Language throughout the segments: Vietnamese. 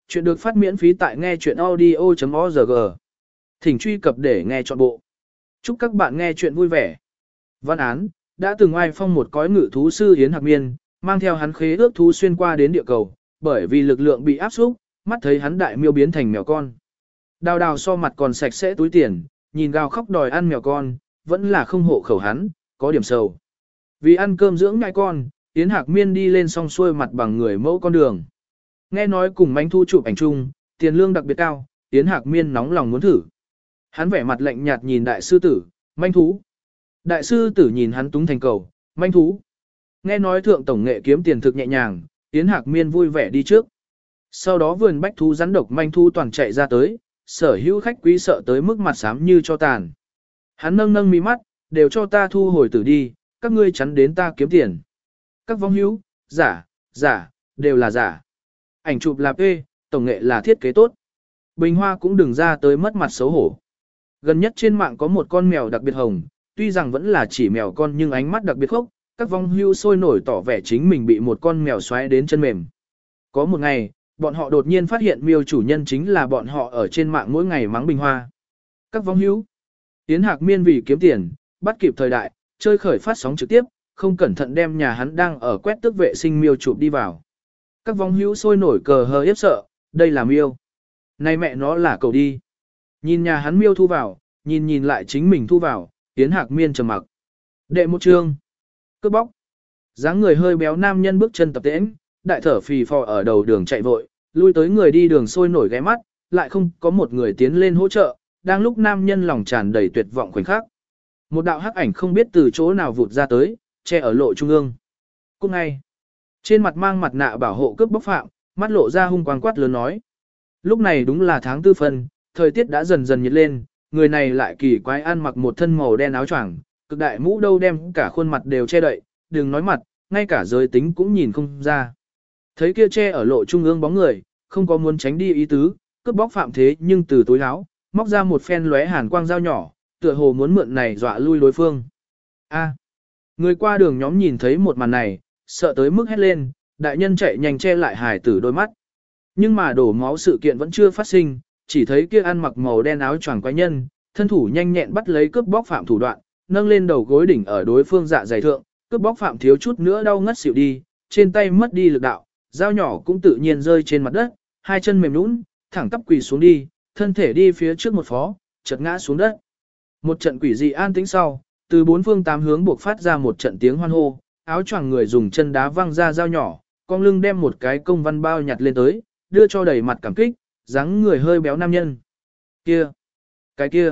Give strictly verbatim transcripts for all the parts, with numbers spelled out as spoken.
Chuyện được phát miễn phí tại nghe chuyện audio.org. Thỉnh truy cập để nghe trọn bộ. Chúc các bạn nghe chuyện vui vẻ. Văn án, đã từng oai phong một cõi ngự thú sư Yến Hạc Miên, mang theo hắn khế ước thú xuyên qua đến địa cầu, bởi vì lực lượng bị áp xúc, mắt thấy hắn đại miêu biến thành mèo con. Đào đào so mặt còn sạch sẽ túi tiền, nhìn gào khóc đòi ăn mèo con, vẫn là không hộ khẩu hắn, có điểm sầu. Vì ăn cơm dưỡng ngai con, Yến Hạc Miên đi lên song xuôi mặt bằng người mẫu con đường. Nghe nói cùng manh thu chụp ảnh chung, tiền lương đặc biệt cao, Yến Hạc Miên nóng lòng muốn thử. Hắn vẻ mặt lạnh nhạt nhìn đại sư tử, manh thú. Đại sư tử nhìn hắn túng thành cầu, manh thú. Nghe nói thượng tổng nghệ kiếm tiền thực nhẹ nhàng, Yến Hạc Miên vui vẻ đi trước. Sau đó vườn bách thú rắn độc manh thú toàn chạy ra tới, sở hữu khách quý sợ tới mức mặt xám như cho tàn. Hắn nâng nâng mi mắt, đều cho ta thu hồi tử đi, các ngươi chắn đến ta kiếm tiền. Các vong hữu, giả, giả, đều là giả. Ảnh chụp là P, tổng nghệ là thiết kế tốt. Bình Hoa cũng đừng ra tới mất mặt xấu hổ. Gần nhất trên mạng có một con mèo đặc biệt hồng, tuy rằng vẫn là chỉ mèo con nhưng ánh mắt đặc biệt khốc, các vong hưu sôi nổi tỏ vẻ chính mình bị một con mèo xoáy đến chân mềm. Có một ngày, bọn họ đột nhiên phát hiện miêu chủ nhân chính là bọn họ ở trên mạng mỗi ngày mắng Bình Hoa. Các vong hưu, Yến Hạc Miên vì kiếm tiền, bắt kịp thời đại, chơi khởi phát sóng trực tiếp, không cẩn thận đem nhà hắn đang ở quét tước vệ sinh miêu chụp đi vào. Các vong hữu sôi nổi cờ hờ yếp sợ, đây là miêu. Này mẹ nó là cầu đi. Nhìn nhà hắn miêu thu vào, nhìn nhìn lại chính mình thu vào, Yến Hạc Miên trầm mặc. Đệ một chương. Cướp bóc. Dáng người hơi béo nam nhân bước chân tập tễnh, đại thở phì phò ở đầu đường chạy vội, lui tới người đi đường sôi nổi ghé mắt, lại không có một người tiến lên hỗ trợ, đang lúc nam nhân lòng tràn đầy tuyệt vọng khoảnh khắc. Một đạo hắc ảnh không biết từ chỗ nào vụt ra tới, che ở lộ trung ương. Cũng ngay. Trên mặt mang mặt nạ bảo hộ cướp bóc phạm, mắt lộ ra hung quang quát lớn nói. Lúc này đúng là tháng tư phân, thời tiết đã dần dần nhiệt lên, người này lại kỳ quái ăn mặc một thân màu đen áo choàng, cực đại mũ đâu đem cả khuôn mặt đều che đậy, đừng nói mặt, ngay cả giới tính cũng nhìn không ra. Thấy kia che ở lộ trung ương bóng người, không có muốn tránh đi ý tứ, cướp bóc phạm thế nhưng từ túi áo, móc ra một phen lóe hàn quang dao nhỏ, tựa hồ muốn mượn này dọa lui đối phương. A, người qua đường nhóm nhìn thấy một màn này, sợ tới mức hét lên, đại nhân chạy nhanh che lại hài tử đôi mắt. Nhưng mà đổ máu sự kiện vẫn chưa phát sinh, chỉ thấy kia ăn mặc màu đen áo choàng quái nhân, thân thủ nhanh nhẹn bắt lấy cướp bóc phạm thủ đoạn, nâng lên đầu gối đỉnh ở đối phương dạ dày thượng, cướp bóc phạm thiếu chút nữa đau ngất xỉu đi, trên tay mất đi lực đạo, dao nhỏ cũng tự nhiên rơi trên mặt đất, hai chân mềm nhũn, thẳng tắp quỳ xuống đi, thân thể đi phía trước một phó, chợt ngã xuống đất. Một trận quỷ dị an tĩnh sau, từ bốn phương tám hướng buộc phát ra một trận tiếng hoan hô, áo choàng người dùng chân đá văng ra dao nhỏ, con lưng đem một cái công văn bao nhặt lên tới, đưa cho đầy mặt cảm kích, dáng người hơi béo nam nhân. Kia! Cái kia!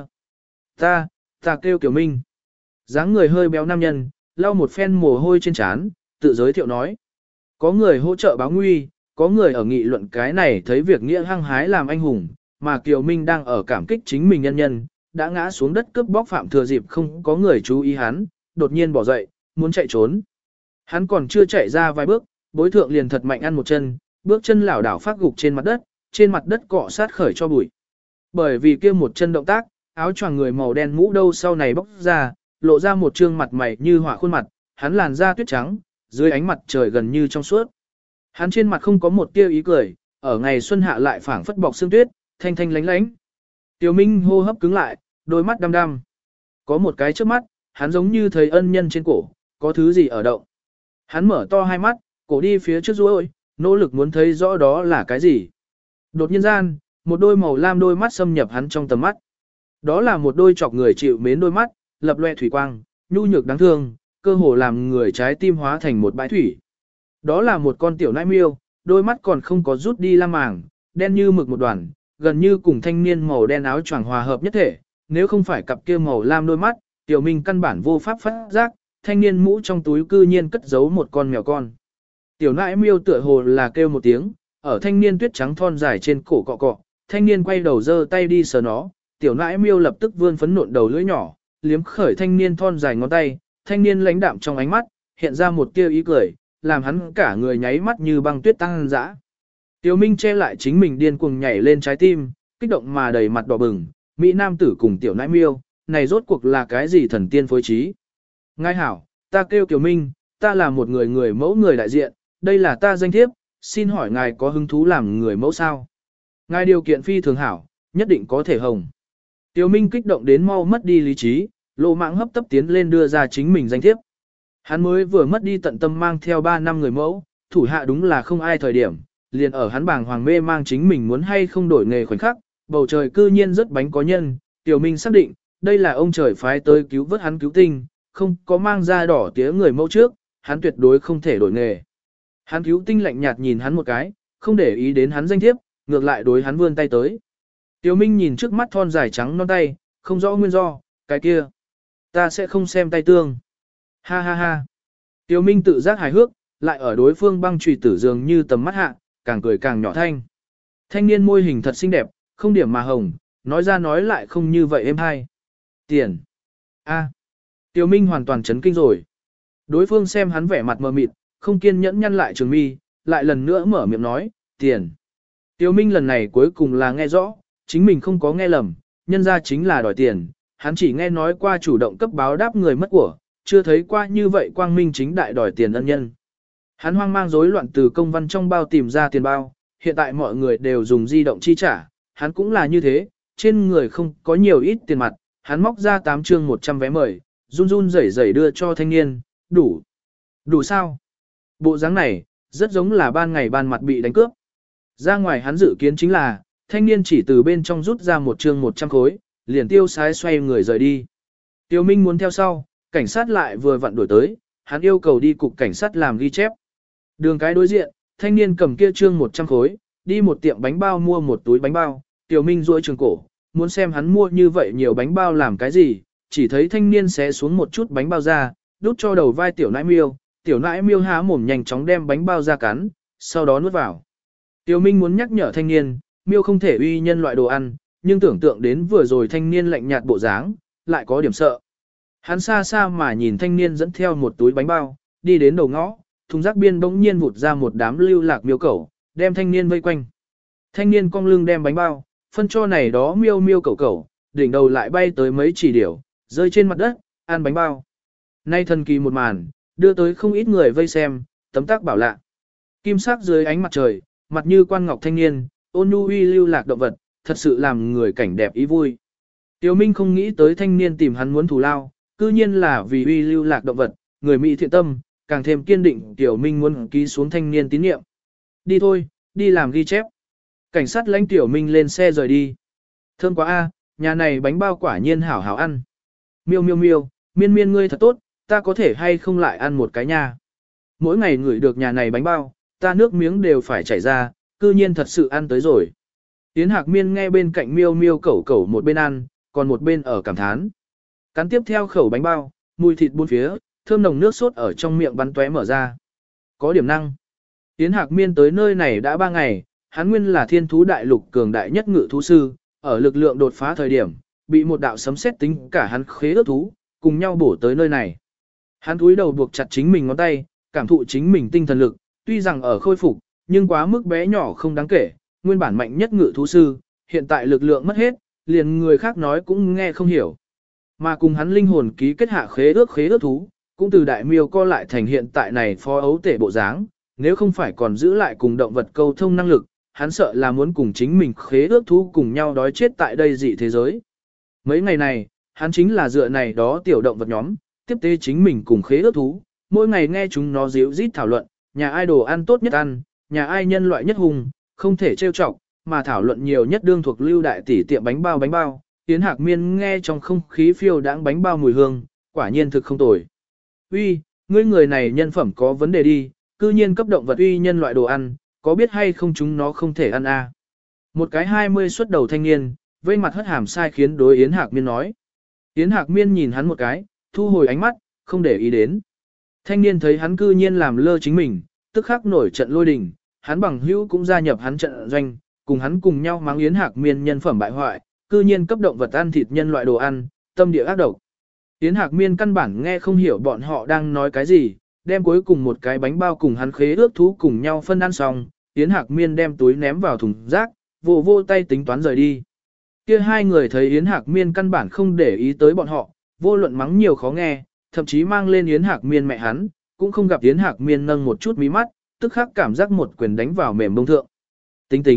Ta! Ta kêu Kiều Minh! Dáng người hơi béo nam nhân, lau một phen mồ hôi trên trán, tự giới thiệu nói. Có người hỗ trợ báo nguy, có người ở nghị luận cái này thấy việc nghĩa hăng hái làm anh hùng, mà Kiều Minh đang ở cảm kích chính mình nhân nhân, đã ngã xuống đất cướp bóc phạm thừa dịp không có người chú ý hắn, đột nhiên bỏ dậy, muốn chạy trốn. Hắn còn chưa chạy ra vài bước, bối thượng liền thật mạnh ăn một chân, bước chân lảo đảo phát gục trên mặt đất, trên mặt đất cọ sát khởi cho bụi. Bởi vì kia một chân động tác, áo choàng người màu đen mũ đâu sau này bóc ra, lộ ra một trương mặt mày như họa khuôn mặt, hắn làn da tuyết trắng, dưới ánh mặt trời gần như trong suốt. Hắn trên mặt không có một tia ý cười, ở ngày xuân hạ lại phảng phất bọc sương tuyết, thanh thanh lánh lánh. Tiểu Minh hô hấp cứng lại, đôi mắt đăm đăm. Có một cái trước mắt, hắn giống như thấy ân nhân trên cổ, có thứ gì ở động. Hắn mở to hai mắt, cổ đi phía trước ruôi, nỗ lực muốn thấy rõ đó là cái gì. Đột nhiên gian, một đôi màu lam đôi mắt xâm nhập hắn trong tầm mắt. Đó là một đôi chọc người chịu mến đôi mắt, lập loe thủy quang, nhu nhược đáng thương, cơ hồ làm người trái tim hóa thành một bãi thủy. Đó là một con tiểu nai miêu, đôi mắt còn không có rút đi lam màng, đen như mực một đoàn, gần như cùng thanh niên màu đen áo choàng hòa hợp nhất thể. Nếu không phải cặp kia màu lam đôi mắt, Tiểu Minh căn bản vô pháp phát giác, thanh niên mũ trong túi cư nhiên cất giấu một con mèo con. Tiểu nãi miêu tựa hồ là kêu một tiếng, ở thanh niên tuyết trắng thon dài trên cổ cọ cọ, thanh niên quay đầu giơ tay đi sờ nó, tiểu nãi miêu lập tức vươn phấn nộn đầu lưỡi nhỏ, liếm khởi thanh niên thon dài ngón tay, thanh niên lãnh đạm trong ánh mắt, hiện ra một tia ý cười, làm hắn cả người nháy mắt như băng tuyết tăng dã. Tiểu Minh che lại chính mình điên cuồng nhảy lên trái tim, kích động mà đầy mặt đỏ bừng, mỹ nam tử cùng tiểu nãi miêu, này rốt cuộc là cái gì thần tiên phối trí? Ngài hảo, ta kêu Kiều Minh, ta là một người người mẫu người đại diện, đây là ta danh thiếp, xin hỏi ngài có hứng thú làm người mẫu sao? Ngài điều kiện phi thường hảo, nhất định có thể hồng. Tiêu Minh kích động đến mau mất đi lý trí, lộ mạng hấp tấp tiến lên đưa ra chính mình danh thiếp. Hắn mới vừa mất đi tận tâm mang theo ba năm người mẫu, thủ hạ đúng là không ai thời điểm, liền ở hắn bảng hoàng mê mang chính mình muốn hay không đổi nghề khoảnh khắc, bầu trời cư nhiên rất bánh có nhân, Tiểu Minh xác định, đây là ông trời phái tới cứu vớt hắn cứu tinh, không có mang ra đỏ tía người mẫu trước, hắn tuyệt đối không thể đổi nghề. Hắn cứu tinh lạnh nhạt nhìn hắn một cái, không để ý đến hắn danh thiếp, ngược lại đối hắn vươn tay tới. Tiểu Minh nhìn trước mắt thon dài trắng non tay, không rõ nguyên do, cái kia. Ta sẽ không xem tay tương. Ha ha ha. Tiểu Minh tự giác hài hước, lại ở đối phương băng trùy tử dường như tầm mắt hạ, càng cười càng nhỏ thanh. Thanh niên môi hình thật xinh đẹp, không điểm mà hồng, nói ra nói lại không như vậy êm hay. Tiền. A. Tiểu Minh hoàn toàn chấn kinh rồi. Đối phương xem hắn vẻ mặt mờ mịt, không kiên nhẫn nhăn lại trường mi, lại lần nữa mở miệng nói, tiền. Tiểu Minh lần này cuối cùng là nghe rõ, chính mình không có nghe lầm, nhân ra chính là đòi tiền, hắn chỉ nghe nói qua chủ động cấp báo đáp người mất của, chưa thấy qua như vậy quang minh chính đại đòi tiền ân nhân. Hắn hoang mang rối loạn từ công văn trong bao tìm ra tiền bao, hiện tại mọi người đều dùng di động chi trả, hắn cũng là như thế, trên người không có nhiều ít tiền mặt, hắn móc ra tám chương một trăm vé mời, run run rẩy rẩy đưa cho thanh niên, đủ. Đủ sao? Bộ dáng này, rất giống là ban ngày ban mặt bị đánh cướp. Ra ngoài hắn dự kiến chính là, thanh niên chỉ từ bên trong rút ra một chương một trăm khối, liền tiêu sái xoay người rời đi. Tiêu Minh muốn theo sau, cảnh sát lại vừa vặn đuổi tới, hắn yêu cầu đi cục cảnh sát làm ghi chép. Đường cái đối diện, thanh niên cầm kia trương một trăm khối, đi một tiệm bánh bao mua một túi bánh bao, Tiêu Minh duỗi trường cổ, muốn xem hắn mua như vậy nhiều bánh bao làm cái gì, chỉ thấy thanh niên xé xuống một chút bánh bao ra, đút cho đầu vai tiểu nãi miêu, tiểu nãi miêu há mồm nhanh chóng đem bánh bao ra cắn, sau đó nuốt vào. Tiêu Minh muốn nhắc nhở thanh niên, miêu không thể uy nhân loại đồ ăn, nhưng tưởng tượng đến vừa rồi thanh niên lạnh nhạt bộ dáng, lại có điểm sợ. Hắn xa xa mà nhìn thanh niên dẫn theo một túi bánh bao, đi đến đầu ngõ, thùng rác biên bỗng nhiên vụt ra một đám lưu lạc miêu cẩu, đem thanh niên vây quanh. Thanh niên cong lưng đem bánh bao, phân cho này đó miêu miêu cẩu cẩu, đỉnh đầu lại bay tới mấy chỉ điểu, rơi trên mặt đất, ăn bánh bao. Nay thần kỳ một màn, đưa tới không ít người vây xem, tấm tắc bảo lạ. Kim sắc dưới ánh mặt trời, mặt như quan ngọc thanh niên, ôn nhu uy lưu lạc động vật, thật sự làm người cảnh đẹp ý vui. Tiêu Minh không nghĩ tới thanh niên tìm hắn muốn thù lao, cư nhiên là vì uy lưu lạc động vật, người mỹ thiện tâm, càng thêm kiên định Tiểu Minh muốn ký xuống thanh niên tín nhiệm. Đi thôi, đi làm ghi chép. Cảnh sát lãnh Tiểu Minh lên xe rời đi. Thơm quá a, nhà này bánh bao quả nhiên hảo hảo ăn. Miêu miêu miêu, miên miên ngươi thật tốt, ta có thể hay không lại ăn một cái nha. Mỗi ngày ngửi được nhà này bánh bao, ta nước miếng đều phải chảy ra, cư nhiên thật sự ăn tới rồi. Yến Hạc Miên nghe bên cạnh miêu miêu cẩu cẩu một bên ăn, còn một bên ở cảm thán. Cắn tiếp theo khẩu bánh bao, mùi thịt buôn phía, thơm nồng nước sốt ở trong miệng bắn tóe mở ra. Có điểm năng. Yến Hạc Miên tới nơi này đã ba ngày, hắn nguyên là thiên thú đại lục cường đại nhất ngự thú sư, ở lực lượng đột phá thời điểm, bị một đạo sấm sét tính cả hắn khế ước thú, cùng nhau bổ tới nơi này. Hắn cúi đầu buộc chặt chính mình ngón tay, cảm thụ chính mình tinh thần lực, tuy rằng ở khôi phục, nhưng quá mức bé nhỏ không đáng kể, nguyên bản mạnh nhất ngự thú sư, hiện tại lực lượng mất hết, liền người khác nói cũng nghe không hiểu. Mà cùng hắn linh hồn ký kết hạ khế ước khế ước thú, cũng từ đại miêu co lại thành hiện tại này phó ấu tể bộ dáng, nếu không phải còn giữ lại cùng động vật câu thông năng lực, hắn sợ là muốn cùng chính mình khế ước thú cùng nhau đói chết tại đây dị thế giới. Mấy ngày này, hắn chính là dựa này đó tiểu động vật nhóm, tiếp tế chính mình cùng khế ước thú, mỗi ngày nghe chúng nó díu rít thảo luận, nhà ai đồ ăn tốt nhất ăn, nhà ai nhân loại nhất hùng, không thể trêu chọc, mà thảo luận nhiều nhất đương thuộc lưu đại tỷ tiệm bánh bao bánh bao. Yến Hạc Miên nghe trong không khí phiêu đãng bánh bao mùi hương, quả nhiên thực không tồi. Uy, ngươi người này nhân phẩm có vấn đề đi, cư nhiên cấp động vật uy nhân loại đồ ăn, có biết hay không chúng nó không thể ăn à? Một cái hai mươi xuất đầu thanh niên, vây mặt hất hàm sai khiến đối Yến Hạc Miên nói. Yến Hạc Miên nhìn hắn một cái, thu hồi ánh mắt, không để ý đến. Thanh niên thấy hắn cư nhiên làm lơ chính mình, tức khắc nổi trận lôi đình, hắn bằng hữu cũng gia nhập hắn trận doanh, cùng hắn cùng nhau mắng Yến Hạc Miên nhân phẩm bại hoại, cư nhiên cấp động vật ăn thịt nhân loại đồ ăn, tâm địa ác độc. Yến Hạc Miên căn bản nghe không hiểu bọn họ đang nói cái gì, đem cuối cùng một cái bánh bao cùng hắn khế ước thú cùng nhau phân ăn xong, Yến Hạc Miên đem túi ném vào thùng rác, vô vô tay tính toán rời đi. Kia hai người thấy Yến Hạc Miên căn bản không để ý tới bọn họ, vô luận mắng nhiều khó nghe, thậm chí mang lên Yến Hạc Miên mẹ hắn, cũng không gặp Yến Hạc Miên nâng một chút mí mắt, tức khắc cảm giác một quyền đánh vào mềm bông thượng. Tính tính,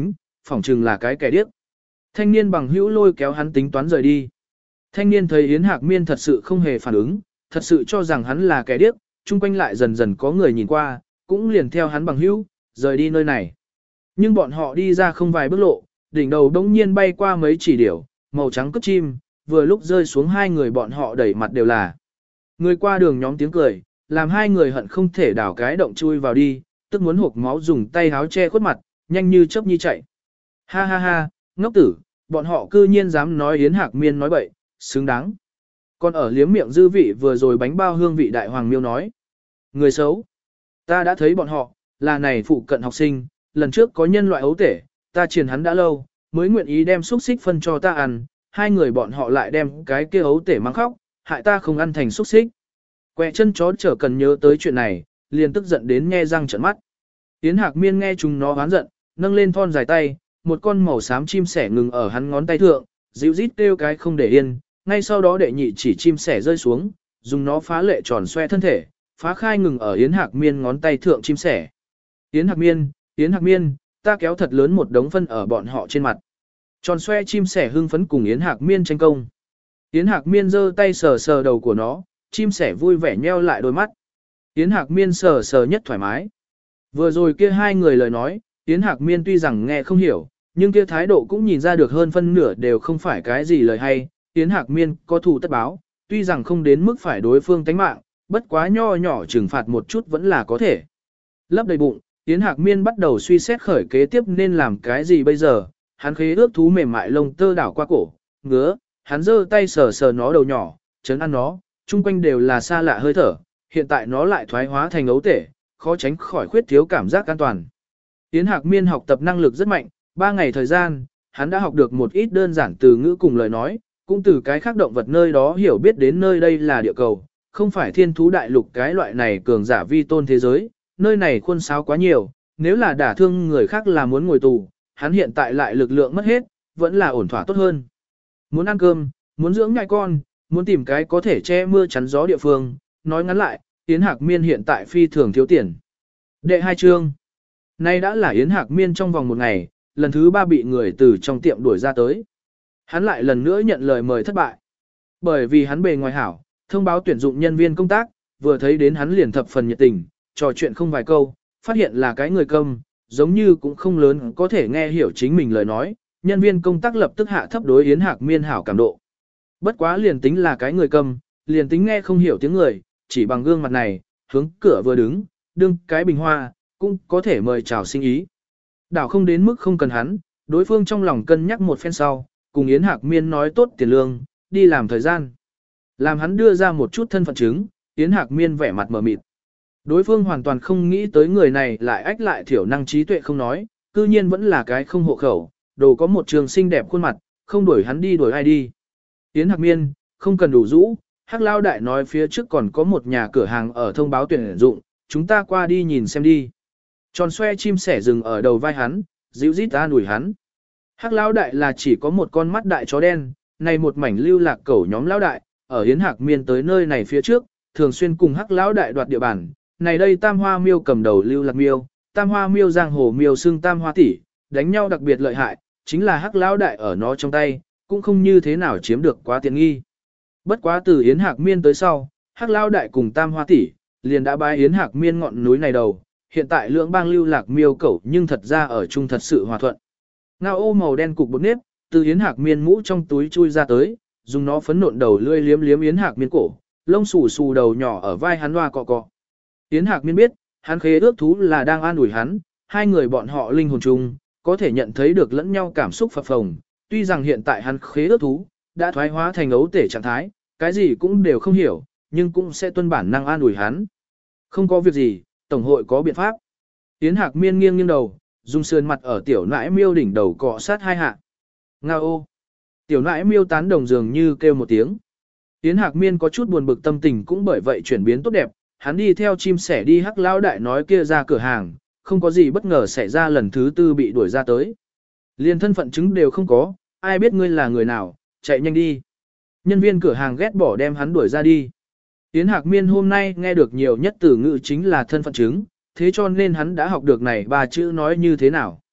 phỏng chừng là cái kẻ điếc. Thanh niên bằng hữu lôi kéo hắn tính toán rời đi. Thanh niên thấy Yến Hạc Miên thật sự không hề phản ứng, thật sự cho rằng hắn là kẻ điếc, chung quanh lại dần dần có người nhìn qua, cũng liền theo hắn bằng hữu, rời đi nơi này. Nhưng bọn họ đi ra không vài bước lộ, đỉnh đầu đông nhiên bay qua mấy chỉ điểu, màu trắng cất chim, vừa lúc rơi xuống hai người bọn họ đẩy mặt đều là. Người qua đường nhóm tiếng cười, làm hai người hận không thể đảo cái động chui vào đi, tức muốn hộc máu dùng tay háo che khuất mặt, nhanh như chớp nhi chạy. Ha ha ha, ngốc tử, bọn họ cư nhiên dám nói Yến Hạc Miên nói bậy, xứng đáng. Còn ở liếm miệng dư vị vừa rồi bánh bao hương vị đại hoàng miêu nói. Người xấu, ta đã thấy bọn họ, là này phụ cận học sinh, lần trước có nhân loại ấu tể, ta triền hắn đã lâu, mới nguyện ý đem xúc xích phân cho ta ăn, hai người bọn họ lại đem cái kia ấu tể mang khóc, hại ta không ăn thành xúc xích. Quẹ chân chó trở cần nhớ tới chuyện này, liền tức giận đến nhe răng trợn mắt. Yến Hạc Miên nghe chúng nó oán giận, nâng lên thon dài tay, một con màu xám chim sẻ ngừng ở hắn ngón tay thượng, dịu rít kêu cái không để yên, ngay sau đó đệ nhị chỉ chim sẻ rơi xuống, dùng nó phá lệ tròn xoe thân thể, phá khai ngừng ở Yến Hạc Miên ngón tay thượng chim sẻ. Yến Hạc Miên, Yến Hạc Miên, ta kéo thật lớn một đống phân ở bọn họ trên mặt. Tròn xoe chim sẻ hưng phấn cùng Yến Hạc Miên tranh công. Yến Hạc Miên giơ tay sờ sờ đầu của nó, chim sẻ vui vẻ nheo lại đôi mắt. Yến Hạc Miên sờ sờ nhất thoải mái. Vừa rồi kia hai người lời nói, Yến Hạc Miên tuy rằng nghe không hiểu, nhưng kia thái độ cũng nhìn ra được hơn phân nửa đều không phải cái gì lời hay. Yến Hạc Miên có thù tất báo, tuy rằng không đến mức phải đối phương tánh mạng, bất quá nho nhỏ trừng phạt một chút vẫn là có thể. Lấp đầy bụng, Yến Hạc Miên bắt đầu suy xét khởi kế tiếp nên làm cái gì bây giờ. Hắn khế ước thú mềm mại lông tơ đảo qua cổ, ngứa, hắn giơ tay sờ sờ nó đầu nhỏ, chấn ăn nó, chung quanh đều là xa lạ hơi thở, hiện tại nó lại thoái hóa thành ấu tể, khó tránh khỏi khuyết thiếu cảm giác an toàn. Yến Hạc Miên học tập năng lực rất mạnh, ba ngày thời gian, hắn đã học được một ít đơn giản từ ngữ cùng lời nói, cũng từ cái khác động vật nơi đó hiểu biết đến nơi đây là địa cầu, không phải thiên thú đại lục cái loại này cường giả vi tôn thế giới, nơi này khuôn sáo quá nhiều, nếu là đả thương người khác là muốn ngồi tù, hắn hiện tại lại lực lượng mất hết, vẫn là ổn thỏa tốt hơn. Muốn ăn cơm, muốn dưỡng ngai con, muốn tìm cái có thể che mưa chắn gió địa phương, nói ngắn lại, Yến Hạc Miên hiện tại phi thường thiếu tiền. Đệ hai chương. Nay đã là Yến Hạc Miên trong vòng một ngày, lần thứ ba bị người từ trong tiệm đuổi ra tới. Hắn lại lần nữa nhận lời mời thất bại. Bởi vì hắn bề ngoài hảo, thông báo tuyển dụng nhân viên công tác, vừa thấy đến hắn liền thập phần nhiệt tình, trò chuyện không vài câu, phát hiện là cái người câm, giống như cũng không lớn có thể nghe hiểu chính mình lời nói, nhân viên công tác lập tức hạ thấp đối Yến Hạc Miên hảo cảm độ. Bất quá liền tính là cái người câm, liền tính nghe không hiểu tiếng người, chỉ bằng gương mặt này, hướng cửa vừa đứng, đương cái bình hoa, cũng có thể mời chào sinh ý. Đảo không đến mức không cần hắn, đối phương trong lòng cân nhắc một phen sau, cùng Yến Hạc Miên nói tốt tiền lương, đi làm thời gian. Làm hắn đưa ra một chút thân phận chứng, Yến Hạc Miên vẻ mặt mờ mịt. Đối phương hoàn toàn không nghĩ tới người này lại ách lại thiểu năng trí tuệ không nói, cư nhiên vẫn là cái không hộ khẩu, đồ có một trường xinh đẹp khuôn mặt, không đuổi hắn đi đuổi ai đi. Yến Hạc Miên, không cần đủ rũ, Hắc Lao Đại nói phía trước còn có một nhà cửa hàng ở thông báo tuyển dụng, chúng ta qua đi nhìn xem đi. Tròn xoe chim sẻ dừng ở đầu vai hắn, dịu rít ta đuổi hắn. Hắc Lao Đại là chỉ có một con mắt đại chó đen, này một mảnh lưu lạc cẩu nhóm Lao Đại, ở Yến Hạc Miên tới nơi này phía trước, thường xuyên cùng Hắc Lao Đại đoạt địa bàn. Này đây Tam Hoa Miêu cầm đầu lưu lạc miêu, Tam Hoa Miêu giang hồ miêu xưng Tam Hoa tỷ, đánh nhau đặc biệt lợi hại, chính là Hắc Lão Đại ở nó trong tay, cũng không như thế nào chiếm được quá tiện nghi. Bất quá từ Yến Hạc Miên tới sau, Hắc Lão Đại cùng Tam Hoa tỷ liền đã bái Yến Hạc Miên ngọn núi này đầu, hiện tại lưỡng bang lưu lạc miêu cẩu nhưng thật ra ở chung thật sự hòa thuận. Ngao ô màu đen cục bột nếp, từ Yến Hạc Miên mũ trong túi chui ra tới, dùng nó phấn nộn đầu lươi liếm liếm Yến Hạc Miên cổ, lông xù xù đầu nhỏ ở vai hắn loa cọ cọ. Yến Hạc Miên biết, hắn khế ước thú là đang an ủi hắn, hai người bọn họ linh hồn chung, có thể nhận thấy được lẫn nhau cảm xúc phập phồng. Tuy rằng hiện tại hắn khế ước thú, đã thoái hóa thành ấu tể trạng thái, cái gì cũng đều không hiểu, nhưng cũng sẽ tuân bản năng an ủi hắn. Không có việc gì, Tổng hội có biện pháp. Yến Hạc Miên nghiêng nghiêng đầu, dùng sườn mặt ở tiểu nãi miêu đỉnh đầu cọ sát hai hạ. Ngao ô! Tiểu nãi miêu tán đồng dường như kêu một tiếng. Yến Hạc Miên có chút buồn bực tâm tình cũng bởi vậy chuyển biến tốt đẹp, hắn đi theo chim sẻ đi Hắc Lão Đại nói kia ra cửa hàng, không có gì bất ngờ xảy ra lần thứ tư bị đuổi ra tới. Liên thân phận chứng đều không có, ai biết ngươi là người nào, chạy nhanh đi. Nhân viên cửa hàng ghét bỏ đem hắn đuổi ra đi. Yến Hạc Miên hôm nay nghe được nhiều nhất từ ngữ chính là thân phận chứng, thế cho nên hắn đã học được này ba chữ nói như thế nào.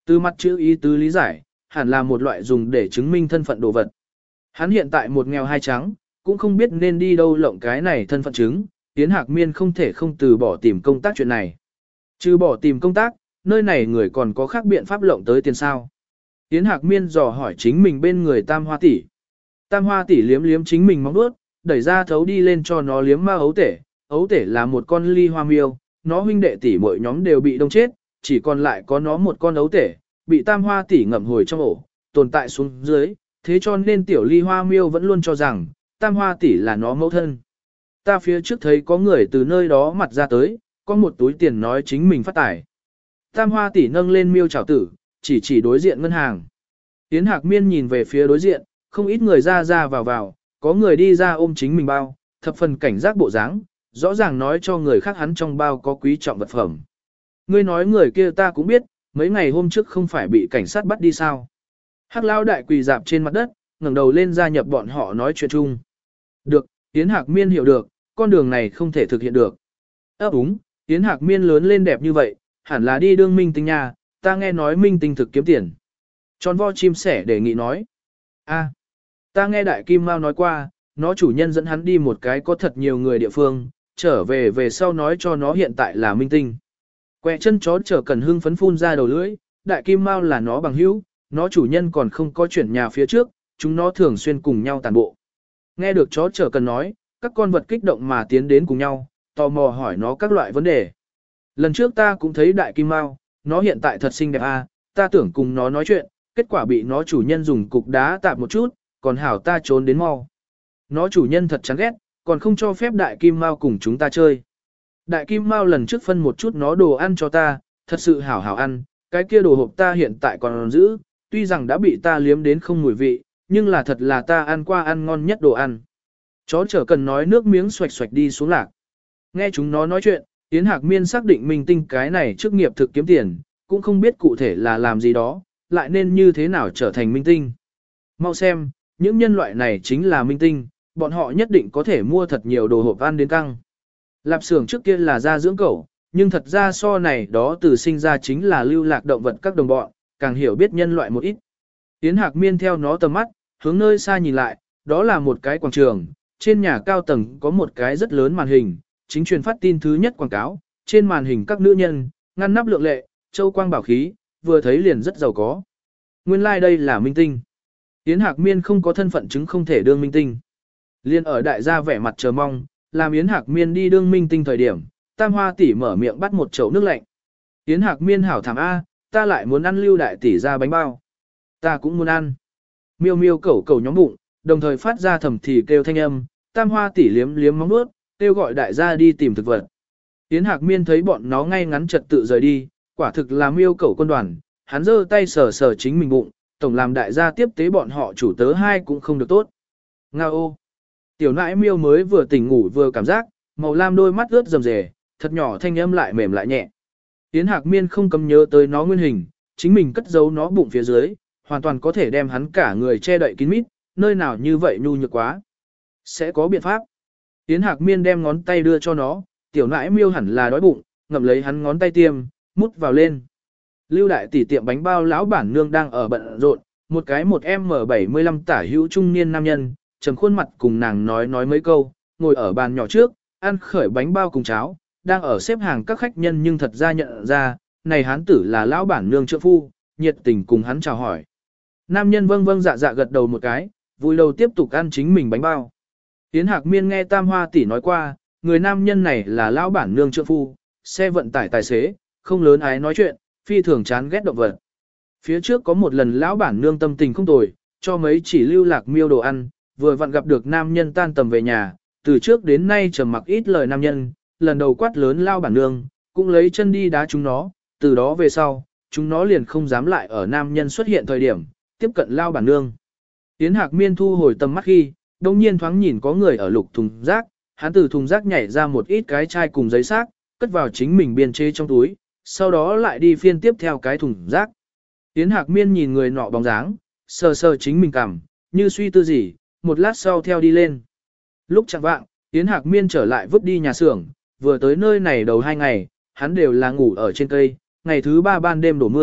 Từ mặt chữ ý tứ lý giải, hẳn là một loại dùng để chứng minh thân phận đồ vật. Hắn hiện tại một nghèo hai trắng, cũng không biết nên đi đâu lộng cái này thân phận chứng, Yến Hạc Miên không thể không từ bỏ tìm công tác chuyện này. Trừ bỏ tìm công tác, nơi này người còn có khác biện pháp lộng tới tiền sao. Yến Hạc Miên dò hỏi chính mình bên người Tam Hoa tỷ. Tam Hoa tỷ liếm liếm chính mình móng vuốt, đẩy ra thấu đi lên cho nó liếm ma ấu tể. Ấu tể là một con ly hoa miêu, nó huynh đệ tỷ mỗi nhóm đều bị đông chết, chỉ còn lại có nó một con ấu tể, bị Tam Hoa tỷ ngậm hồi trong ổ, tồn tại xuống dưới, thế cho nên tiểu ly hoa miêu vẫn luôn cho rằng, Tam Hoa tỷ là nó mẫu thân. Ta phía trước thấy có người từ nơi đó mặt ra tới, có một túi tiền nói chính mình phát tài. Tam Hoa tỷ nâng lên miêu chảo tử, chỉ chỉ đối diện ngân hàng. Yến Hạc Miên nhìn về phía đối diện, không ít người ra ra vào vào, có người đi ra ôm chính mình bao, thập phần cảnh giác bộ dáng, rõ ràng nói cho người khác hắn trong bao có quý trọng vật phẩm. Ngươi nói người kia ta cũng biết, mấy ngày hôm trước không phải bị cảnh sát bắt đi sao. Hắc Lão đại quỳ dạp trên mặt đất, ngẩng đầu lên gia nhập bọn họ nói chuyện chung. Được, Yến Hạc Miên hiểu được, con đường này không thể thực hiện được. Ấp úng, Yến Hạc Miên lớn lên đẹp như vậy, hẳn là đi đương minh tinh nha, ta nghe nói minh tinh thực kiếm tiền. Tròn vo chim sẻ đề nghị nói. A, ta nghe Đại Kim Mao nói qua, nó chủ nhân dẫn hắn đi một cái có thật nhiều người địa phương, trở về về sau nói cho nó hiện tại là minh tinh. Quẹ chân chó trở cần hưng phấn phun ra đầu lưỡi, Đại Kim Mao là nó bằng hữu, nó chủ nhân còn không có chuyển nhà phía trước, chúng nó thường xuyên cùng nhau tàn bộ. Nghe được chó trở cần nói, các con vật kích động mà tiến đến cùng nhau, tò mò hỏi nó các loại vấn đề. Lần trước ta cũng thấy Đại Kim Mao, nó hiện tại thật xinh đẹp à, ta tưởng cùng nó nói chuyện, kết quả bị nó chủ nhân dùng cục đá tạp một chút, còn hảo ta trốn đến mau. Nó chủ nhân thật chán ghét, còn không cho phép Đại Kim Mao cùng chúng ta chơi. Đại Kim Mao lần trước phân một chút nó đồ ăn cho ta, thật sự hảo hảo ăn, cái kia đồ hộp ta hiện tại còn giữ, tuy rằng đã bị ta liếm đến không mùi vị, nhưng là thật là ta ăn qua ăn ngon nhất đồ ăn. Chó trở cần nói nước miếng xoạch xoạch đi xuống lạc. Nghe chúng nó nói chuyện, Yến Hạc Miên xác định minh tinh cái này chức nghiệp thực kiếm tiền, cũng không biết cụ thể là làm gì đó, lại nên như thế nào trở thành minh tinh. Mau xem, những nhân loại này chính là minh tinh, bọn họ nhất định có thể mua thật nhiều đồ hộp ăn đến căng. Lạp xưởng trước kia là gia dưỡng cẩu, nhưng thật ra so này đó từ sinh ra chính là lưu lạc động vật các đồng bọn, càng hiểu biết nhân loại một ít. Yến Hạc Miên theo nó tầm mắt, hướng nơi xa nhìn lại, đó là một cái quảng trường, trên nhà cao tầng có một cái rất lớn màn hình, chính truyền phát tin thứ nhất quảng cáo, trên màn hình các nữ nhân, ngăn nắp lượng lệ, châu quang bảo khí, vừa thấy liền rất giàu có. Nguyên lai like đây là minh tinh. Yến Hạc Miên không có thân phận chứng không thể đương minh tinh. Liên ở đại gia vẻ mặt chờ mong, làm Yến Hạc Miên đi đương minh tinh thời điểm, Tam Hoa tỷ mở miệng bắt một chậu nước lạnh. Yến Hạc Miên hảo thảm A, ta lại muốn ăn Lưu đại tỷ ra bánh bao. Ta cũng muốn ăn. Miêu miêu cẩu cẩu nhóm bụng, đồng thời phát ra thầm thì kêu thanh âm, Tam Hoa tỷ liếm liếm móng nuốt, kêu gọi đại gia đi tìm thực vật. Yến Hạc Miên thấy bọn nó ngay ngắn trật tự rời đi, quả thực là miêu cẩu quân đoàn, hắn giơ tay sờ sờ chính mình bụng, tổng làm đại gia tiếp tế bọn họ chủ tớ hai cũng không được tốt. Nga ô! Tiểu nãi miêu mới vừa tỉnh ngủ vừa cảm giác, màu lam đôi mắt ướt rầm rề, thật nhỏ thanh âm lại mềm lại nhẹ. Yến Hạc Miên không cấm nhớ tới nó nguyên hình, chính mình cất giấu nó bụng phía dưới, hoàn toàn có thể đem hắn cả người che đậy kín mít, nơi nào như vậy nhu nhược quá. Sẽ có biện pháp. Yến Hạc Miên đem ngón tay đưa cho nó, tiểu nãi miêu hẳn là đói bụng, ngậm lấy hắn ngón tay tiêm, mút vào lên. Lưu đại tỷ tiệm bánh bao lão bản nương đang ở bận rộn, một cái một em bảy mươi lăm tả hữu trung niên nam nhân, trầm khuôn mặt cùng nàng nói nói mấy câu, ngồi ở bàn nhỏ trước, ăn khởi bánh bao cùng cháo, đang ở xếp hàng các khách nhân nhưng thật ra nhận ra, này hán tử là lão bản nương trượng phu, nhiệt tình cùng hắn chào hỏi. Nam nhân vâng vâng dạ dạ gật đầu một cái, vui đầu tiếp tục ăn chính mình bánh bao. Yến Hạc Miên nghe Tam Hoa tỷ nói qua, người nam nhân này là lão bản nương trượng phu, xe vận tải tài xế, không lớn ái nói chuyện, phi thường chán ghét động vật. Phía trước có một lần lão bản nương tâm tình không tồi, cho mấy chỉ lưu lạc miêu đồ ăn, vừa vặn gặp được nam nhân tan tầm về nhà, từ trước đến nay trầm mặc ít lời nam nhân, lần đầu quát lớn lão bản nương, cũng lấy chân đi đá chúng nó, từ đó về sau, chúng nó liền không dám lại ở nam nhân xuất hiện thời điểm, tiếp cận lão bản nương. Yến Hạc Miên thu hồi tầm mắt khi, đông nhiên thoáng nhìn có người ở lục thùng rác, hắn từ thùng rác nhảy ra một ít cái chai cùng giấy xác, cất vào chính mình biên chế trong túi, sau đó lại đi phiên tiếp theo cái thùng rác. Yến Hạc Miên nhìn người nọ bóng dáng, sờ sờ chính mình cằm, như suy tư gì, một lát sau theo đi lên. Lúc chẳng vạng, Yến Hạc Miên trở lại vứt đi nhà xưởng, vừa tới nơi này đầu hai ngày, hắn đều là ngủ ở trên cây, ngày thứ ba ban đêm đổ mưa,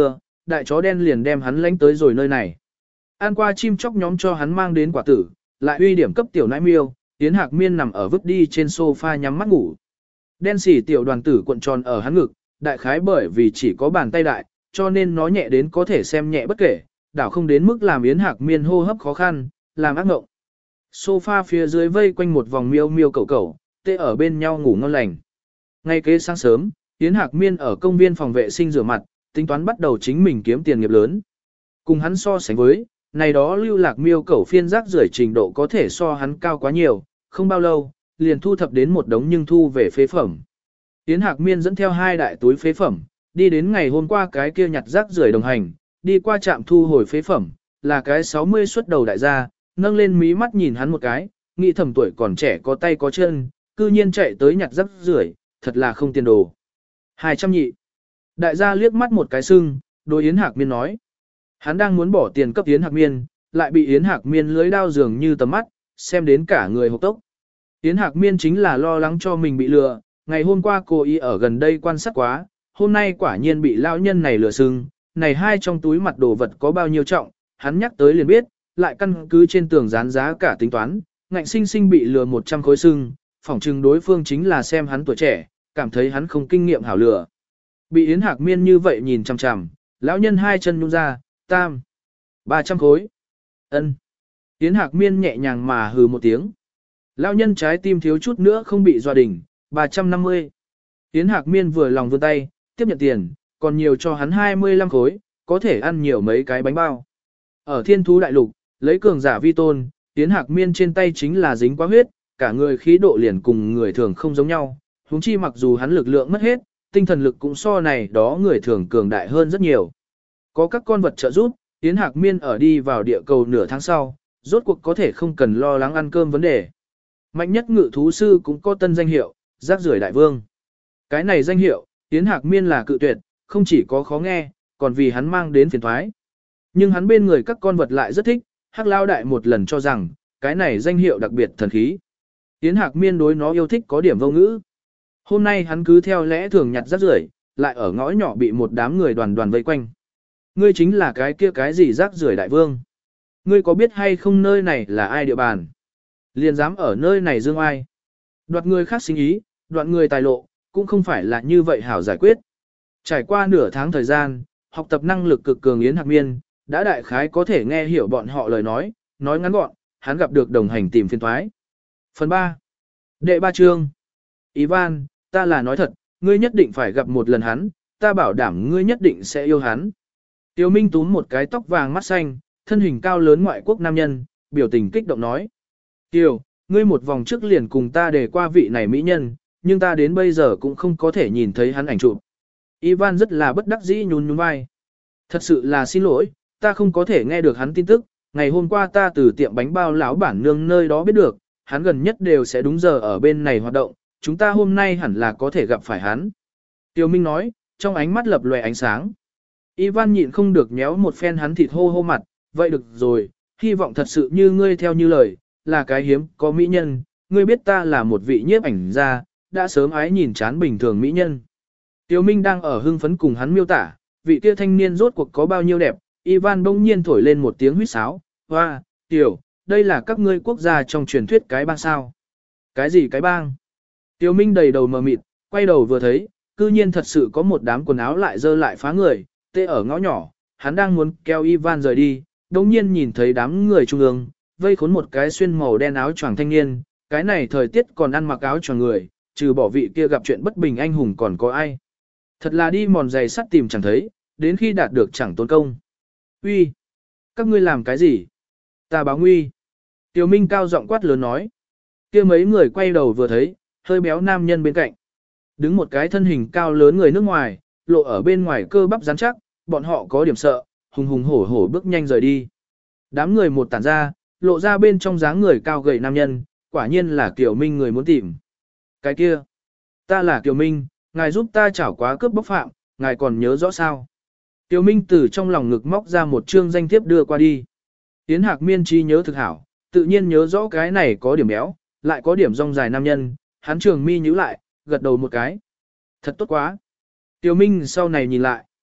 đại chó đen liền đem hắn lánh tới rồi nơi này. Ăn qua chim chóc nhóm cho hắn mang đến quả tử, lại uy điểm cấp tiểu nãi miêu, Yến Hạc Miên nằm ở vứt đi trên sofa nhắm mắt ngủ. Đen xỉ tiểu đoàn tử cuộn tròn ở hắn ngực, đại khái bởi vì chỉ có bàn tay đại, cho nên nó nhẹ đến có thể xem nhẹ bất kể, đảo không đến mức làm Yến Hạc Miên hô hấp khó khăn, làm ác mộng. Sofa phía dưới vây quanh một vòng miêu miêu cẩu cẩu, tê ở bên nhau ngủ ngon lành. Ngay kế sáng sớm, Yến Hạc Miên ở công viên phòng vệ sinh rửa mặt, tính toán bắt đầu chính mình kiếm tiền nghiệp lớn. Cùng hắn so sánh với, này đó lưu lạc miêu cẩu phiên rác rưởi trình độ có thể so hắn cao quá nhiều, không bao lâu, liền thu thập đến một đống nhưng thu về phế phẩm. Yến Hạc Miên dẫn theo hai đại túi phế phẩm, đi đến ngày hôm qua cái kia nhặt rác rưởi đồng hành, đi qua trạm thu hồi phế phẩm, là cái sáu mươi xuất đầu đại gia, nâng lên mí mắt nhìn hắn một cái, nghĩ thầm tuổi còn trẻ có tay có chân, cư nhiên chạy tới nhặt rác rưởi, thật là không tiền đồ. Hai trăm nhị. Đại gia liếc mắt một cái sưng, đối Yến Hạc Miên nói. Hắn đang muốn bỏ tiền cấp Yến Hạc Miên, lại bị Yến Hạc Miên lưới đao dường như tầm mắt, xem đến cả người hộc tốc. Yến Hạc Miên chính là lo lắng cho mình bị lừa, ngày hôm qua cô y ở gần đây quan sát quá, hôm nay quả nhiên bị lão nhân này lừa sưng, này hai trong túi mặt đồ vật có bao nhiêu trọng, hắn nhắc tới liền biết, lại căn cứ trên tường dán giá cả tính toán, ngạnh sinh sinh bị lừa một trăm khối sưng, phỏng chừng đối phương chính là xem hắn tuổi trẻ, cảm thấy hắn không kinh nghiệm hảo lừa. Bị Yến Hạc Miên như vậy nhìn chằm chằm, lão nhân hai chân nhún ra, tam, ba trăm khối. Ân. Yến Hạc Miên nhẹ nhàng mà hừ một tiếng. Lão nhân trái tim thiếu chút nữa không bị dọa đỉnh, ba trăm năm mươi. Yến Hạc Miên vừa lòng vươn tay, tiếp nhận tiền, còn nhiều cho hắn hai mươi lăm khối, có thể ăn nhiều mấy cái bánh bao. Ở Thiên Thú Đại Lục, lấy cường giả vi tôn, Yến Hạc Miên trên tay chính là dính quá huyết, cả người khí độ liền cùng người thường không giống nhau, huống chi mặc dù hắn lực lượng mất hết, tinh thần lực cũng so này đó người thường cường đại hơn rất nhiều. Có các con vật trợ giúp, Yến Hạc Miên ở đi vào địa cầu nửa tháng sau, rốt cuộc có thể không cần lo lắng ăn cơm vấn đề. Mạnh nhất ngự thú sư cũng có tân danh hiệu, rác rưởi đại vương. Cái này danh hiệu, Yến Hạc Miên là cự tuyệt, không chỉ có khó nghe, còn vì hắn mang đến phiền toái. Nhưng hắn bên người các con vật lại rất thích, Hắc Lao Đại một lần cho rằng, cái này danh hiệu đặc biệt thần khí. Yến Hạc Miên đối nó yêu thích có điểm vô ngữ. Hôm nay hắn cứ theo lẽ thường nhặt rác rưởi, lại ở ngõ nhỏ bị một đám người đoàn đoàn vây quanh. Ngươi chính là cái kia cái gì rác rưởi đại vương. Ngươi có biết hay không nơi này là ai địa bàn? Liền dám ở nơi này dương ai? Đoạt người khác sinh ý, đoạt người tài lộ, cũng không phải là như vậy hảo giải quyết. Trải qua nửa tháng thời gian, học tập năng lực cực cường Yến Hạc Miên, đã đại khái có thể nghe hiểu bọn họ lời nói, nói ngắn gọn, hắn gặp được đồng hành tìm phiên thoái. Phần ba. Đệ ba chương. Ivan, ta là nói thật, ngươi nhất định phải gặp một lần hắn, ta bảo đảm ngươi nhất định sẽ yêu hắn. Tiêu Minh túm một cái tóc vàng mắt xanh, thân hình cao lớn ngoại quốc nam nhân, biểu tình kích động nói. Tiêu, ngươi một vòng trước liền cùng ta để qua vị này mỹ nhân, nhưng ta đến bây giờ cũng không có thể nhìn thấy hắn ảnh chụp. Ivan rất là bất đắc dĩ nhún nhún vai. Thật sự là xin lỗi, ta không có thể nghe được hắn tin tức, ngày hôm qua ta từ tiệm bánh bao lão bản nương nơi đó biết được, hắn gần nhất đều sẽ đúng giờ ở bên này hoạt động, chúng ta hôm nay hẳn là có thể gặp phải hắn. Tiêu Minh nói, trong ánh mắt lập lòe ánh sáng. Ivan nhịn không được nhéo một phen hắn thịt hô hô mặt, vậy được rồi, hy vọng thật sự như ngươi theo như lời, là cái hiếm có mỹ nhân, ngươi biết ta là một vị nhiếp ảnh gia, đã sớm ái nhìn chán bình thường mỹ nhân. Tiêu Minh đang ở hưng phấn cùng hắn miêu tả, vị kia thanh niên rốt cuộc có bao nhiêu đẹp, Ivan bỗng nhiên thổi lên một tiếng huýt sáo, hoa, tiểu, đây là các ngươi quốc gia trong truyền thuyết cái bang sao. Cái gì cái bang? Tiêu Minh đầy đầu mờ mịt, quay đầu vừa thấy, cư nhiên thật sự có một đám quần áo lại dơ lại phá người, tê ở ngõ nhỏ, hắn đang muốn kéo Ivan rời đi, đồng nhiên nhìn thấy đám người trung ương, vây khốn một cái xuyên màu đen áo choàng thanh niên, cái này thời tiết còn ăn mặc áo choàng người, trừ bỏ vị kia gặp chuyện bất bình anh hùng còn có ai. Thật là đi mòn giày sắt tìm chẳng thấy, đến khi đạt được chẳng tốn công. Uy, các ngươi làm cái gì? Ta báo nguy. Tiêu Minh cao giọng quát lớn nói. Kia mấy người quay đầu vừa thấy, hơi béo nam nhân bên cạnh. Đứng một cái thân hình cao lớn người nước ngoài, lộ ở bên ngoài cơ bắp rắn chắc, bọn họ có điểm sợ, hùng hùng hổ hổ bước nhanh rời đi. Đám người một tản ra, lộ ra bên trong dáng người cao gầy nam nhân, quả nhiên là Kiều Minh người muốn tìm. Cái kia, ta là Kiều Minh, ngài giúp ta chảo quá cướp bóc phạm, ngài còn nhớ rõ sao? Kiều Minh từ trong lòng ngực móc ra một chương danh thiếp đưa qua đi. Yến Hạc Miên trí nhớ thực hảo, tự nhiên nhớ rõ cái này có điểm béo, lại có điểm rong dài nam nhân, hắn trường mi nhíu lại, gật đầu một cái. Thật tốt quá. Kiều Minh sau này nhìn lại.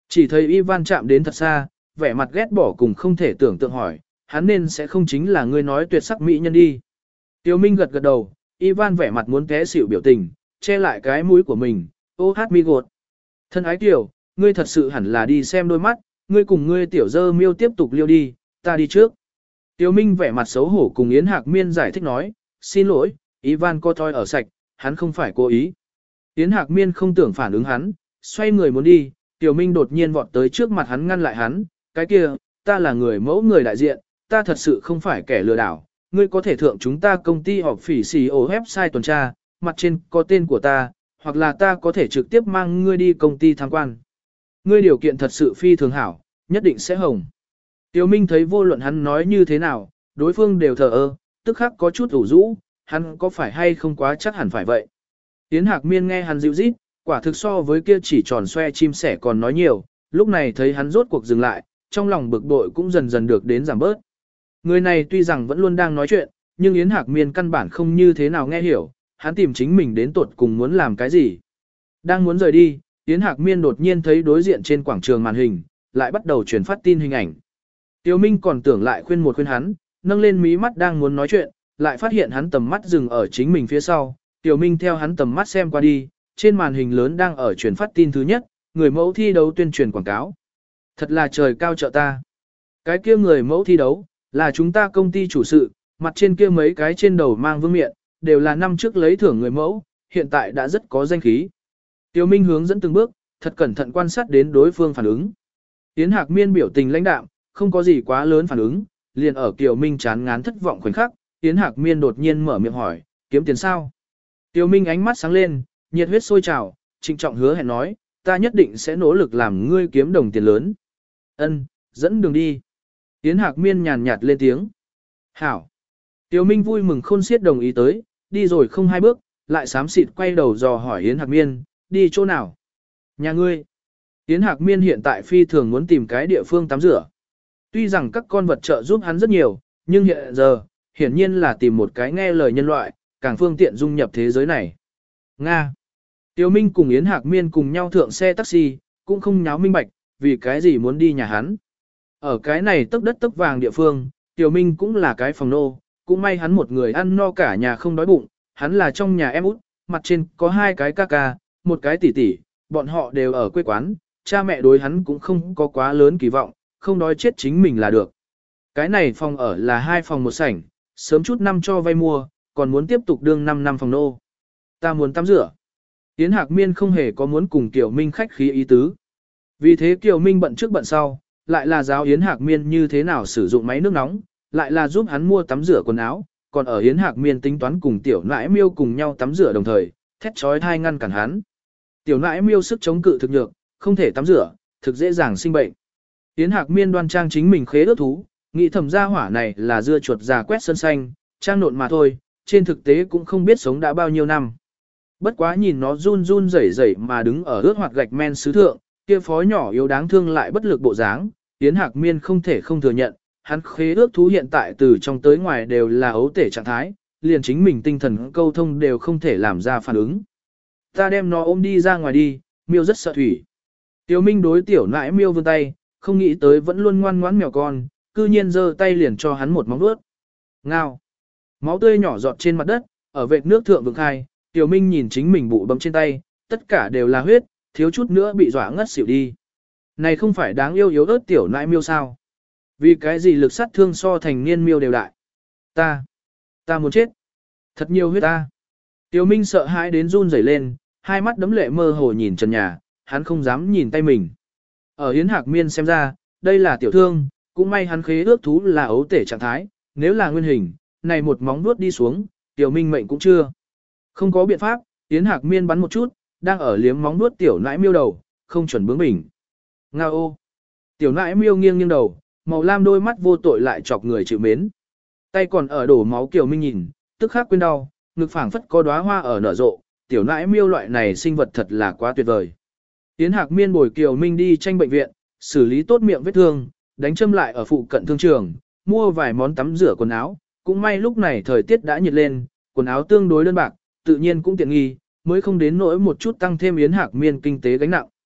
Chỉ thấy Ivan chạm đến thật xa, vẻ mặt ghét bỏ cùng không thể tưởng tượng hỏi, hắn nên sẽ không chính là ngươi nói tuyệt sắc mỹ nhân đi. Tiêu Minh gật gật đầu, Ivan vẻ mặt muốn té xỉu biểu tình, che lại cái mũi của mình, ô hát mi gột. Thân ái tiểu, ngươi thật sự hẳn là đi xem đôi mắt, ngươi cùng ngươi tiểu dơ miêu tiếp tục liêu đi, ta đi trước. Tiêu Minh vẻ mặt xấu hổ cùng Yến Hạc Miên giải thích nói, xin lỗi, Ivan co thoi ở sạch, hắn không phải cố ý. Yến Hạc Miên không tưởng phản ứng hắn, xoay người muốn đi, Tiêu Minh đột nhiên vọt tới trước mặt hắn ngăn lại hắn, cái kia, ta là người mẫu người đại diện, ta thật sự không phải kẻ lừa đảo, ngươi có thể thượng chúng ta công ty họp phỉ xì ổ website tuần tra, mặt trên có tên của ta, hoặc là ta có thể trực tiếp mang ngươi đi công ty tham quan. Ngươi điều kiện thật sự phi thường hảo, nhất định sẽ hồng. Tiêu Minh thấy vô luận hắn nói như thế nào, đối phương đều thờ ơ, tức khắc có chút ủ rũ, hắn có phải hay không quá chắc hẳn phải vậy. Yến Hạc Miên nghe hắn dịu rít, quả thực so với kia chỉ tròn xoe chim sẻ còn nói nhiều, lúc này thấy hắn rốt cuộc dừng lại, trong lòng bực bội cũng dần dần được đến giảm bớt. Người này tuy rằng vẫn luôn đang nói chuyện, nhưng Yến Hạc Miên căn bản không như thế nào nghe hiểu, hắn tìm chính mình đến tuột cùng muốn làm cái gì. Đang muốn rời đi, Yến Hạc Miên đột nhiên thấy đối diện trên quảng trường màn hình, lại bắt đầu truyền phát tin hình ảnh. Tiêu Minh còn tưởng lại khuyên một khuyên hắn, nâng lên mí mắt đang muốn nói chuyện, lại phát hiện hắn tầm mắt dừng ở chính mình phía sau. Tiêu Minh theo hắn tầm mắt xem qua đi, trên màn hình lớn đang ở truyền phát tin thứ nhất, người mẫu thi đấu tuyên truyền quảng cáo. Thật là trời cao trợ ta. Cái kia người mẫu thi đấu, là chúng ta công ty chủ sự, mặt trên kia mấy cái trên đầu mang vương miện, đều là năm trước lấy thưởng người mẫu, hiện tại đã rất có danh khí. Tiêu Minh hướng dẫn từng bước, thật cẩn thận quan sát đến đối phương phản ứng. Yến Hạc Miên biểu tình lãnh đạm, không có gì quá lớn phản ứng, liền ở Tiêu Minh chán ngán thất vọng khoảnh khắc, Yến Hạc Miên đột nhiên mở miệng hỏi, kiếm tiền sao? Tiêu Minh ánh mắt sáng lên, nhiệt huyết sôi trào, trịnh trọng hứa hẹn nói, ta nhất định sẽ nỗ lực làm ngươi kiếm đồng tiền lớn. Ân, dẫn đường đi. Yến Hạc Miên nhàn nhạt lên tiếng. Hảo. Tiêu Minh vui mừng khôn xiết đồng ý tới, đi rồi không hai bước, lại xám xịt quay đầu dò hỏi Yến Hạc Miên, đi chỗ nào? Nhà ngươi. Yến Hạc Miên hiện tại phi thường muốn tìm cái địa phương tắm rửa. Tuy rằng các con vật trợ giúp hắn rất nhiều, nhưng hiện giờ, hiển nhiên là tìm một cái nghe lời nhân loại, càng phương tiện dung nhập thế giới này. Nga. Tiêu Minh cùng Yến Hạc Miên cùng nhau thượng xe taxi, cũng không nháo minh bạch, vì cái gì muốn đi nhà hắn. Ở cái này tấc đất tấc vàng địa phương, Tiêu Minh cũng là cái phòng nô, cũng may hắn một người ăn no cả nhà không đói bụng, hắn là trong nhà em út, mặt trên có hai cái ca ca, một cái tỷ tỷ, bọn họ đều ở quê quán, cha mẹ đối hắn cũng không có quá lớn kỳ vọng, không đói chết chính mình là được. Cái này phòng ở là hai phòng một sảnh, sớm chút năm cho vay mua, còn muốn tiếp tục đương năm năm phòng nô. Ta muốn tắm rửa. Yến Hạc Miên không hề có muốn cùng Kiều Minh khách khí ý tứ. Vì thế Kiều Minh bận trước bận sau, lại là giáo Yến Hạc Miên như thế nào sử dụng máy nước nóng, lại là giúp hắn mua tắm rửa quần áo, còn ở Yến Hạc Miên tính toán cùng Tiểu Nãi Miêu cùng nhau tắm rửa đồng thời, thét chói tai ngăn cản hắn. Tiểu Nãi Miêu sức chống cự thực nhược, không thể tắm rửa, thực dễ dàng sinh bệnh. Yến Hạc Miên đoan trang chính mình khế ước thú, nghĩ thầm gia hỏa này là dưa chuột già quét sân xanh, trang nộn mà thôi, trên thực tế cũng không biết sống đã bao nhiêu năm. Bất quá nhìn nó run run rẩy rẩy mà đứng ở ướt hoạt gạch men sứ thượng, kia phó nhỏ yếu đáng thương lại bất lực bộ dáng, Yến Hạc Miên không thể không thừa nhận, hắn khế ước thú hiện tại từ trong tới ngoài đều là ấu tể trạng thái, liền chính mình tinh thần câu thông đều không thể làm ra phản ứng. Ta đem nó ôm đi ra ngoài đi, Miêu rất sợ thủy. Tiêu Minh đối Tiểu Nãi Miêu vươn tay, không nghĩ tới vẫn luôn ngoan ngoãn mèo con, cư nhiên giơ tay liền cho hắn một móng vuốt. Ngao. Máu tươi nhỏ giọt trên mặt đất, ở vệt nước thượng vượng khai, Tiểu Minh nhìn chính mình bụ bấm trên tay, tất cả đều là huyết, thiếu chút nữa bị dọa ngất xỉu đi. Này không phải đáng yêu yếu ớt Tiểu Nãi Miêu sao? Vì cái gì lực sát thương so thành niên miêu đều đại? Ta, ta muốn chết. Thật nhiều huyết ta. Tiểu Minh sợ hãi đến run rẩy lên, hai mắt đấm lệ mơ hồ nhìn trần nhà, hắn không dám nhìn tay mình. Ở Yến Hạc Miên xem ra, đây là tiểu thương, cũng may hắn khế ước thú là ấu tể trạng thái, nếu là nguyên hình, này một móng vuốt đi xuống, Tiểu Minh mệnh cũng chưa. Không có biện pháp, Yến Hạc Miên bắn một chút, đang ở liếm móng vuốt Tiểu Nãi Miêu đầu, không chuẩn bướng bỉnh. Ngao ô. Tiểu Nãi Miêu nghiêng nghiêng đầu, màu lam đôi mắt vô tội lại chọc người chịu mến. Tay còn ở đổ máu Kiều Minh nhìn, tức khắc quên đau, ngực phảng phất có đóa hoa ở nở rộ, Tiểu Nãi Miêu loại này sinh vật thật là quá tuyệt vời. Yến Hạc Miên bồi Kiều Minh đi tranh bệnh viện, xử lý tốt miệng vết thương, đánh châm lại ở phụ cận thương trường, mua vài món tắm rửa quần áo, cũng may lúc này thời tiết đã nhiệt lên, quần áo tương đối đơn bạc, tự nhiên cũng tiện nghi, mới không đến nỗi một chút tăng thêm Yến Hạc Miên kinh tế gánh nặng.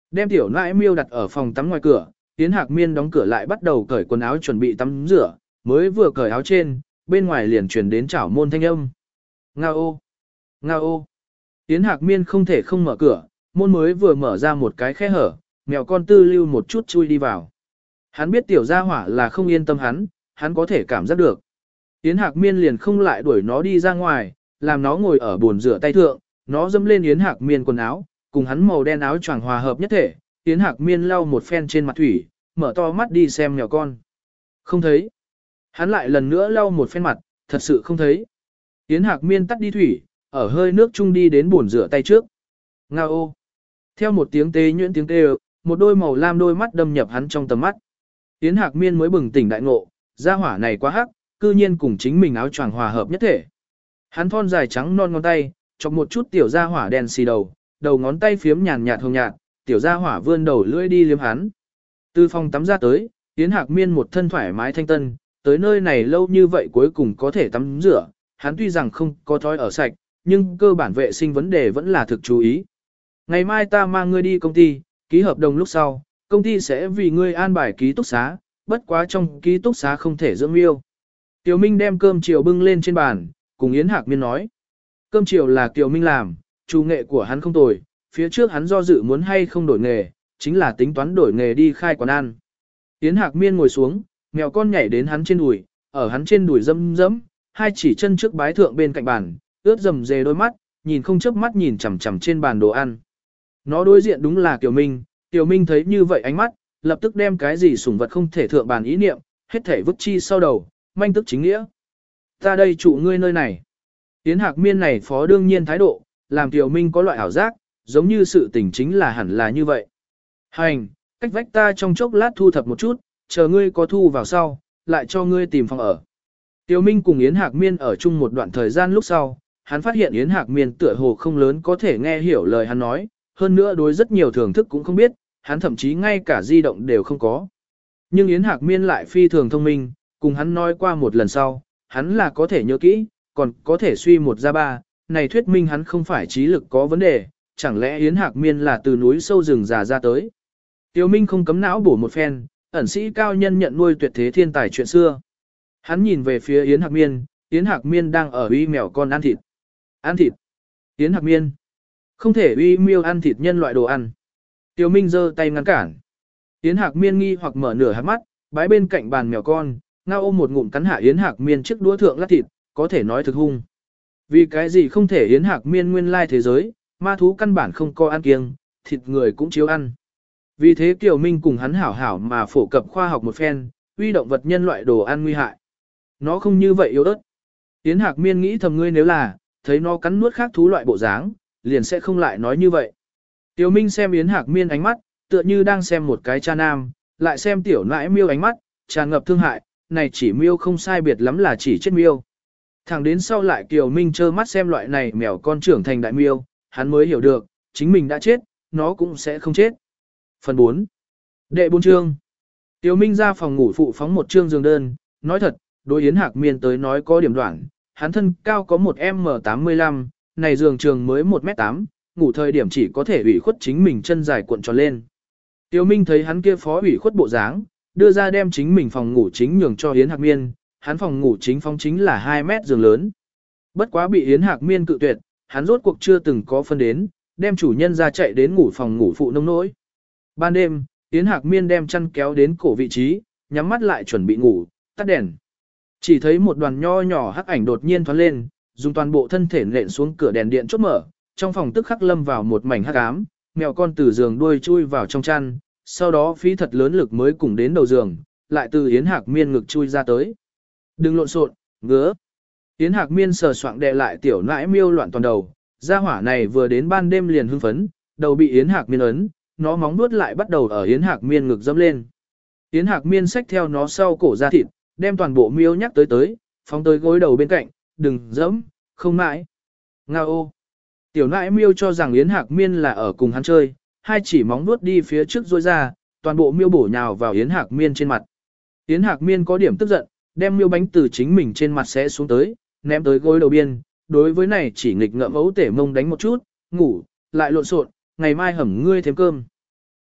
Đem tiểu nãi miêu đặt ở phòng tắm ngoài cửa, Yến Hạc Miên đóng cửa lại bắt đầu cởi quần áo chuẩn bị tắm rửa, mới vừa cởi áo trên, bên ngoài liền truyền đến chảo môn thanh âm. Nga ô! Nga ô! Yến Hạc Miên không thể không mở cửa, môn mới vừa mở ra một cái khe hở, mèo con tư lưu một chút chui đi vào. Hắn biết tiểu gia hỏa là không yên tâm hắn, hắn có thể cảm giác được. Yến Hạc Miên liền không lại đuổi nó đi ra ngoài, làm nó ngồi ở bồn rửa tay thượng, nó dẫm lên Yến Hạc Miên quần áo, cùng hắn màu đen áo choàng hòa hợp nhất thể. Yến Hạc Miên lau một phen trên mặt thủy, mở to mắt đi xem mèo con. Không thấy. Hắn lại lần nữa lau một phen mặt, thật sự không thấy. Yến Hạc Miên tắt đi thủy, ở hơi nước chung đi đến bồn rửa tay trước. Nga ô. Theo một tiếng tê nhuyễn tiếng tê, một đôi màu lam đôi mắt đâm nhập hắn trong tầm mắt. Yến Hạc Miên mới bừng tỉnh đại ngộ, gia hỏa này quá hắc, cư nhiên cùng chính mình áo choàng hòa hợp nhất thể. Hắn thon dài trắng non ngón tay, chọc một chút tiểu gia hỏa đen xì đầu, đầu ngón tay phiếm nhàn nhạt hồng nhạt, tiểu gia hỏa vươn đầu lưỡi đi liếm hắn. Từ phòng tắm ra tới, Yến Hạc Miên một thân thoải mái thanh tân, tới nơi này lâu như vậy cuối cùng có thể tắm rửa, hắn tuy rằng không có thói ở sạch, nhưng cơ bản vệ sinh vấn đề vẫn là thực chú ý. Ngày mai ta mang ngươi đi công ty, ký hợp đồng lúc sau, công ty sẽ vì ngươi an bài ký túc xá, bất quá trong ký túc xá không thể dưỡng miêu. Kiều Minh đem cơm chiều bưng lên trên bàn, cùng Yến Hạc Miên nói. Cơm chiều là Kiều Minh làm, chủ nghệ của hắn không tồi, phía trước hắn do dự muốn hay không đổi nghề, chính là tính toán đổi nghề đi khai quán ăn. Yến Hạc Miên ngồi xuống, mèo con nhảy đến hắn trên đùi, ở hắn trên đùi dẫm dẫm, hai chỉ chân trước bái thượng bên cạnh bàn, ướt rầm rề đôi mắt, nhìn không chớp mắt nhìn chằm chằm trên bàn đồ ăn. Nó đối diện đúng là Kiều Minh, Kiều Minh thấy như vậy ánh mắt, lập tức đem cái gì sủng vật không thể thượng bàn ý niệm, hết thể vứt chi sau đầu, manh tức chính nghĩa. Ta đây trụ ngươi nơi này. Yến Hạc Miên này phó đương nhiên thái độ, làm Kiều Minh có loại ảo giác, giống như sự tình chính là hẳn là như vậy. Hành, cách vách ta trong chốc lát thu thập một chút, chờ ngươi có thu vào sau, lại cho ngươi tìm phòng ở. Kiều Minh cùng Yến Hạc Miên ở chung một đoạn thời gian lúc sau, hắn phát hiện Yến Hạc Miên tựa hồ không lớn có thể nghe hiểu lời hắn nói, hơn nữa đối rất nhiều thưởng thức cũng không biết, hắn thậm chí ngay cả di động đều không có. Nhưng Yến Hạc Miên lại phi thường thông minh, cùng hắn nói qua một lần sau, hắn là có thể nhớ kỹ, còn có thể suy một ra ba, này thuyết minh hắn không phải trí lực có vấn đề, chẳng lẽ Yến Hạc Miên là từ núi sâu rừng già ra tới. Tiêu Minh không cấm não bổ một phen, ẩn sĩ cao nhân nhận nuôi tuyệt thế thiên tài chuyện xưa. Hắn nhìn về phía Yến Hạc Miên, Yến Hạc Miên đang ở uy mèo con ăn thịt. Ăn thịt. Yến Hạc Miên. Không thể uy miêu ăn thịt nhân loại đồ ăn. Tiêu Minh giơ tay ngăn cản. Yến Hạc Miên nghi hoặc mở nửa hạt mắt, bái bên cạnh bàn mèo con, ngao ôm một ngụm cắn hạ Yến Hạc Miên chiếc đũa thượng lát thịt, có thể nói thực hung. Vì cái gì không thể Yến Hạc Miên nguyên lai thế giới, ma thú căn bản không có ăn kiêng, thịt người cũng chiếu ăn. Vì thế Kiều Minh cùng hắn hảo hảo mà phổ cập khoa học một phen, uy động vật nhân loại đồ ăn nguy hại. Nó không như vậy yếu ớt. Yến Hạc Miên nghĩ thầm ngươi nếu là, thấy nó cắn nuốt khác thú loại bộ dáng, liền sẽ không lại nói như vậy. Kiều Minh xem Yến Hạc Miên ánh mắt, tựa như đang xem một cái cha nam, lại xem tiểu nãi miêu ánh mắt, tràn ngập thương hại, này chỉ miêu không sai biệt lắm là chỉ chết miêu. Thẳng đến sau lại Kiều Minh trơ mắt xem loại này mèo con trưởng thành đại miêu, hắn mới hiểu được, chính mình đã chết, nó cũng sẽ không chết. Phần bốn. Đệ bốn chương. Kiều Minh ra phòng ngủ phụ phóng một chương giường đơn, nói thật, đối Yến Hạc Miên tới nói có điểm đoạn, hắn thân cao có một em tám mươi lăm, này giường trường mới một mét tám, ngủ thời điểm chỉ có thể ủy khuất chính mình chân dài cuộn tròn lên. Tiêu Minh thấy hắn kia phó ủy khuất bộ dáng, đưa ra đem chính mình phòng ngủ chính nhường cho Yến Hạc Miên, hắn phòng ngủ chính phóng chính là hai mét giường lớn. Bất quá bị Yến Hạc Miên cự tuyệt, hắn rốt cuộc chưa từng có phân đến, đem chủ nhân ra chạy đến ngủ phòng ngủ phụ nông nỗi. Ban đêm, Yến Hạc Miên đem chăn kéo đến cổ vị trí, nhắm mắt lại chuẩn bị ngủ, tắt đèn. Chỉ thấy một đoàn nho nhỏ hắc ảnh đột nhiên thoáng lên, dùng toàn bộ thân thể nện xuống cửa đèn điện chốt mở, trong phòng tức khắc lâm vào một mảnh hắc ám, mèo con từ giường đuôi chui vào trong chăn, sau đó phí thật lớn lực mới cùng đến đầu giường, lại từ Yến Hạc Miên ngực chui ra tới. Đừng lộn xộn, ngứa. Yến Hạc Miên sờ soạng đè lại tiểu nãi miêu loạn toàn đầu, gia hỏa này vừa đến ban đêm liền hưng phấn, đầu bị Yến Hạc Miên ấn, nó móng nuốt lại bắt đầu ở Yến Hạc Miên ngực dẫm lên. Yến Hạc Miên xách theo nó sau cổ ra thịt, đem toàn bộ miêu nhắc tới tới, phóng tới gối đầu bên cạnh, đừng dẫm, không mãi. Nga ô. Tiểu nãi miêu cho rằng Yến Hạc Miên là ở cùng hắn chơi, hai chỉ móng nuốt đi phía trước rôi ra, toàn bộ miêu bổ nhào vào Yến Hạc Miên trên mặt. Yến Hạc Miên có điểm tức giận, đem miêu bánh từ chính mình trên mặt xé xuống tới, ném tới gối đầu biên, đối với này chỉ nghịch ngợm ấu tể mông đánh một chút, ngủ, lại lộn xộn, ngày mai hầm ngươi thêm cơm.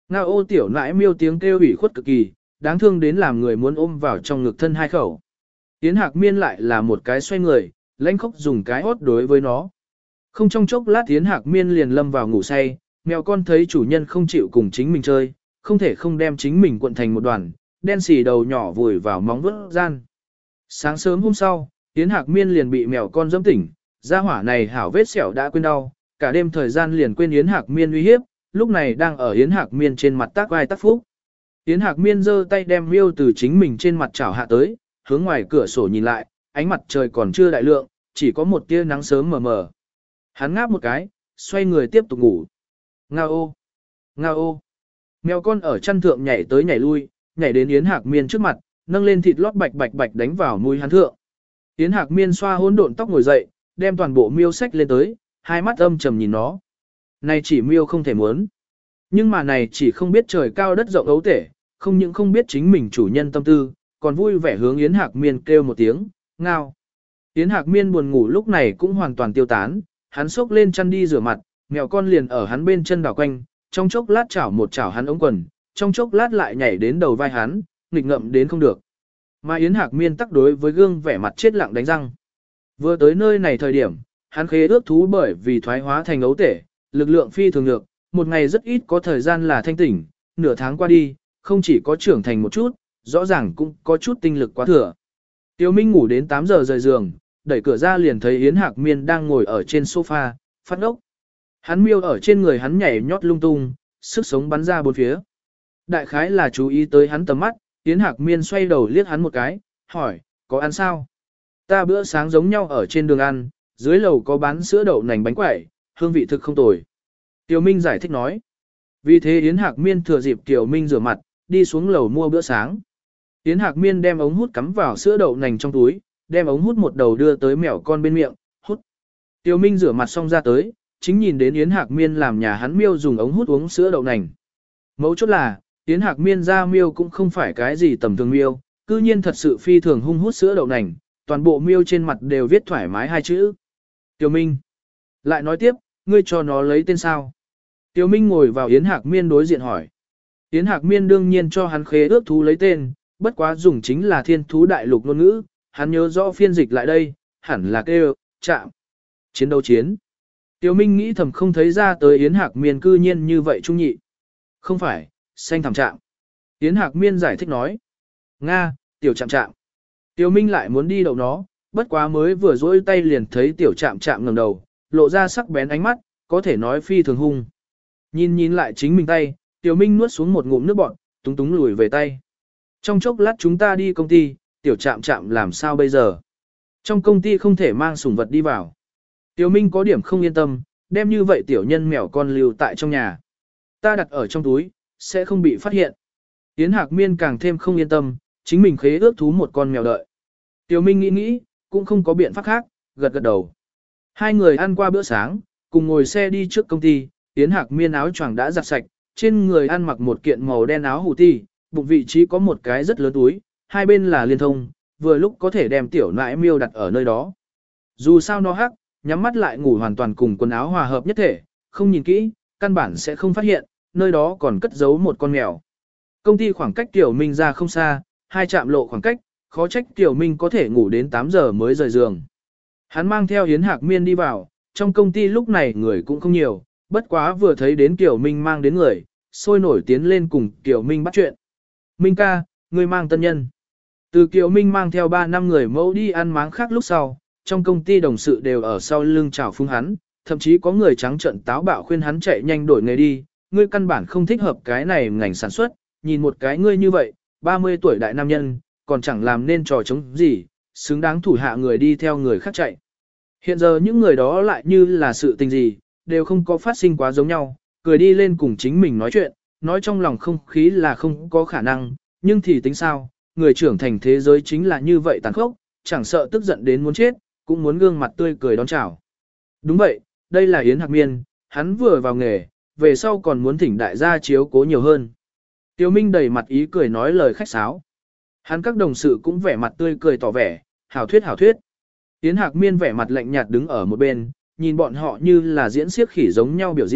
Ngao ô tiểu nãi miêu tiếng kêu ủy khuất cực kỳ, đáng thương đến làm người muốn ôm vào trong ngực thân hai khẩu. Yến Hạc Miên lại là một cái xoay người, lãnh khốc dùng cái hốt đối với nó. Không trong chốc lát Yến Hạc Miên liền lâm vào ngủ say, mèo con thấy chủ nhân không chịu cùng chính mình chơi, không thể không đem chính mình cuộn thành một đoàn, đen xì đầu nhỏ vùi vào móng vuốt gian. Sáng sớm hôm sau, Yến Hạc Miên liền bị mèo con dẫm tỉnh, gia hỏa này hảo vết sẹo đã quên đau, cả đêm thời gian liền quên Yến Hạc Miên uy hiếp, lúc này đang ở Yến Hạc Miên trên mặt tác vai tác phúc. Yến Hạc Miên giơ tay đem miêu từ chính mình trên mặt chảo hạ tới, hướng ngoài cửa sổ nhìn lại, ánh mặt trời còn chưa đại lượng, chỉ có một tia nắng sớm mờ mờ. Hắn ngáp một cái, xoay người tiếp tục ngủ. Ngao ô, ngao ô. Mèo con ở chăn thượng nhảy tới nhảy lui, nhảy đến Yến Hạc Miên trước mặt, nâng lên thịt lót bạch bạch bạch đánh vào mũi hắn thượng. Yến Hạc Miên xoa hỗn độn tóc ngồi dậy, đem toàn bộ miêu sách lên tới, hai mắt âm trầm nhìn nó. Này chỉ miêu không thể muốn. Nhưng mà này chỉ không biết trời cao đất rộng ấu tể, không những không biết chính mình chủ nhân tâm tư, còn vui vẻ hướng Yến Hạc Miên kêu một tiếng, ngao. Yến Hạc Miên buồn ngủ lúc này cũng hoàn toàn tiêu tán, hắn xốc lên chăn đi rửa mặt, mèo con liền ở hắn bên chân đảo quanh, trong chốc lát chảo một chảo hắn ống quần, trong chốc lát lại nhảy đến đầu vai hắn, nghịch ngậm đến không được. Mà Yến Hạc Miên tắc đối với gương vẻ mặt chết lặng đánh răng. Vừa tới nơi này thời điểm, hắn khế ước thú bởi vì thoái hóa thành ấu tể, lực lượng phi thường nhược, một ngày rất ít có thời gian là thanh tỉnh, nửa tháng qua đi, không chỉ có trưởng thành một chút, rõ ràng cũng có chút tinh lực quá thừa. Tiêu Minh ngủ đến tám giờ rời giường, đẩy cửa ra liền thấy Yến Hạc Miên đang ngồi ở trên sofa, phát ốc. Hắn miêu ở trên người hắn nhảy nhót lung tung, sức sống bắn ra bốn phía. Đại khái là chú ý tới hắn tầm mắt, Yến Hạc Miên xoay đầu liếc hắn một cái, hỏi, có ăn sao? Ta bữa sáng giống nhau ở trên đường ăn, dưới lầu có bán sữa đậu nành bánh quẩy, hương vị thực không tồi. Tiêu Minh giải thích nói. Vì thế Yến Hạc Miên thừa dịp Tiêu Minh rửa mặt, đi xuống lầu mua bữa sáng. Yến Hạc Miên đem ống hút cắm vào sữa đậu nành trong túi, đem ống hút một đầu đưa tới mèo con bên miệng, hút. Tiêu Minh rửa mặt xong ra tới, chính nhìn đến Yến Hạc Miên làm nhà hắn miêu dùng ống hút uống sữa đậu nành. Mấu chốt là, Yến Hạc Miên ra miêu cũng không phải cái gì tầm thường miêu, cư nhiên thật sự phi thường hung hút sữa đậu nành, toàn bộ miêu trên mặt đều viết thoải mái hai chữ. Tiêu Minh. Lại nói tiếp, ngươi cho nó lấy tên sao? Tiêu Minh ngồi vào Yến Hạc Miên đối diện hỏi. Yến Hạc Miên đương nhiên cho hắn khế ước thú lấy tên, bất quá dùng chính là thiên thú đại lục ngôn ngữ, hắn nhớ rõ phiên dịch lại đây, hẳn là kêu, chạm, chiến đấu chiến. Tiêu Minh nghĩ thầm không thấy ra tới Yến Hạc Miên cư nhiên như vậy trung nhị. Không phải, xanh thảm chạm. Yến Hạc Miên giải thích nói. Nga, tiểu chạm chạm. Tiêu Minh lại muốn đi đậu nó, bất quá mới vừa dỗi tay liền thấy tiểu chạm chạm ngẩng đầu, lộ ra sắc bén ánh mắt, có thể nói phi thường hung. Nhìn nhìn lại chính mình tay, Tiêu Minh nuốt xuống một ngụm nước bọt, túng túng lùi về tay. Trong chốc lát chúng ta đi công ty, tiểu chạm chạm làm sao bây giờ? Trong công ty không thể mang sủng vật đi vào. Tiêu Minh có điểm không yên tâm, đem như vậy tiểu nhân mèo con lưu tại trong nhà. Ta đặt ở trong túi, sẽ không bị phát hiện. Yến Hạc Miên càng thêm không yên tâm, chính mình khế ước thú một con mèo đợi. Tiêu Minh nghĩ nghĩ, cũng không có biện pháp khác, gật gật đầu. Hai người ăn qua bữa sáng, cùng ngồi xe đi trước công ty, Yến Hạc Miên áo choàng đã giặt sạch, trên người ăn mặc một kiện màu đen áo hủ ti, bụng vị trí có một cái rất lớn túi, hai bên là liên thông, vừa lúc có thể đem tiểu nãi miêu đặt ở nơi đó. Dù sao nó hắc, nhắm mắt lại ngủ hoàn toàn cùng quần áo hòa hợp nhất thể, không nhìn kỹ, căn bản sẽ không phát hiện, nơi đó còn cất giấu một con mèo. Công ty khoảng cách Tiểu Minh ra không xa, hai trạm lộ khoảng cách, khó trách Tiểu Minh có thể ngủ đến tám giờ mới rời giường. Hắn mang theo Yến Hạc Miên đi vào, trong công ty lúc này người cũng không nhiều, bất quá vừa thấy đến Tiểu Minh mang đến người, sôi nổi tiến lên cùng Tiểu Minh bắt chuyện. Minh ca, người mang tân nhân. Từ Kiều Minh mang theo ba năm người mẫu đi ăn máng khác lúc sau, trong công ty đồng sự đều ở sau lưng chào phúng hắn, thậm chí có người trắng trợn táo bạo khuyên hắn chạy nhanh đổi nghề đi, ngươi căn bản không thích hợp cái này ngành sản xuất, nhìn một cái ngươi như vậy, ba mươi tuổi đại nam nhân, còn chẳng làm nên trò chống gì, xứng đáng thủ hạ người đi theo người khác chạy. Hiện giờ những người đó lại như là sự tình gì, đều không có phát sinh quá giống nhau, cười đi lên cùng chính mình nói chuyện, nói trong lòng không khí là không có khả năng, nhưng thì tính sao, người trưởng thành thế giới chính là như vậy tàn khốc, chẳng sợ tức giận đến muốn chết, cũng muốn gương mặt tươi cười đón chào. Đúng vậy, đây là Yến Hạc Miên, hắn vừa vào nghề, về sau còn muốn thỉnh đại gia chiếu cố nhiều hơn. Tiêu Minh đầy mặt ý cười nói lời khách sáo. Hắn các đồng sự cũng vẻ mặt tươi cười tỏ vẻ, hảo thuyết hảo thuyết. Yến Hạc Miên vẻ mặt lạnh nhạt đứng ở một bên, nhìn bọn họ như là diễn xiếc khỉ giống nhau biểu diễn,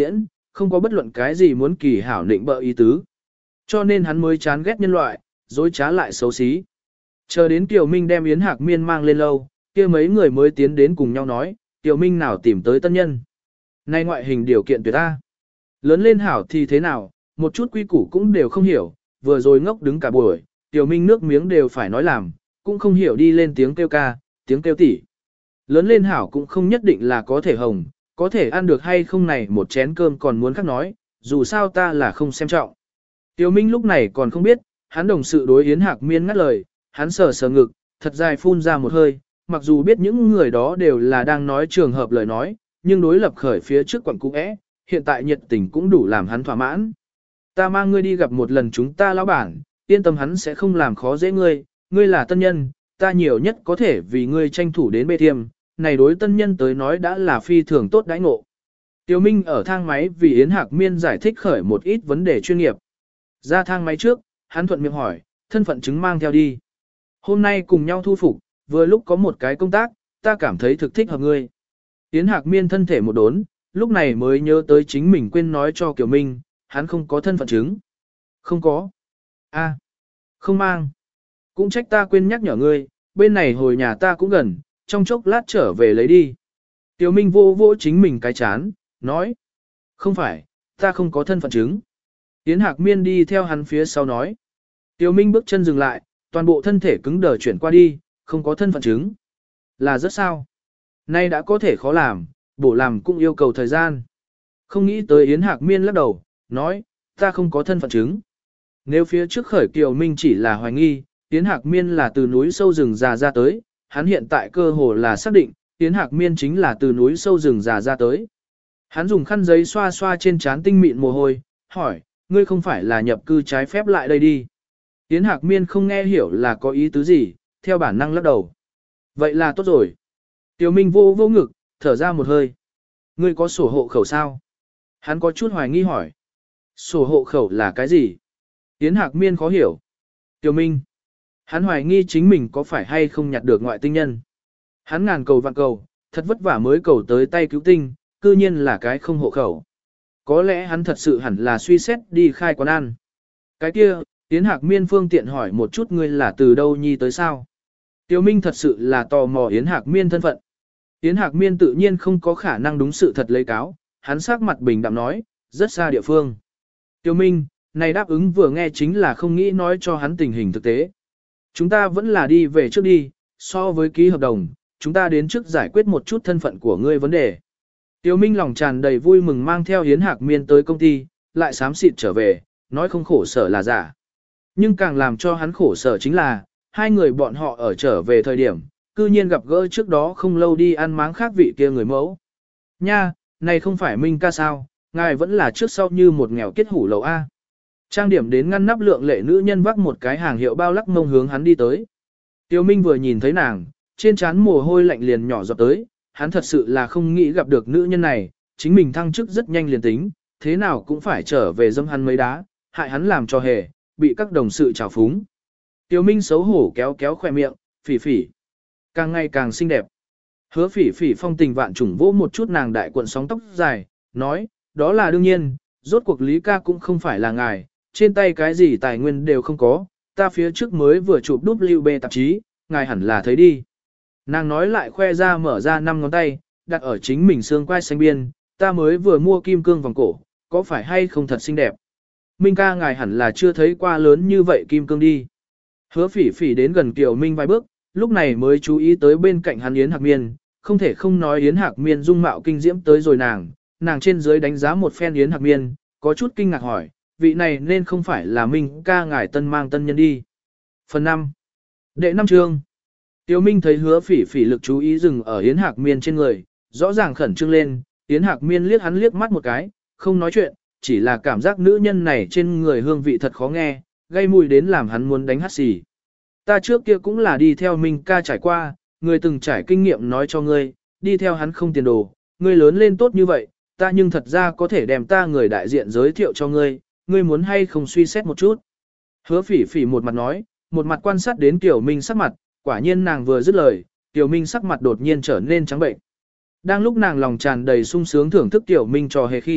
không có bất luận cái gì muốn kỳ hảo định bợ ý tứ. Cho nên hắn mới chán ghét nhân loại, dối trá lại xấu xí. Chờ đến Kiều Minh đem Yến Hạc Miên mang lên lâu, kia mấy người mới tiến đến cùng nhau nói, Kiều Minh nào tìm tới tân nhân. Nay ngoại hình điều kiện tuyệt ta. Lớn lên hảo thì thế nào, một chút quy củ cũng đều không hiểu, vừa rồi ngốc đứng cả buổi, Kiều Minh nước miếng đều phải nói làm, cũng không hiểu đi lên tiếng kêu ca, tiếng kêu tỉ. Lớn lên hảo cũng không nhất định là có thể hồng, có thể ăn được hay không này một chén cơm còn muốn khác nói, dù sao ta là không xem trọng. Kiều Minh lúc này còn không biết, hắn đồng sự đối Yến Hạc Miên ngắt lời, hắn sờ sờ ngực, thật dài phun ra một hơi, mặc dù biết những người đó đều là đang nói trường hợp lời nói, nhưng đối lập khởi phía trước quận cũ é, hiện tại nhiệt tình cũng đủ làm hắn thỏa mãn. Ta mang ngươi đi gặp một lần chúng ta lão bản, yên tâm hắn sẽ không làm khó dễ ngươi, ngươi là tân nhân, ta nhiều nhất có thể vì ngươi tranh thủ đến bê thiêm, này đối tân nhân tới nói đã là phi thường tốt đãi ngộ. Tiêu Minh ở thang máy vì Yến Hạc Miên giải thích khởi một ít vấn đề chuyên nghiệp. Ra thang máy trước, hắn thuận miệng hỏi, thân phận chứng mang theo đi. Hôm nay cùng nhau thu phục, vừa lúc có một cái công tác, ta cảm thấy thực thích hợp ngươi. Yến Hạc Miên thân thể một đốn, lúc này mới nhớ tới chính mình quên nói cho Kiều Minh, hắn không có thân phận chứng. Không có. A, không mang. Cũng trách ta quên nhắc nhở ngươi, bên này hồi nhà ta cũng gần, trong chốc lát trở về lấy đi. Kiều Minh vô vô chính mình cái chán, nói. Không phải, ta không có thân phận chứng. Yến Hạc Miên đi theo hắn phía sau nói. Kiều Minh bước chân dừng lại, toàn bộ thân thể cứng đờ chuyển qua đi, không có thân phận chứng. Là rất sao. Nay đã có thể khó làm, bổ làm cũng yêu cầu thời gian. Không nghĩ tới Yến Hạc Miên lắc đầu, nói, ta không có thân phận chứng. Nếu phía trước khởi Kiều Minh chỉ là hoài nghi, Yến Hạc Miên là từ núi sâu rừng già ra tới, hắn hiện tại cơ hồ là xác định, Yến Hạc Miên chính là từ núi sâu rừng già ra tới. Hắn dùng khăn giấy xoa xoa trên trán tinh mịn mồ hôi, hỏi, ngươi không phải là nhập cư trái phép lại đây đi. Yến Hạc Miên không nghe hiểu là có ý tứ gì, theo bản năng lắc đầu. Vậy là tốt rồi. Tiểu Minh vô vô ngực, thở ra một hơi. Ngươi có sổ hộ khẩu sao? Hắn có chút hoài nghi hỏi. Sổ hộ khẩu là cái gì? Yến Hạc Miên khó hiểu. Tiểu Minh. Hắn hoài nghi chính mình có phải hay không nhặt được ngoại tinh nhân. Hắn ngàn cầu vạn cầu, thật vất vả mới cầu tới tay cứu tinh, cư nhiên là cái không hộ khẩu. Có lẽ hắn thật sự hẳn là suy xét đi khai quán ăn. Cái kia, Yến Hạc Miên phương tiện hỏi một chút ngươi là từ đâu nhi tới sao? Tiểu Minh thật sự là tò mò Yến Hạc Miên thân phận. Yến Hạc Miên tự nhiên không có khả năng đúng sự thật lấy cáo, hắn sắc mặt bình đạm nói, rất xa địa phương. Tiểu Minh, này đáp ứng vừa nghe chính là không nghĩ nói cho hắn tình hình thực tế. Chúng ta vẫn là đi về trước đi, so với ký hợp đồng, chúng ta đến trước giải quyết một chút thân phận của ngươi vấn đề. Tiểu Minh lòng tràn đầy vui mừng mang theo Yến Hạc Miên tới công ty, lại xám xịt trở về, nói không khổ sở là giả. Nhưng càng làm cho hắn khổ sở chính là, hai người bọn họ ở trở về thời điểm, cư nhiên gặp gỡ trước đó không lâu đi ăn máng khác vị kia người mẫu. Nha, này không phải Minh ca sao, ngài vẫn là trước sau như một nghèo kết hủ lầu A. Trang điểm đến ngăn nắp lượng lệ nữ nhân vác một cái hàng hiệu bao lắc mông hướng hắn đi tới. Tiêu Minh vừa nhìn thấy nàng, trên trán mồ hôi lạnh liền nhỏ giọt tới, hắn thật sự là không nghĩ gặp được nữ nhân này, chính mình thăng chức rất nhanh liền tính, thế nào cũng phải trở về dâm hắn mấy đá, hại hắn làm cho hề, bị các đồng sự trào phúng. Tiêu Minh xấu hổ kéo kéo khỏe miệng, phỉ phỉ. Càng ngày càng xinh đẹp. Hứa phỉ phỉ phong tình vạn trùng vỗ một chút nàng đại cuộn sóng tóc dài, nói, đó là đương nhiên, rốt cuộc Lý ca cũng không phải là ngài, trên tay cái gì tài nguyên đều không có, ta phía trước mới vừa chụp W B tạp chí, ngài hẳn là thấy đi. Nàng nói lại khoe ra mở ra năm ngón tay, đặt ở chính mình xương quai xanh biên, ta mới vừa mua kim cương vòng cổ, có phải hay không thật xinh đẹp. Minh ca ngài hẳn là chưa thấy qua lớn như vậy kim cương đi. Hứa phỉ phỉ đến gần Kiều Minh vài bước, lúc này mới chú ý tới bên cạnh hắn Yến Hạc Miên, không thể không nói Yến Hạc Miên dung mạo kinh diễm tới rồi nàng, nàng trên dưới đánh giá một phen Yến Hạc Miên, có chút kinh ngạc hỏi, vị này nên không phải là Minh ca ngài tân mang tân nhân đi. Phần năm. Đệ năm chương. Tiêu Minh thấy hứa phỉ phỉ lực chú ý dừng ở Yến Hạc Miên trên người, rõ ràng khẩn trương lên, Yến Hạc Miên liếc hắn liếc mắt một cái, không nói chuyện, chỉ là cảm giác nữ nhân này trên người hương vị thật khó nghe, gây mùi đến làm hắn muốn đánh hắt xì. Ta trước kia cũng là đi theo Minh ca trải qua, người từng trải kinh nghiệm nói cho ngươi, đi theo hắn không tiền đồ, ngươi lớn lên tốt như vậy, ta nhưng thật ra có thể đem ta người đại diện giới thiệu cho ngươi, ngươi muốn hay không suy xét một chút. Hứa phỉ phỉ một mặt nói, một mặt quan sát đến Tiểu Minh sắc mặt, quả nhiên nàng vừa dứt lời, Tiểu Minh sắc mặt đột nhiên trở nên trắng bệnh. Đang lúc nàng lòng tràn đầy sung sướng thưởng thức Tiểu Minh trò hề khi,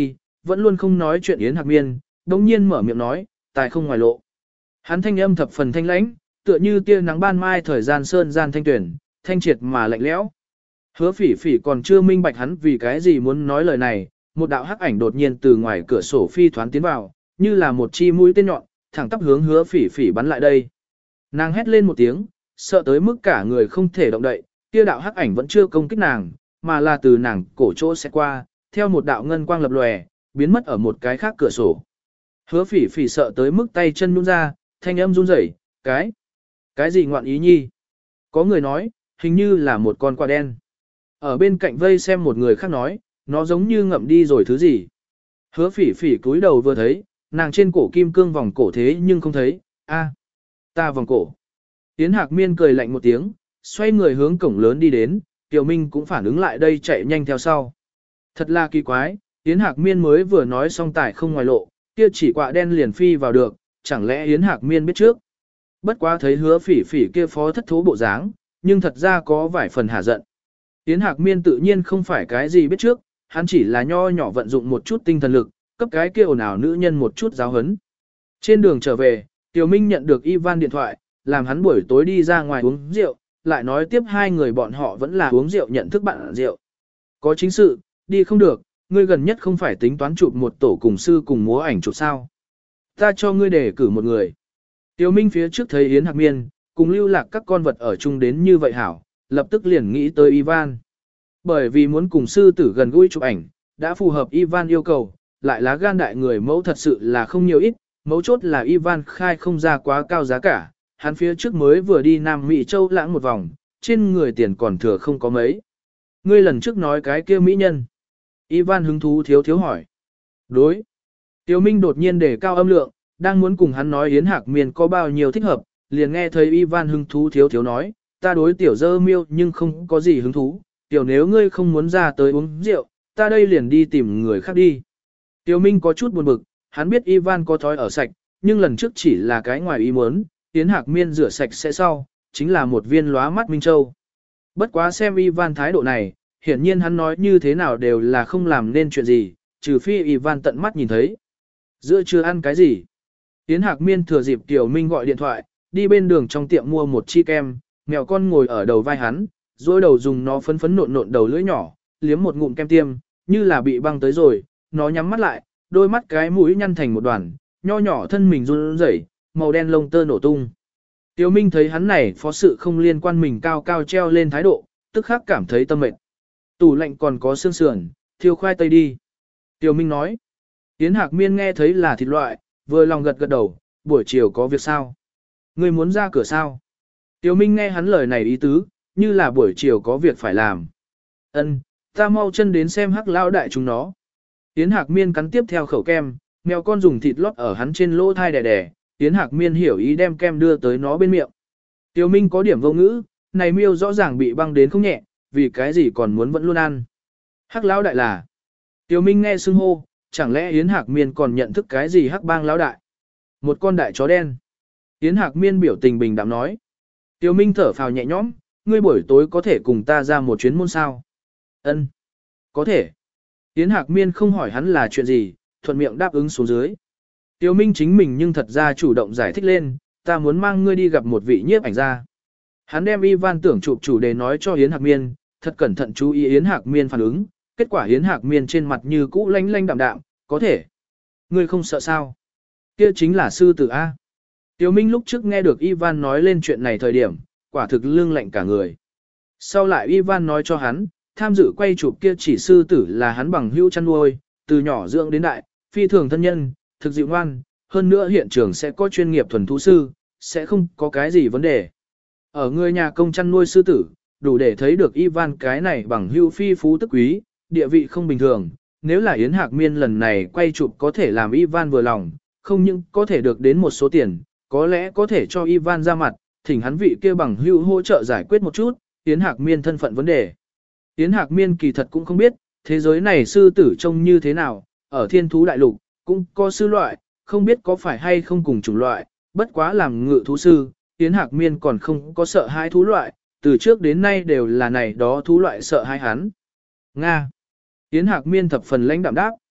vẫn luôn không nói chuyện Yến Hạc Miên, đống nhiên mở miệng nói, tài không ngoài lộ. Hắn thanh âm thập phần thanh lãnh, tựa như tia nắng ban mai thời gian sơn gian thanh tuyển, thanh triệt mà lạnh lẽo. Hứa phỉ phỉ còn chưa minh bạch hắn vì cái gì muốn nói lời này, một đạo hắc ảnh đột nhiên từ ngoài cửa sổ phi thoán tiến vào, như là một chi mũi tên nhọn, thẳng tắp hướng hứa phỉ phỉ bắn lại đây. Nàng hét lên một tiếng, sợ tới mức cả người không thể động đậy, kia đạo hắc ảnh vẫn chưa công kích nàng, mà là từ nàng cổ chỗ sẽ qua, theo một đạo ngân quang lập lòe, biến mất ở một cái khác cửa sổ. Hứa phỉ phỉ sợ tới mức tay chân nhún ra, thanh âm run rẩy, cái, cái gì ngoạn ý nhi? Có người nói, hình như là một con quạ đen. Ở bên cạnh vây xem một người khác nói, nó giống như ngậm đi rồi thứ gì. Hứa phỉ phỉ cúi đầu vừa thấy, nàng trên cổ kim cương vòng cổ thế nhưng không thấy, a, ta vòng cổ. Yến Hạc Miên cười lạnh một tiếng, xoay người hướng cổng lớn đi đến, Tiểu Minh cũng phản ứng lại đây chạy nhanh theo sau. Thật là kỳ quái, Yến Hạc Miên mới vừa nói xong tài không ngoài lộ, kia chỉ quạ đen liền phi vào được, chẳng lẽ Yến Hạc Miên biết trước. Bất quá thấy hứa phỉ phỉ kia phó thất thố bộ dáng, nhưng thật ra có vài phần hả giận. Yến Hạc Miên tự nhiên không phải cái gì biết trước, hắn chỉ là nho nhỏ vận dụng một chút tinh thần lực, cấp cái kia ồn ào nữ nhân một chút giáo hấn. Trên đường trở về, Tiểu Minh nhận được Ivan điện thoại, làm hắn buổi tối đi ra ngoài uống rượu, lại nói tiếp hai người bọn họ vẫn là uống rượu nhận thức bạn rượu. Có chính sự, đi không được, ngươi gần nhất không phải tính toán chụp một tổ cùng sư cùng múa ảnh chụp sao. Ta cho ngươi đề cử một người. Tiểu Minh phía trước thấy Yến Hạc Miên, cùng lưu lạc các con vật ở chung đến như vậy hảo, lập tức liền nghĩ tới Ivan. Bởi vì muốn cùng sư tử gần gũi chụp ảnh, đã phù hợp Ivan yêu cầu, lại lá gan đại người mẫu thật sự là không nhiều ít, mấu chốt là Ivan khai không ra quá cao giá cả, hắn phía trước mới vừa đi Nam Mỹ Châu lãng một vòng, trên người tiền còn thừa không có mấy. Ngươi lần trước nói cái kia mỹ nhân. Ivan hứng thú thiếu thiếu hỏi. Đối. Tiểu Minh đột nhiên đề cao âm lượng, đang muốn cùng hắn nói Yến Hạc Miên có bao nhiêu thích hợp, liền nghe thấy Ivan hứng thú thiếu thiếu nói, ta đối tiểu dơ miêu nhưng không có gì hứng thú, tiểu nếu ngươi không muốn ra tới uống rượu, ta đây liền đi tìm người khác đi. Tiểu Minh có chút buồn bực, hắn biết Ivan có thói ở sạch, nhưng lần trước chỉ là cái ngoài ý muốn, Yến Hạc Miên rửa sạch sẽ sau, chính là một viên lóa mắt Minh Châu. Bất quá xem Ivan thái độ này, hiển nhiên hắn nói như thế nào đều là không làm nên chuyện gì, trừ phi Ivan tận mắt nhìn thấy. Giữa chưa ăn cái gì? Yến Hạc Miên thừa dịp Tiểu Minh gọi điện thoại, đi bên đường trong tiệm mua một chi kem, mèo con ngồi ở đầu vai hắn, dối đầu dùng nó phấn phấn nộn nộn đầu lưỡi nhỏ, liếm một ngụm kem tiêm, như là bị băng tới rồi, nó nhắm mắt lại, đôi mắt cái mũi nhăn thành một đoàn, nho nhỏ thân mình run rẩy, màu đen lông tơ nổ tung. Tiểu Minh thấy hắn này phó sự không liên quan mình cao cao treo lên thái độ, tức khắc cảm thấy tâm mệt. Tủ lạnh còn có xương sườn, thiêu khoai tây đi. Tiểu Minh nói. Yến Hạc Miên nghe thấy là thịt loại, vừa lòng gật gật đầu, buổi chiều có việc sao? Ngươi muốn ra cửa sao? Tiểu Minh nghe hắn lời này ý tứ, như là buổi chiều có việc phải làm. Ân, ta mau chân đến xem hắc lão đại chúng nó. Yến Hạc Miên cắn tiếp theo khẩu kem, mèo con dùng thịt lót ở hắn trên lỗ thai đè đè, Yến Hạc Miên hiểu ý đem kem đưa tới nó bên miệng. Tiểu Minh có điểm vô ngữ, này miêu rõ ràng bị băng đến không nhẹ, vì cái gì còn muốn vẫn luôn ăn. Hắc lão đại là. Tiểu Minh nghe xưng hô, chẳng lẽ Yến Hạc Miên còn nhận thức cái gì hắc bang lão đại? Một con đại chó đen. Yến Hạc Miên biểu tình bình đạm nói. Tiểu Minh thở phào nhẹ nhõm, ngươi buổi tối có thể cùng ta ra một chuyến môn sao? Ân, có thể. Yến Hạc Miên không hỏi hắn là chuyện gì, thuận miệng đáp ứng xuống dưới. Tiểu Minh chính mình nhưng thật ra chủ động giải thích lên, ta muốn mang ngươi đi gặp một vị nhiếp ảnh gia. Hắn đem Ivan tưởng chụp chủ đề nói cho Yến Hạc Miên, thật cẩn thận chú ý Yến Hạc Miên phản ứng, kết quả Yến Hạc Miên trên mặt như cũ lanh lanh đạm đạm, có thể. Ngươi không sợ sao? Kia chính là sư tử A. Tiểu Minh lúc trước nghe được Ivan nói lên chuyện này thời điểm, quả thực lưng lạnh cả người. Sau lại Ivan nói cho hắn, tham dự quay chụp kia chỉ sư tử là hắn bằng hữu chăn nuôi, từ nhỏ dưỡng đến đại, phi thường thân nhân, thực dịu ngoan, hơn nữa hiện trường sẽ có chuyên nghiệp thuần thú sư, sẽ không có cái gì vấn đề. Ở người nhà công chăn nuôi sư tử, đủ để thấy được Ivan cái này bằng hữu phi phú tức quý, địa vị không bình thường. Nếu là Yến Hạc Miên lần này quay chụp có thể làm Ivan vừa lòng, không những có thể được đến một số tiền, có lẽ có thể cho Ivan ra mặt, thỉnh hắn vị kia bằng hữu hỗ trợ giải quyết một chút, Yến Hạc Miên thân phận vấn đề. Yến Hạc Miên kỳ thật cũng không biết, thế giới này sư tử trông như thế nào, ở thiên thú đại lục, cũng có sư loại, không biết có phải hay không cùng chủng loại, bất quá làm ngự thú sư, Yến Hạc Miên còn không có sợ hai thú loại, từ trước đến nay đều là này đó thú loại sợ hai hắn. Nga. Yến Hạc Miên thập phần lãnh đạm đáp.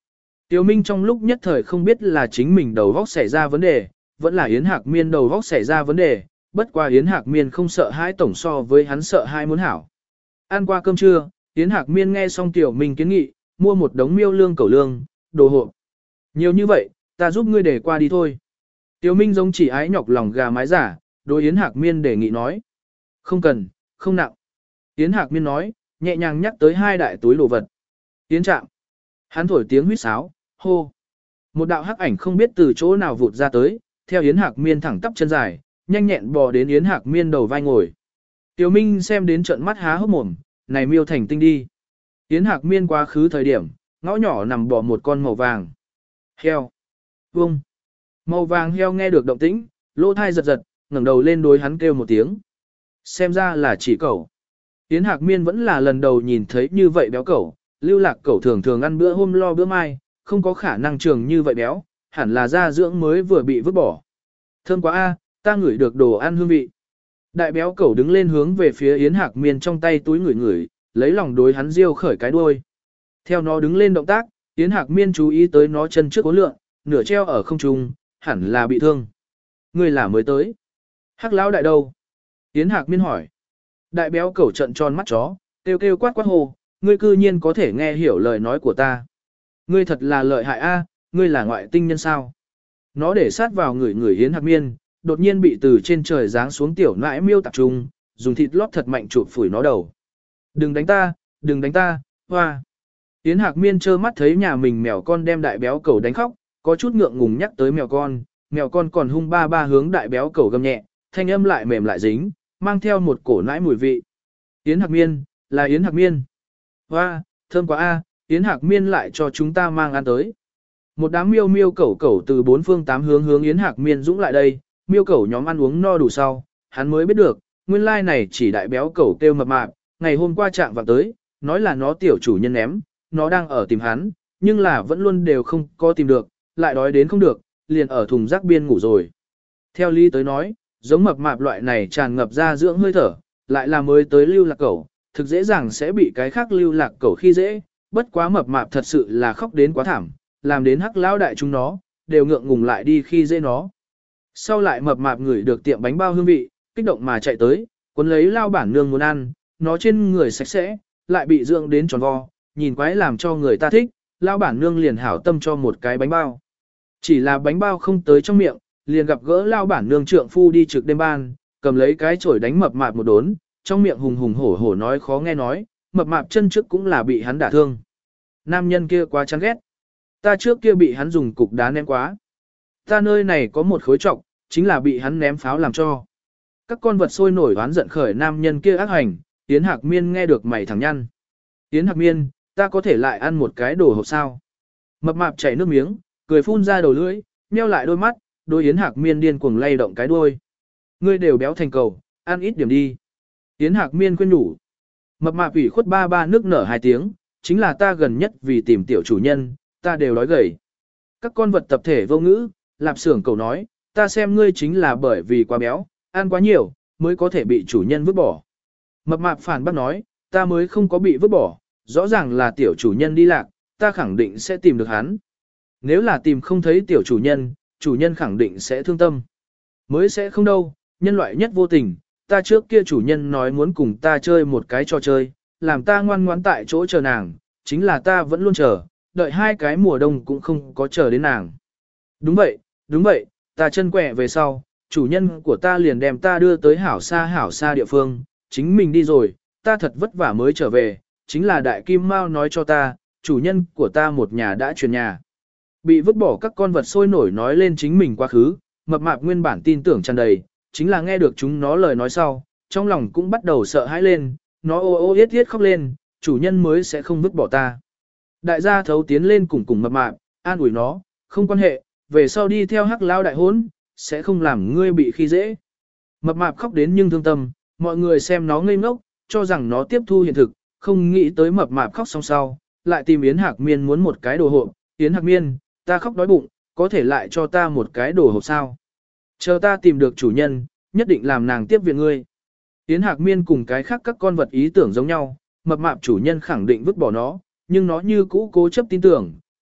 Tiêu Minh trong lúc nhất thời không biết là chính mình đầu óc xảy ra vấn đề, vẫn là Yến Hạc Miên đầu óc xảy ra vấn đề, bất qua Yến Hạc Miên không sợ hãi tổng so với hắn sợ hãi muốn hảo. Ăn qua cơm trưa, Yến Hạc Miên nghe xong Tiểu Minh kiến nghị, mua một đống miêu lương cẩu lương, đồ hộp. Nhiều như vậy, ta giúp ngươi để qua đi thôi. Tiểu Minh giống chỉ ái nhọc lòng gà mái giả, đối Yến Hạc Miên đề nghị nói. Không cần, không nặng. Yến Hạc Miên nói, nhẹ nhàng nhắc tới hai đại túi đồ vật. Yến Trạm. Hắn thổi tiếng huýt sáo, hô. Một đạo hắc ảnh không biết từ chỗ nào vụt ra tới, theo Yến Hạc Miên thẳng tắp chân dài, nhanh nhẹn bò đến Yến Hạc Miên đầu vai ngồi. Tiểu Minh xem đến trận mắt há hốc mồm, này miêu thành tinh đi. Yến Hạc Miên quá khứ thời điểm, ngõ nhỏ nằm bò một con màu vàng. Heo. Vông. Màu vàng heo nghe được động tĩnh, lỗ thai giật giật, ngẩng đầu lên đối hắn kêu một tiếng. Xem ra là chỉ cẩu. Yến Hạc Miên vẫn là lần đầu nhìn thấy như vậy béo cẩu, lưu lạc cẩu thường thường ăn bữa hôm lo bữa mai, không có khả năng trường như vậy béo, hẳn là da dưỡng mới vừa bị vứt bỏ. Thơm quá a, ta ngửi được đồ ăn hương vị. Đại béo cẩu đứng lên hướng về phía Yến Hạc Miên trong tay túi ngửi ngửi, lấy lòng đối hắn riêu khởi cái đuôi. Theo nó đứng lên động tác, Yến Hạc Miên chú ý tới nó chân trước uốn lượn, nửa treo ở không trung, hẳn là bị thương. Ngươi là mới tới. Hắc lão đại đâu? Yến Hạc Miên hỏi. Đại béo cẩu trận tròn mắt chó, kêu kêu quát quát hồ, ngươi cư nhiên có thể nghe hiểu lời nói của ta. Ngươi thật là lợi hại a, ngươi là ngoại tinh nhân sao? Nó để sát vào người người Yến Hạc Miên, đột nhiên bị từ trên trời giáng xuống tiểu nãi miêu tập trung, dùng thịt lót thật mạnh chụp phủi nó đầu. Đừng đánh ta, đừng đánh ta, hoa. Yến Hạc Miên trơ mắt thấy nhà mình mèo con đem đại béo cẩu đánh khóc, có chút ngượng ngùng nhắc tới mèo con, mèo con còn hung ba ba hướng đại béo cẩu gầm nhẹ, thanh âm lại mềm lại dính, mang theo một cổ nãi mùi vị. Yến Hạc Miên, là Yến Hạc Miên. Hoa, thơm quá a, Yến Hạc Miên lại cho chúng ta mang ăn tới. Một đám miêu miêu cẩu cẩu từ bốn phương tám hướng hướng Yến Hạc Miên dũng lại đây, miêu cẩu nhóm ăn uống no đủ sau, hắn mới biết được, nguyên lai này chỉ đại béo cẩu kêu mập mạp, ngày hôm qua chạm vào tới, nói là nó tiểu chủ nhân ném, nó đang ở tìm hắn, nhưng là vẫn luôn đều không có tìm được, lại đói đến không được, liền ở thùng rác biên ngủ rồi. Theo lý tới nói, giống mập mạp loại này tràn ngập ra dưỡng hơi thở, lại là mới tới lưu lạc cẩu, thực dễ dàng sẽ bị cái khác lưu lạc cẩu khi dễ, bất quá mập mạp thật sự là khóc đến quá thảm, làm đến hắc lão đại chúng nó, đều ngượng ngùng lại đi khi dễ nó. Sau lại mập mạp ngửi được tiệm bánh bao hương vị, kích động mà chạy tới, cuốn lấy lao bản nương muốn ăn, nó trên người sạch sẽ, lại bị dưỡng đến tròn vo, nhìn quái làm cho người ta thích, lao bản nương liền hảo tâm cho một cái bánh bao. Chỉ là bánh bao không tới trong miệng, liền gặp gỡ lao bản nương trượng phu đi trực đêm ban, cầm lấy cái chổi đánh mập mạp một đốn, trong miệng hùng hùng hổ hổ nói khó nghe nói, mập mạp chân trước cũng là bị hắn đả thương. Nam nhân kia quá chán ghét. Ta trước kia bị hắn dùng cục đá ném quá. Ta nơi này có một khối trọc, chính là bị hắn ném pháo làm cho. Các con vật sôi nổi oán giận khởi nam nhân kia ác hành, Yến Hạc Miên nghe được mày thẳng nhăn. Yến Hạc Miên, ta có thể lại ăn một cái đồ hộp sao? Mập mạp chảy nước miếng, cười phun ra đầu lưỡi, nheo lại đôi mắt, đôi Yến Hạc Miên điên cuồng lay động cái đuôi. Ngươi đều béo thành cầu, ăn ít điểm đi. Yến Hạc Miên khuyên nhủ. Mập mạp ủy khuất ba ba nước nở hai tiếng, chính là ta gần nhất vì tìm tiểu chủ nhân, ta đều đói gầy. Các con vật tập thể vô ngữ, lạp xưởng cầu nói, ta xem ngươi chính là bởi vì quá béo, ăn quá nhiều, mới có thể bị chủ nhân vứt bỏ. Mập mạp phản bác nói, ta mới không có bị vứt bỏ, rõ ràng là tiểu chủ nhân đi lạc, ta khẳng định sẽ tìm được hắn. Nếu là tìm không thấy tiểu chủ nhân, chủ nhân khẳng định sẽ thương tâm. Mới sẽ không đâu, nhân loại nhất vô tình, ta trước kia chủ nhân nói muốn cùng ta chơi một cái trò chơi, làm ta ngoan ngoãn tại chỗ chờ nàng, chính là ta vẫn luôn chờ, đợi hai cái mùa đông cũng không có chờ đến nàng. Đúng vậy, đúng vậy, ta chân quẹ về sau, chủ nhân của ta liền đem ta đưa tới hảo xa hảo xa địa phương, chính mình đi rồi, ta thật vất vả mới trở về, chính là đại kim mao nói cho ta, chủ nhân của ta một nhà đã chuyển nhà. Bị vứt bỏ các con vật sôi nổi nói lên chính mình quá khứ, mập mạp nguyên bản tin tưởng tràn đầy, chính là nghe được chúng nó lời nói sau, trong lòng cũng bắt đầu sợ hãi lên, nó ô ô yết yết khóc lên, chủ nhân mới sẽ không vứt bỏ ta. Đại gia thấu tiến lên cùng cùng mập mạp, an ủi nó, không quan hệ, về sau đi theo hắc lao đại hốn, sẽ không làm ngươi bị khi dễ. Mập mạp khóc đến nhưng thương tâm, mọi người xem nó ngây ngốc, cho rằng nó tiếp thu hiện thực, không nghĩ tới mập mạp khóc xong sau, lại tìm Yến Hạc Miên muốn một cái đồ hộp, Yến Hạc Miên, ta khóc đói bụng, có thể lại cho ta một cái đồ hộp sao? Chờ ta tìm được chủ nhân, nhất định làm nàng tiếp viện ngươi. Yến Hạc Miên cùng cái khác các con vật ý tưởng giống nhau, mập mạp chủ nhân khẳng định vứt bỏ nó, nhưng nó như cũ cố chấp tin tưởng,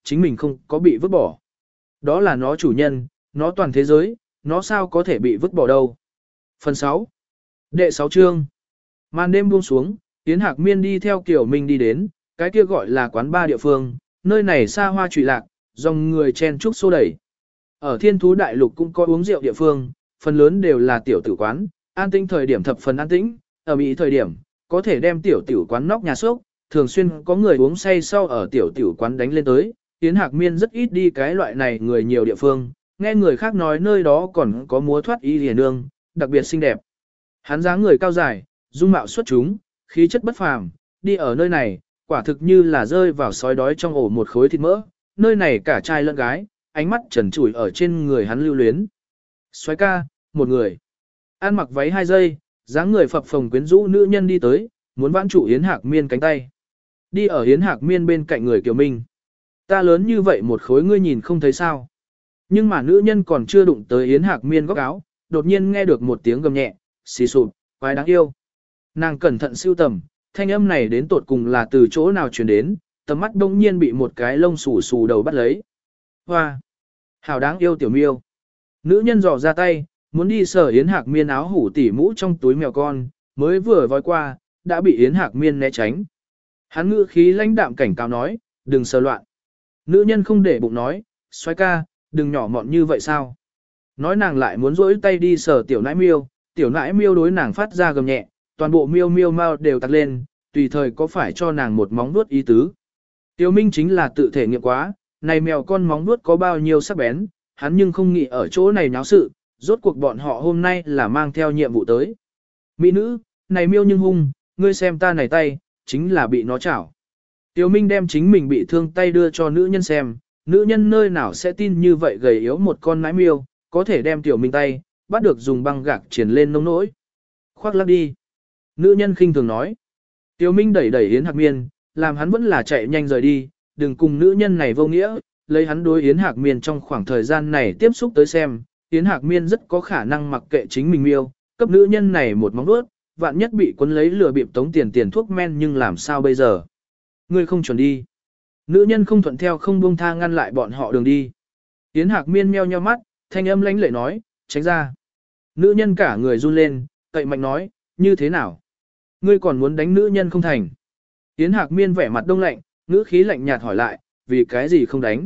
chính mình không có bị vứt bỏ. Đó là nó chủ nhân, nó toàn thế giới, nó sao có thể bị vứt bỏ đâu. Phần sáu. Đệ sáu chương. Màn đêm buông xuống, Yến Hạc Miên đi theo Kiều Minh đi đến, cái kia gọi là quán ba địa phương, nơi này xa hoa trụy lạc, dòng người chen chúc xô đẩy. Ở Thiên Thú Đại Lục cũng có uống rượu địa phương, phần lớn đều là tiểu tử quán, an tĩnh thời điểm thập phần an tĩnh, ở Mỹ thời điểm, có thể đem tiểu tiểu quán nóc nhà sốc, thường xuyên có người uống say sau ở tiểu tiểu quán đánh lên tới. Yến Hạc Miên rất ít đi cái loại này người nhiều địa phương, nghe người khác nói nơi đó còn có múa thoát y liền nương, đặc biệt xinh đẹp. Hắn dáng người cao dài, dung mạo xuất chúng, khí chất bất phàm, đi ở nơi này, quả thực như là rơi vào sói đói trong ổ một khối thịt mỡ, nơi này cả trai lẫn gái, ánh mắt trần trụi ở trên người hắn lưu luyến. Soái ca, một người, ăn mặc váy hai giây, dáng người phập phồng quyến rũ nữ nhân đi tới, muốn vãn trụ Yến Hạc Miên cánh tay. Đi ở Yến Hạc Miên bên cạnh người Kiều Minh. Ta lớn như vậy một khối ngươi nhìn không thấy sao. Nhưng mà nữ nhân còn chưa đụng tới Yến Hạc Miên góc áo, đột nhiên nghe được một tiếng gầm nhẹ, xì sụp, quái đáng yêu. Nàng cẩn thận siêu tầm, thanh âm này đến tột cùng là từ chỗ nào truyền đến, tầm mắt đông nhiên bị một cái lông xù xù đầu bắt lấy. Hoa! Hảo đáng yêu tiểu miêu. Nữ nhân dò ra tay, muốn đi sờ Yến Hạc Miên áo hủ tỉ mũ trong túi mèo con, mới vừa voi qua, đã bị Yến Hạc Miên né tránh. Hắn ngữ khí lãnh đạm cảnh cáo nói, đừng sờ loạn. Nữ nhân không để bụng nói, xoay ca, đừng nhỏ mọn như vậy sao. Nói nàng lại muốn rỗi tay đi sờ tiểu nãi miêu, tiểu nãi miêu đối nàng phát ra gầm nhẹ, toàn bộ miêu miêu mau đều tặc lên, tùy thời có phải cho nàng một móng vuốt ý tứ. Tiêu Minh chính là tự thể nghiệm quá, này mèo con móng vuốt có bao nhiêu sắc bén, hắn nhưng không nghĩ ở chỗ này nháo sự, rốt cuộc bọn họ hôm nay là mang theo nhiệm vụ tới. Mỹ nữ, này miêu nhưng hung, ngươi xem ta này tay, chính là bị nó chảo. Tiêu Minh đem chính mình bị thương tay đưa cho nữ nhân xem, nữ nhân nơi nào sẽ tin như vậy gầy yếu một con nãi miêu, có thể đem Tiểu Minh tay, bắt được dùng băng gạc triển lên nông nỗi. Khoác lắc đi. Nữ nhân khinh thường nói. Tiêu Minh đẩy đẩy Yến Hạc Miên, làm hắn vẫn là chạy nhanh rời đi, đừng cùng nữ nhân này vô nghĩa, lấy hắn đối Yến Hạc Miên trong khoảng thời gian này tiếp xúc tới xem, Yến Hạc Miên rất có khả năng mặc kệ chính mình miêu, cấp nữ nhân này một móng vuốt, vạn nhất bị cuốn lấy lừa bịp tống tiền tiền thuốc men nhưng làm sao bây giờ? Ngươi không chuẩn đi. Nữ nhân không thuận theo không buông tha ngăn lại bọn họ đường đi. Yến Hạc Miên meo nheo mắt, thanh âm lãnh lệ nói, tránh ra. Nữ nhân cả người run lên, cậy mạnh nói, như thế nào? Ngươi còn muốn đánh nữ nhân không thành? Yến Hạc Miên vẻ mặt đông lạnh, ngữ khí lạnh nhạt hỏi lại, vì cái gì không đánh?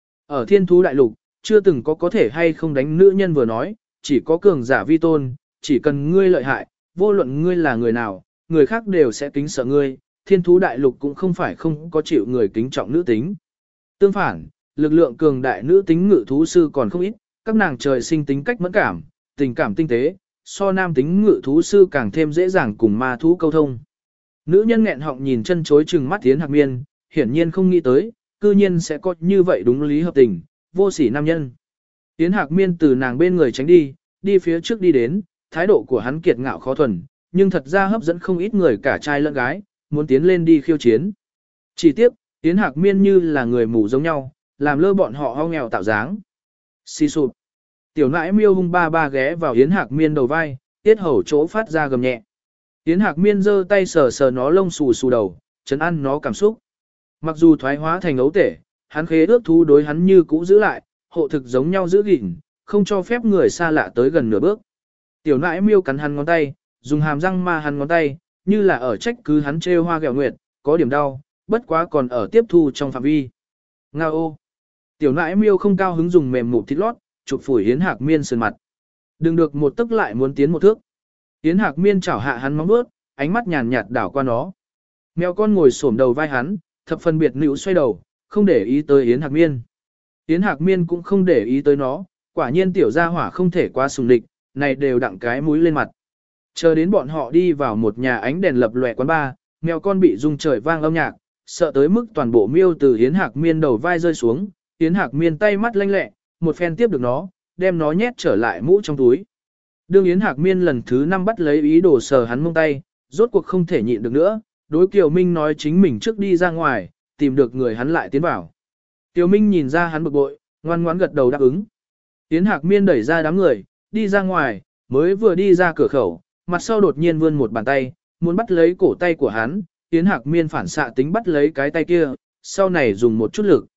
Ở Thiên Thú Đại Lục, chưa từng có có thể hay không đánh nữ nhân vừa nói, chỉ có cường giả vi tôn, chỉ cần ngươi lợi hại, vô luận ngươi là người nào, người khác đều sẽ kính sợ ngươi. Thiên Thú Đại Lục cũng không phải không có chịu người kính trọng nữ tính. Tương phản, lực lượng cường đại nữ tính ngự thú sư còn không ít, các nàng trời sinh tính cách mẫn cảm, tình cảm tinh tế, so nam tính ngự thú sư càng thêm dễ dàng cùng ma thú câu thông. Nữ nhân nghẹn họng nhìn chân chối chừng mắt Yến Hạc Miên, hiển nhiên không nghĩ tới, cư nhiên sẽ có như vậy đúng lý hợp tình, vô sỉ nam nhân. Yến Hạc Miên từ nàng bên người tránh đi, đi phía trước đi đến, thái độ của hắn kiệt ngạo khó thuần, nhưng thật ra hấp dẫn không ít người cả trai lẫn gái, muốn tiến lên đi khiêu chiến. Chỉ tiếc, Yến Hạc Miên như là người mù giống nhau, làm lơ bọn họ ho nghèo tạo dáng. Xì sụp. Tiểu nãi miêu hung ba ba ghé vào Yến Hạc Miên đầu vai, tiết hầu chỗ phát ra gầm nhẹ. Yến Hạc Miên giơ tay sờ sờ nó lông xù xù đầu, chấn an nó cảm xúc. Mặc dù thoái hóa thành ấu tể, hắn khế ước thú đối hắn như cũ giữ lại, hộ thực giống nhau giữ gìn, không cho phép người xa lạ tới gần nửa bước. Tiểu nãi miêu cắn hắn ngón tay, dùng hàm răng ma hắn ngón tay, như là ở trách cứ hắn trêu hoa ghẹo nguyệt, có điểm đau, bất quá còn ở tiếp thu trong phạm vi. Nga ô! Tiểu nãi miêu không cao hứng dùng mềm mụn thịt lót, chụp phủi Yến Hạc Miên sườn mặt. Đừng được một tức lại muốn tiến một thước. Yến Hạc Miên chảo hạ hắn móng vuốt, ánh mắt nhàn nhạt đảo qua nó. Mèo con ngồi xổm đầu vai hắn, thập phân biệt nữ xoay đầu, không để ý tới Yến Hạc Miên. Yến Hạc Miên cũng không để ý tới nó, quả nhiên tiểu gia hỏa không thể qua sùng địch, này đều đặng cái mũi lên mặt. Chờ đến bọn họ đi vào một nhà ánh đèn lập lòe quán bar, mèo con bị rung trời vang âm nhạc, sợ tới mức toàn bộ miêu từ Yến Hạc Miên đầu vai rơi xuống, Yến Hạc Miên tay mắt lanh lẹ, một phen tiếp được nó, đem nó nhét trở lại mũ trong túi. Đương Yến Hạc Miên lần thứ năm bắt lấy ý đồ sờ hắn mông tay, rốt cuộc không thể nhịn được nữa, đối Kiều Minh nói chính mình trước đi ra ngoài, tìm được người hắn lại tiến vào. Kiều Minh nhìn ra hắn bực bội, ngoan ngoãn gật đầu đáp ứng. Yến Hạc Miên đẩy ra đám người, đi ra ngoài, mới vừa đi ra cửa khẩu, mặt sau đột nhiên vươn một bàn tay, muốn bắt lấy cổ tay của hắn, Yến Hạc Miên phản xạ tính bắt lấy cái tay kia, sau này dùng một chút lực.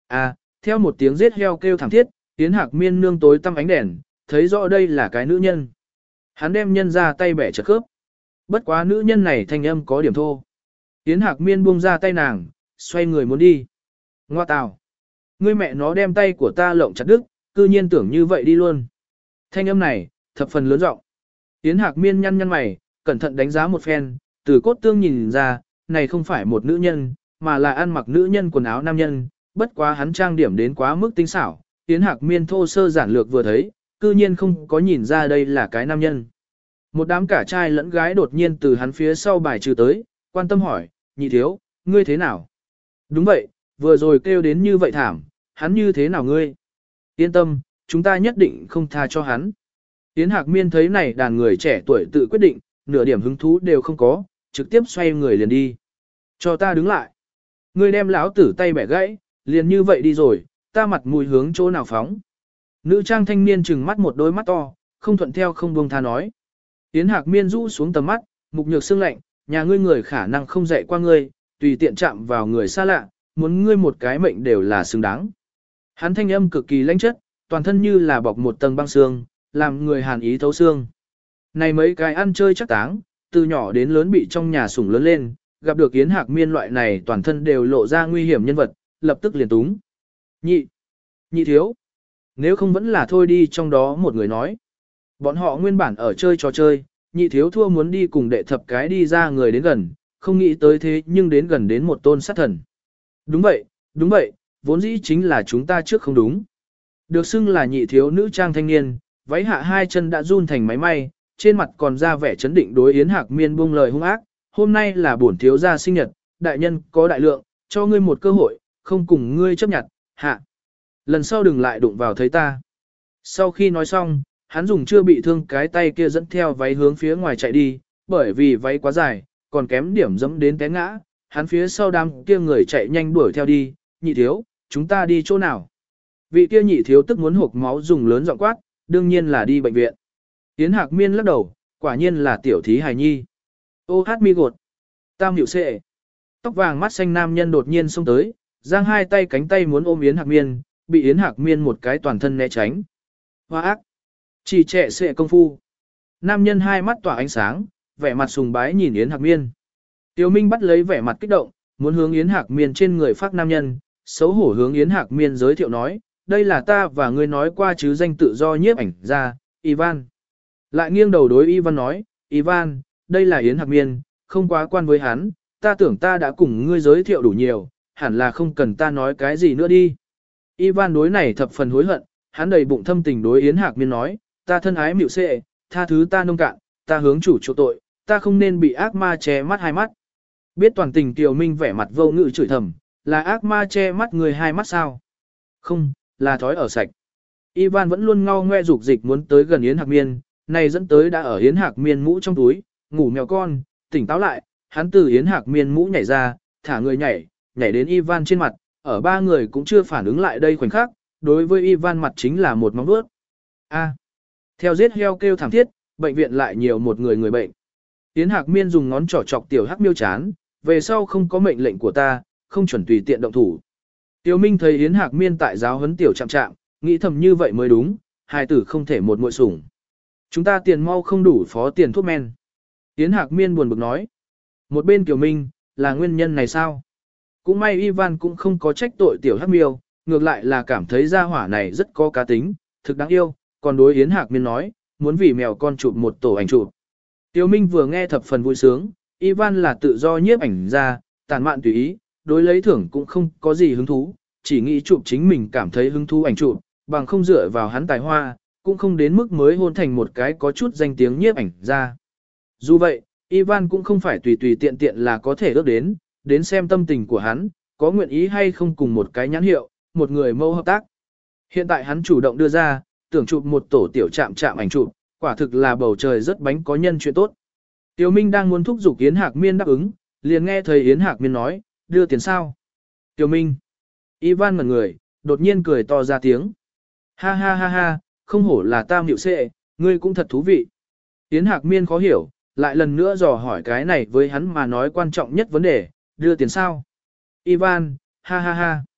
À, theo một tiếng giết heo kêu thảm thiết, Yến Hạc Miên nương tối tăm ánh đèn, thấy rõ đây là cái nữ nhân. Hắn đem nhân ra tay bẻ chật khớp. Bất quá nữ nhân này thanh âm có điểm thô. Yến Hạc Miên buông ra tay nàng, xoay người muốn đi. Ngoa tào. Ngươi mẹ nó đem tay của ta lộng chặt đứt, cư nhiên tưởng như vậy đi luôn. Thanh âm này, thập phần lớn giọng. Yến Hạc Miên nhăn nhăn mày, cẩn thận đánh giá một phen, từ cốt tương nhìn ra, này không phải một nữ nhân, mà là ăn mặc nữ nhân quần áo nam nhân, bất quá hắn trang điểm đến quá mức tinh xảo. Yến Hạc Miên thô sơ giản lược vừa thấy, cư nhiên không có nhìn ra đây là cái nam nhân. Một đám cả trai lẫn gái đột nhiên từ hắn phía sau bài trừ tới, quan tâm hỏi, nhị thiếu, ngươi thế nào? Đúng vậy, vừa rồi kêu đến như vậy thảm, hắn như thế nào ngươi? Yên tâm, chúng ta nhất định không tha cho hắn. Yến Hạc Miên thấy này đàn người trẻ tuổi tự quyết định, nửa điểm hứng thú đều không có, trực tiếp xoay người liền đi. Cho ta đứng lại. Ngươi đem lão tử tay bẻ gãy, liền như vậy đi rồi, ta mặt mũi hướng chỗ nào phóng. Nữ trang thanh niên trừng mắt một đôi mắt to, không thuận theo không buông tha nói. Yến Hạc Miên rũ xuống tầm mắt, mục nhược xương lạnh, nhà ngươi người khả năng không dạy qua ngươi, tùy tiện chạm vào người xa lạ, muốn ngươi một cái mệnh đều là xứng đáng. Hắn thanh âm cực kỳ lãnh chất, toàn thân như là bọc một tầng băng xương, làm người hàn ý thấu xương. Này mấy cái ăn chơi chắc táng, từ nhỏ đến lớn bị trong nhà sủng lớn lên, gặp được Yến Hạc Miên loại này toàn thân đều lộ ra nguy hiểm nhân vật, lập tức liền túng. Nhị, nhị thiếu, nếu không vẫn là thôi đi, trong đó một người nói. Bọn họ nguyên bản ở chơi trò chơi, nhị thiếu thua muốn đi cùng đệ thập cái đi ra người đến gần, không nghĩ tới thế nhưng đến gần đến một tôn sát thần. Đúng vậy, đúng vậy, vốn dĩ chính là chúng ta trước không đúng. Được xưng là nhị thiếu nữ trang thanh niên, váy hạ hai chân đã run thành máy may, trên mặt còn ra vẻ chấn định đối Yến Hạc Miên buông lời hung ác. Hôm nay là bổn thiếu gia sinh nhật, đại nhân có đại lượng, cho ngươi một cơ hội, không cùng ngươi chấp nhận, hạ. Lần sau đừng lại đụng vào thấy ta. Sau khi nói xong, hắn dùng chưa bị thương cái tay kia dẫn theo váy hướng phía ngoài chạy đi, bởi vì váy quá dài, còn kém điểm dẫm đến té ngã, hắn phía sau đám kia người chạy nhanh đuổi theo đi, nhị thiếu, chúng ta đi chỗ nào? Vị kia nhị thiếu tức muốn hộc máu dùng lớn giọng quát, đương nhiên là đi bệnh viện. Yến Hạc Miên lắc đầu, quả nhiên là tiểu thí hài nhi. Ô hát mi gột. Tam hiệu xệ. Tóc vàng mắt xanh nam nhân đột nhiên xông tới, giang hai tay cánh tay muốn ôm Yến Hạc Miên, bị Yến Hạc Miên một cái toàn thân né tránh. Hoa ác. Chỉ trẻ xệ công phu. Nam nhân hai mắt tỏa ánh sáng, vẻ mặt sùng bái nhìn Yến Hạc Miên. Tiêu Minh bắt lấy vẻ mặt kích động, muốn hướng Yến Hạc Miên trên người phát nam nhân, xấu hổ hướng Yến Hạc Miên giới thiệu nói, đây là ta và ngươi nói qua chứ danh tự do nhiếp ảnh ra, Ivan. Lại nghiêng đầu đối Ivan nói, Ivan, đây là Yến Hạc Miên, không quá quan với hắn, ta tưởng ta đã cùng ngươi giới thiệu đủ nhiều, hẳn là không cần ta nói cái gì nữa đi. Ivan đối này thập phần hối hận, hắn đầy bụng thâm tình đối Yến Hạc Miên nói, ta thân ái mịu xệ, tha thứ ta nông cạn, ta hướng chủ chỗ tội, ta không nên bị ác ma che mắt hai mắt. Biết toàn tình Kiều Minh vẻ mặt vô ngữ chửi thầm, là ác ma che mắt người hai mắt sao? Không, là thói ở sạch. Ivan vẫn luôn ngao ngoe dục dịch muốn tới gần Yến Hạc Miên, này dẫn tới đã ở Yến Hạc Miên mũ trong túi, ngủ mèo con, tỉnh táo lại, hắn từ Yến Hạc Miên mũ nhảy ra, thả người nhảy, nhảy đến Ivan trên mặt, ở ba người cũng chưa phản ứng lại đây khoảnh khắc, đối với Ivan mặt chính là một móng vuốt. A. Theo giết heo kêu thảm thiết, bệnh viện lại nhiều một người người bệnh. Yến Hạc Miên dùng ngón trỏ chọc tiểu Hắc Miêu chán, về sau không có mệnh lệnh của ta, không chuẩn tùy tiện động thủ. Tiêu Minh thấy Yến Hạc Miên tại giáo huấn tiểu chạm chạm, nghĩ thầm như vậy mới đúng, hài tử không thể một muội sủng. Chúng ta tiền mau không đủ phó tiền thuốc men. Yến Hạc Miên buồn bực nói. Một bên Kiều Minh, là nguyên nhân này sao? Cũng may Ivan cũng không có trách tội tiểu Hắc Miêu, ngược lại là cảm thấy gia hỏa này rất có cá tính, thực đáng yêu, còn đối Yến Hạc Miên nói, muốn vì mèo con chụp một tổ ảnh chụp. Tiêu Minh vừa nghe thập phần vui sướng, Ivan là tự do nhiếp ảnh ra, tàn mạn tùy ý, đối lấy thưởng cũng không có gì hứng thú, chỉ nghĩ chụp chính mình cảm thấy hứng thú ảnh chụp, bằng không dựa vào hắn tài hoa, cũng không đến mức mới hôn thành một cái có chút danh tiếng nhiếp ảnh ra. Dù vậy, Ivan cũng không phải tùy tùy tiện tiện là có thể ước đến, đến xem tâm tình của hắn, có nguyện ý hay không cùng một cái nhãn hiệu, một người mẫu hợp tác. Hiện tại hắn chủ động đưa ra, tưởng chụp một tổ tiểu chạm chạm ảnh chụp, quả thực là bầu trời rất bánh có nhân chuyện tốt. Tiêu Minh đang muốn thúc giục Yến Hạc Miên đáp ứng, liền nghe thấy Yến Hạc Miên nói, đưa tiền sao? Tiêu Minh. Ivan ngẩn người, đột nhiên cười to ra tiếng. Ha ha ha ha, không hổ là tam hiệu xệ, ngươi cũng thật thú vị. Yến Hạc Miên khó hiểu, lại lần nữa dò hỏi cái này với hắn mà nói quan trọng nhất vấn đề, đưa tiền sao? Ivan, ha ha ha.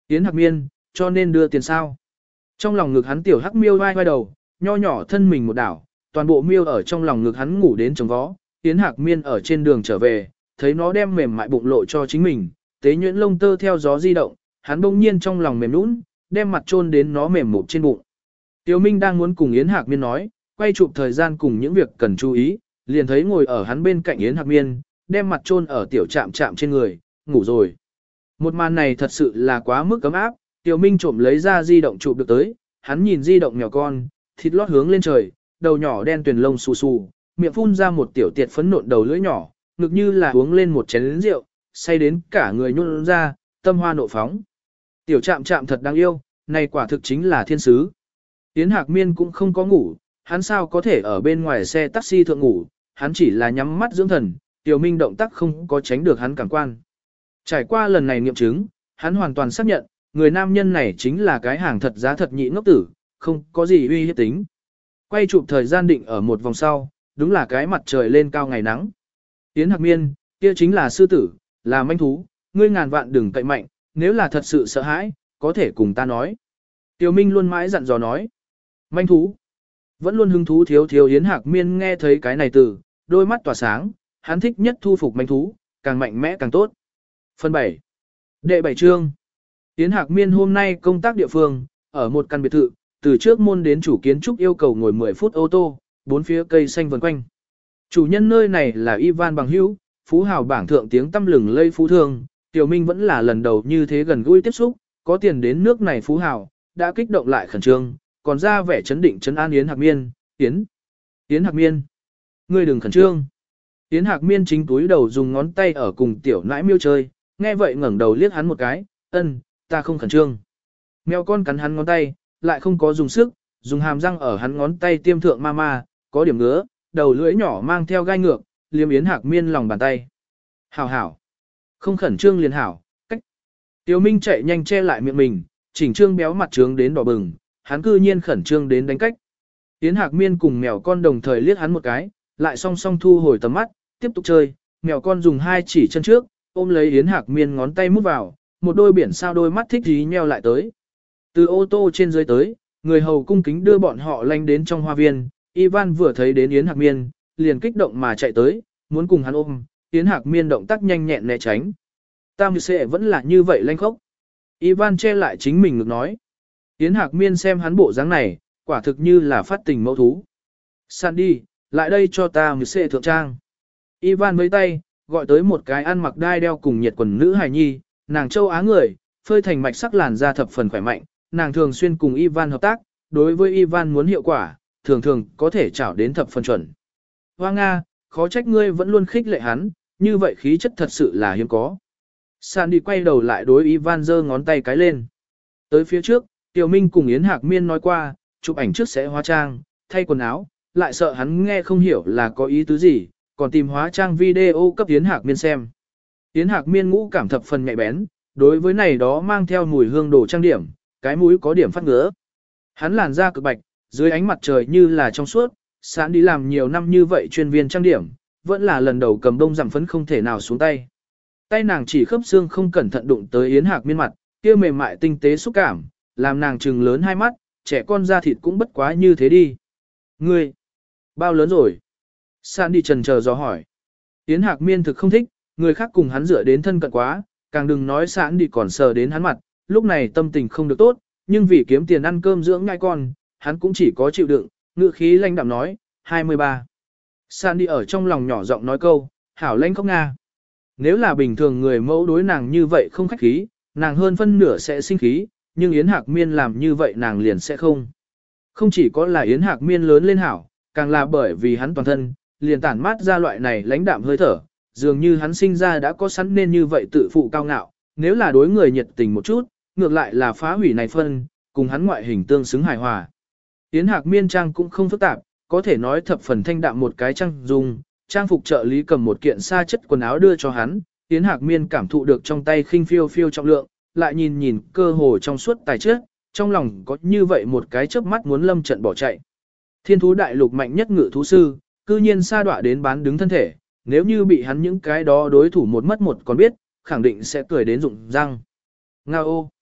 Yến Hạc Miên, cho nên đưa tiền sao. Trong lòng ngực hắn tiểu hắc miêu vai vai đầu, nho nhỏ thân mình một đảo, toàn bộ miêu ở trong lòng ngực hắn ngủ đến trống vó. Yến Hạc Miên ở trên đường trở về, thấy nó đem mềm mại bụng lộ cho chính mình, tế nhuyễn lông tơ theo gió di động, hắn bỗng nhiên trong lòng mềm nũng, đem mặt chôn đến nó mềm mụt trên bụng. Tiểu Minh đang muốn cùng Yến Hạc Miên nói, quay chụp thời gian cùng những việc cần chú ý, liền thấy ngồi ở hắn bên cạnh Yến Hạc Miên, đem mặt chôn ở tiểu chạm chạm trên người, ngủ rồi. Một màn này thật sự là quá mức cấm áp, Tiểu Minh trộm lấy ra di động chụp được tới, hắn nhìn di động mèo con, thịt lót hướng lên trời, đầu nhỏ đen tuyền lông xù xù, miệng phun ra một tiểu tiệt phấn nộn đầu lưỡi nhỏ, ngực như là uống lên một chén rượu, say đến cả người nhún ra, tâm hoa nộ phóng. Tiểu chạm chạm thật đáng yêu, này quả thực chính là thiên sứ. Yến Hạc Miên cũng không có ngủ, hắn sao có thể ở bên ngoài xe taxi thượng ngủ, hắn chỉ là nhắm mắt dưỡng thần, Tiểu Minh động tác không có tránh được hắn cảm quan. Trải qua lần này nghiệm chứng, hắn hoàn toàn xác nhận, người nam nhân này chính là cái hàng thật giá thật nhị ngốc tử, không có gì uy hiếp tính. Quay chụp thời gian định ở một vòng sau, đúng là cái mặt trời lên cao ngày nắng. Yến Hạc Miên, kia chính là sư tử, là manh thú, ngươi ngàn vạn đừng cậy mạnh, nếu là thật sự sợ hãi, có thể cùng ta nói. Tiểu Minh luôn mãi dặn dò nói. Manh thú. Vẫn luôn hứng thú thiếu thiếu Yến Hạc Miên nghe thấy cái này từ, đôi mắt tỏa sáng, hắn thích nhất thu phục manh thú, càng mạnh mẽ càng tốt. Phần bảy. Đệ bảy chương. Yến Hạc Miên hôm nay công tác địa phương, ở một căn biệt thự, từ trước môn đến chủ kiến trúc yêu cầu ngồi mười phút ô tô, bốn phía cây xanh vần quanh. Chủ nhân nơi này là Ivan Bằng Hữu, phú hào bảng thượng tiếng tăm lừng lây phú thương, Tiểu Minh vẫn là lần đầu như thế gần gũi tiếp xúc, có tiền đến nước này phú hào, đã kích động lại khẩn trương, còn ra vẻ chấn định chấn an Yến Hạc Miên, Yến, Yến Hạc Miên, ngươi đừng khẩn trương. Yến Hạc Miên chính túi đầu dùng ngón tay ở cùng tiểu nãi miêu chơi, nghe vậy ngẩng đầu liếc hắn một cái, ân, ta không khẩn trương. Mèo con cắn hắn ngón tay, lại không có dùng sức, dùng hàm răng ở hắn ngón tay tiêm thượng ma ma, có điểm ngứa, đầu lưỡi nhỏ mang theo gai ngược, liếm Yến Hạc Miên lòng bàn tay. Hảo hảo, không khẩn trương liền hảo, cách. Tiểu Minh chạy nhanh che lại miệng mình, chỉnh trương béo mặt trướng đến đỏ bừng, hắn cư nhiên khẩn trương đến đánh cách. Yến Hạc Miên cùng mèo con đồng thời liếc hắn một cái, lại song song thu hồi tầm mắt, tiếp tục chơi, mèo con dùng hai chỉ chân trước, ôm lấy Yến Hạc Miên ngón tay mút vào, một đôi biển sao đôi mắt thích dí nheo lại tới. Từ ô tô trên dưới tới, người hầu cung kính đưa bọn họ lanh đến trong hoa viên, Ivan vừa thấy đến Yến Hạc Miên, liền kích động mà chạy tới, muốn cùng hắn ôm, Yến Hạc Miên động tác nhanh nhẹn né tránh. Tam sẽ vẫn là như vậy lanh khốc. Ivan che lại chính mình ngực nói. Yến Hạc Miên xem hắn bộ dáng này, quả thực như là phát tình mẫu thú. Sandy, lại đây cho ta một xệ thượng trang. Ivan với tay, gọi tới một cái ăn mặc đai đeo cùng nhiệt quần nữ hài nhi, nàng châu Á người, phơi thành mạch sắc làn da thập phần khỏe mạnh, nàng thường xuyên cùng Ivan hợp tác, đối với Ivan muốn hiệu quả, thường thường có thể trảo đến thập phần chuẩn. Hoa Nga, khó trách ngươi vẫn luôn khích lệ hắn, như vậy khí chất thật sự là hiếm có. Sandy quay đầu lại đối Ivan giơ ngón tay cái lên. Tới phía trước, Tiểu Minh cùng Yến Hạc Miên nói qua, chụp ảnh trước sẽ hóa trang, thay quần áo, lại sợ hắn nghe không hiểu là có ý tứ gì, còn tìm hóa trang video cấp Yến Hạc Miên xem. Yến Hạc Miên ngũ cảm thập phần nhạy bén, đối với này đó mang theo mùi hương đồ trang điểm, cái mũi có điểm phát ngứa. Hắn làn da cực bạch, dưới ánh mặt trời như là trong suốt, sẵn đi làm nhiều năm như vậy chuyên viên trang điểm, vẫn là lần đầu cầm đông giảm phấn không thể nào xuống tay. Tay nàng chỉ khớp xương không cẩn thận đụng tới Yến Hạc Miên mặt, kia mềm mại tinh tế xúc cảm, làm nàng trừng lớn hai mắt, trẻ con da thịt cũng bất quá như thế đi. Ngươi, bao lớn rồi? Sẵn đi trần chờ dò hỏi. Yến Hạc Miên thực không thích, người khác cùng hắn dựa đến thân cận quá, càng đừng nói sẵn đi còn sờ đến hắn mặt, lúc này tâm tình không được tốt, nhưng vì kiếm tiền ăn cơm dưỡng ngai con, hắn cũng chỉ có chịu đựng, ngữ khí lanh đạm nói, hai mươi ba. Sẵn đi ở trong lòng nhỏ giọng nói câu, hảo lanh khóc nga. Nếu là bình thường người mẫu đối nàng như vậy không khách khí, nàng hơn phân nửa sẽ sinh khí, nhưng Yến Hạc Miên làm như vậy nàng liền sẽ không. Không chỉ có là Yến Hạc Miên lớn lên hảo, càng là bởi vì hắn toàn thân, liền tản mát ra loại này lãnh đạm hơi thở, dường như hắn sinh ra đã có sẵn nên như vậy tự phụ cao ngạo, nếu là đối người nhiệt tình một chút, ngược lại là phá hủy này phân, cùng hắn ngoại hình tương xứng hài hòa. Yến Hạc Miên trang cũng không phức tạp, có thể nói thập phần thanh đạm một cái trang dùng, trang phục trợ lý cầm một kiện sa chất quần áo đưa cho hắn, Yến Hạc Miên cảm thụ được trong tay khinh phiêu phiêu trọng lượng, lại nhìn nhìn cơ hồ trong suốt tài trước, trong lòng có như vậy một cái chớp mắt muốn lâm trận bỏ chạy. Thiên thú đại lục mạnh nhất ngự thú sư, cư nhiên sa đọa đến bán đứng thân thể, nếu như bị hắn những cái đó đối thủ một mất một còn biết, khẳng định sẽ cười đến rụng răng. Nga ô!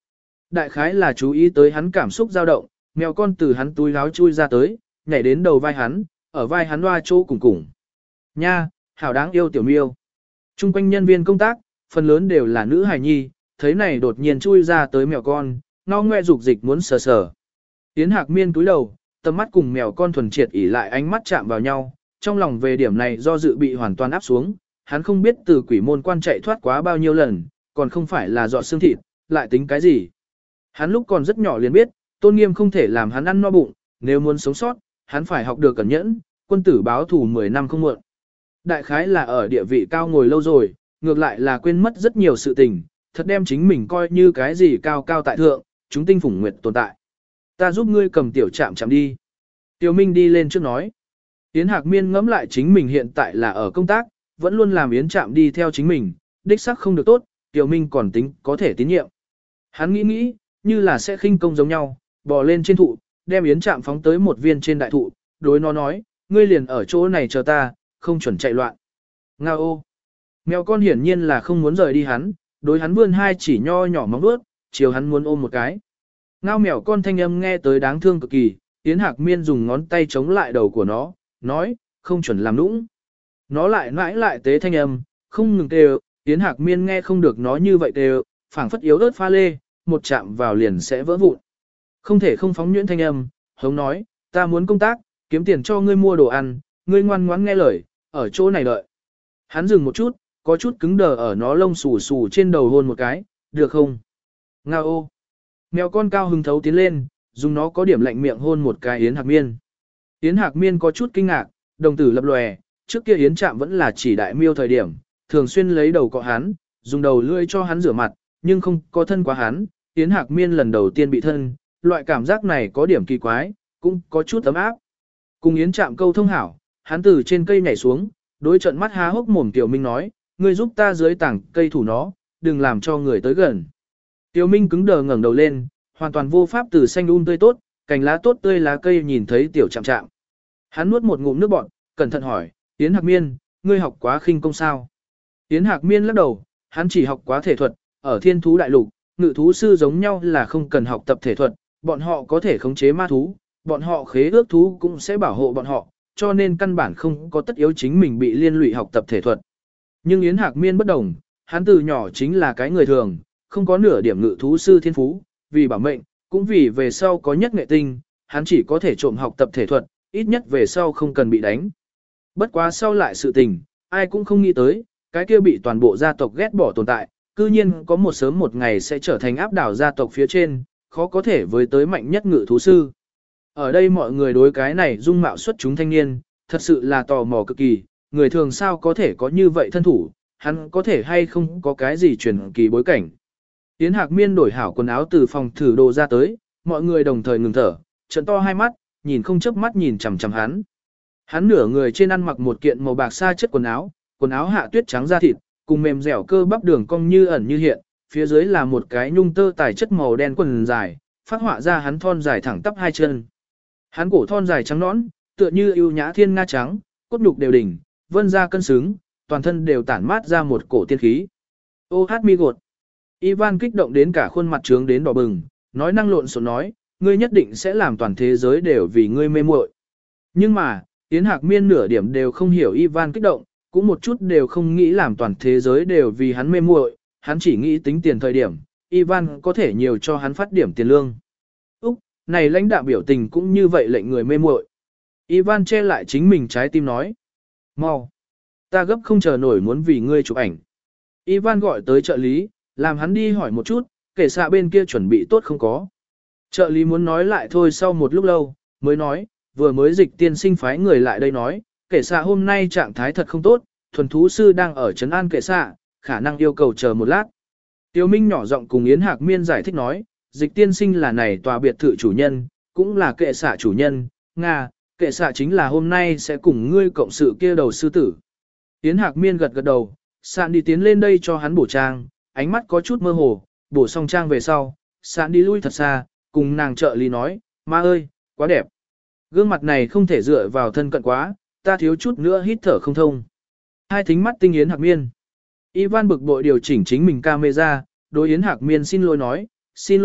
Đại khái là chú ý tới hắn cảm xúc dao động, mèo con từ hắn túi áo chui ra tới, nhảy đến đầu vai hắn, ở vai hắn loa chỗ cùng cùng. Nha, hảo đáng yêu tiểu miêu. Trung quanh nhân viên công tác, phần lớn đều là nữ hài nhi, thấy này đột nhiên chui ra tới mèo con, ngao ngoe dục dịch muốn sờ sờ. Yến Hạc Miên túi đầu, tầm mắt cùng mèo con thuần triệt ỉ lại ánh mắt chạm vào nhau, trong lòng về điểm này do dự bị hoàn toàn áp xuống, hắn không biết từ quỷ môn quan chạy thoát quá bao nhiêu lần, còn không phải là dọ xương thịt, lại tính cái gì. Hắn lúc còn rất nhỏ liền biết, tôn nghiêm không thể làm hắn ăn no bụng, nếu muốn sống sót, hắn phải học được cẩn nhẫn, quân tử báo thù mười năm không muộn. Đại khái là ở địa vị cao ngồi lâu rồi, ngược lại là quên mất rất nhiều sự tình, thật đem chính mình coi như cái gì cao cao tại thượng, chúng tinh phủng nguyệt tồn tại. Ta giúp ngươi cầm tiểu chạm chạm đi. Tiểu Minh đi lên trước nói. Yến Hạc Miên ngẫm lại chính mình hiện tại là ở công tác, vẫn luôn làm Yến chạm đi theo chính mình, đích xác không được tốt, Tiểu Minh còn tính có thể tín nhiệm. Hắn nghĩ nghĩ, như là sẽ khinh công giống nhau, bò lên trên thụ, đem Yến chạm phóng tới một viên trên đại thụ, đối nó nói, ngươi liền ở chỗ này chờ ta, không chuẩn chạy loạn. Nga ô! Mèo con hiển nhiên là không muốn rời đi hắn, đối hắn vươn hai chỉ nho nhỏ móng vuốt, chiều hắn muốn ôm một cái. Ngao mèo con thanh âm nghe tới đáng thương cực kỳ, Yến Hạc Miên dùng ngón tay chống lại đầu của nó, nói, không chuẩn làm nũng. Nó lại mãi lại tế thanh âm, không ngừng kêu, Yến Hạc Miên nghe không được nó như vậy kêu, phảng phất yếu ớt pha lê, một chạm vào liền sẽ vỡ vụn. Không thể không phóng nhuyễn thanh âm, hống nói, ta muốn công tác, kiếm tiền cho ngươi mua đồ ăn, ngươi ngoan ngoãn nghe lời, ở chỗ này đợi. Hắn dừng một chút, có chút cứng đờ ở nó lông xù xù trên đầu hôn một cái, được không? Nga ô! Mèo con cao hứng thấu tiến lên, dùng nó có điểm lạnh miệng hôn một cái Yến Hạc Miên. Yến Hạc Miên có chút kinh ngạc, đồng tử lập lòe, trước kia Yến Trạm vẫn là chỉ đại miêu thời điểm, thường xuyên lấy đầu cọ hắn, dùng đầu lưỡi cho hắn rửa mặt, nhưng không có thân quá hắn. Yến Hạc Miên lần đầu tiên bị thân, loại cảm giác này có điểm kỳ quái, cũng có chút ấm áp. Cùng Yến Trạm câu thông hảo, hắn từ trên cây nhảy xuống, đối trận mắt há hốc mồm Tiểu Minh nói, ngươi giúp ta dưới tảng cây thủ nó, đừng làm cho người tới gần. Tiểu Minh cứng đờ ngẩng đầu lên, hoàn toàn vô pháp từ xanh um tươi tốt, cành lá tốt tươi lá cây nhìn thấy Tiểu Trạm Trạm. Hắn nuốt một ngụm nước bọt, cẩn thận hỏi, Yến Hạc Miên, ngươi học quá khinh công sao? Yến Hạc Miên lắc đầu, hắn chỉ học quá thể thuật, ở Thiên Thú Đại Lục, ngự thú sư giống nhau là không cần học tập thể thuật, bọn họ có thể khống chế ma thú, bọn họ khế ước thú cũng sẽ bảo hộ bọn họ, cho nên căn bản không có tất yếu chính mình bị liên lụy học tập thể thuật. Nhưng Yến Hạc Miên bất đồng, hắn từ nhỏ chính là cái người thường, không có nửa điểm ngự thú sư thiên phú, vì bảo mệnh, cũng vì về sau có nhất nghệ tinh, hắn chỉ có thể trộm học tập thể thuật, ít nhất về sau không cần bị đánh. Bất quá sau lại sự tình, ai cũng không nghĩ tới, cái kia bị toàn bộ gia tộc ghét bỏ tồn tại, cư nhiên có một sớm một ngày sẽ trở thành áp đảo gia tộc phía trên, khó có thể với tới mạnh nhất ngự thú sư. Ở đây mọi người đối cái này dung mạo xuất chúng thanh niên, thật sự là tò mò cực kỳ, người thường sao có thể có như vậy thân thủ, hắn có thể hay không có cái gì truyền kỳ bối cảnh. Yến Hạc Miên đổi hảo quần áo từ phòng thử đồ ra tới, mọi người đồng thời ngừng thở, trợn to hai mắt, nhìn không chớp mắt nhìn chằm chằm hắn. Hắn nửa người trên ăn mặc một kiện màu bạc sa chất quần áo, quần áo hạ tuyết trắng da thịt, cùng mềm dẻo cơ bắp đường cong như ẩn như hiện, phía dưới là một cái nhung tơ tài chất màu đen quần dài, phát họa ra hắn thon dài thẳng tắp hai chân. Hắn cổ thon dài trắng nõn, tựa như ưu nhã thiên nga trắng, cốt nhục đều đỉnh, vân ra cân xứng, toàn thân đều tản mát ra một cổ tiên khí. Ô hát mi gột. Ivan kích động đến cả khuôn mặt trướng đến đỏ bừng, nói năng lộn xộn nói, ngươi nhất định sẽ làm toàn thế giới đều vì ngươi mê muội. Nhưng mà, Yến Hạc Miên nửa điểm đều không hiểu Ivan kích động, cũng một chút đều không nghĩ làm toàn thế giới đều vì hắn mê muội, hắn chỉ nghĩ tính tiền thời điểm, Ivan có thể nhiều cho hắn phát điểm tiền lương. Úc, này lãnh đạo biểu tình cũng như vậy lệnh người mê muội. Ivan che lại chính mình trái tim nói, mau, ta gấp không chờ nổi muốn vì ngươi chụp ảnh. Ivan gọi tới trợ lý, làm hắn đi hỏi một chút, kể xạ bên kia chuẩn bị tốt không có. Trợ lý muốn nói lại thôi sau một lúc lâu, mới nói, vừa mới dịch tiên sinh phái người lại đây nói, kể xạ hôm nay trạng thái thật không tốt, thuần thú sư đang ở trấn an kể xạ, khả năng yêu cầu chờ một lát. Tiêu Minh nhỏ giọng cùng Yến Hạc Miên giải thích nói, dịch tiên sinh là này tòa biệt thự chủ nhân, cũng là kệ xạ chủ nhân, Nga, kệ xạ chính là hôm nay sẽ cùng ngươi cộng sự kia đầu sư tử. Yến Hạc Miên gật gật đầu, sạn đi tiến lên đây cho hắn bổ trang, ánh mắt có chút mơ hồ, bổ xong trang về sau, sạn đi lui thật xa, cùng nàng trợ lý nói, ma ơi, quá đẹp. Gương mặt này không thể dựa vào thân cận quá, ta thiếu chút nữa hít thở không thông. Hai thính mắt tinh Yến Hạc Miên. Ivan bực bội điều chỉnh chính mình camera, đối Yến Hạc Miên xin lỗi nói, xin lỗi,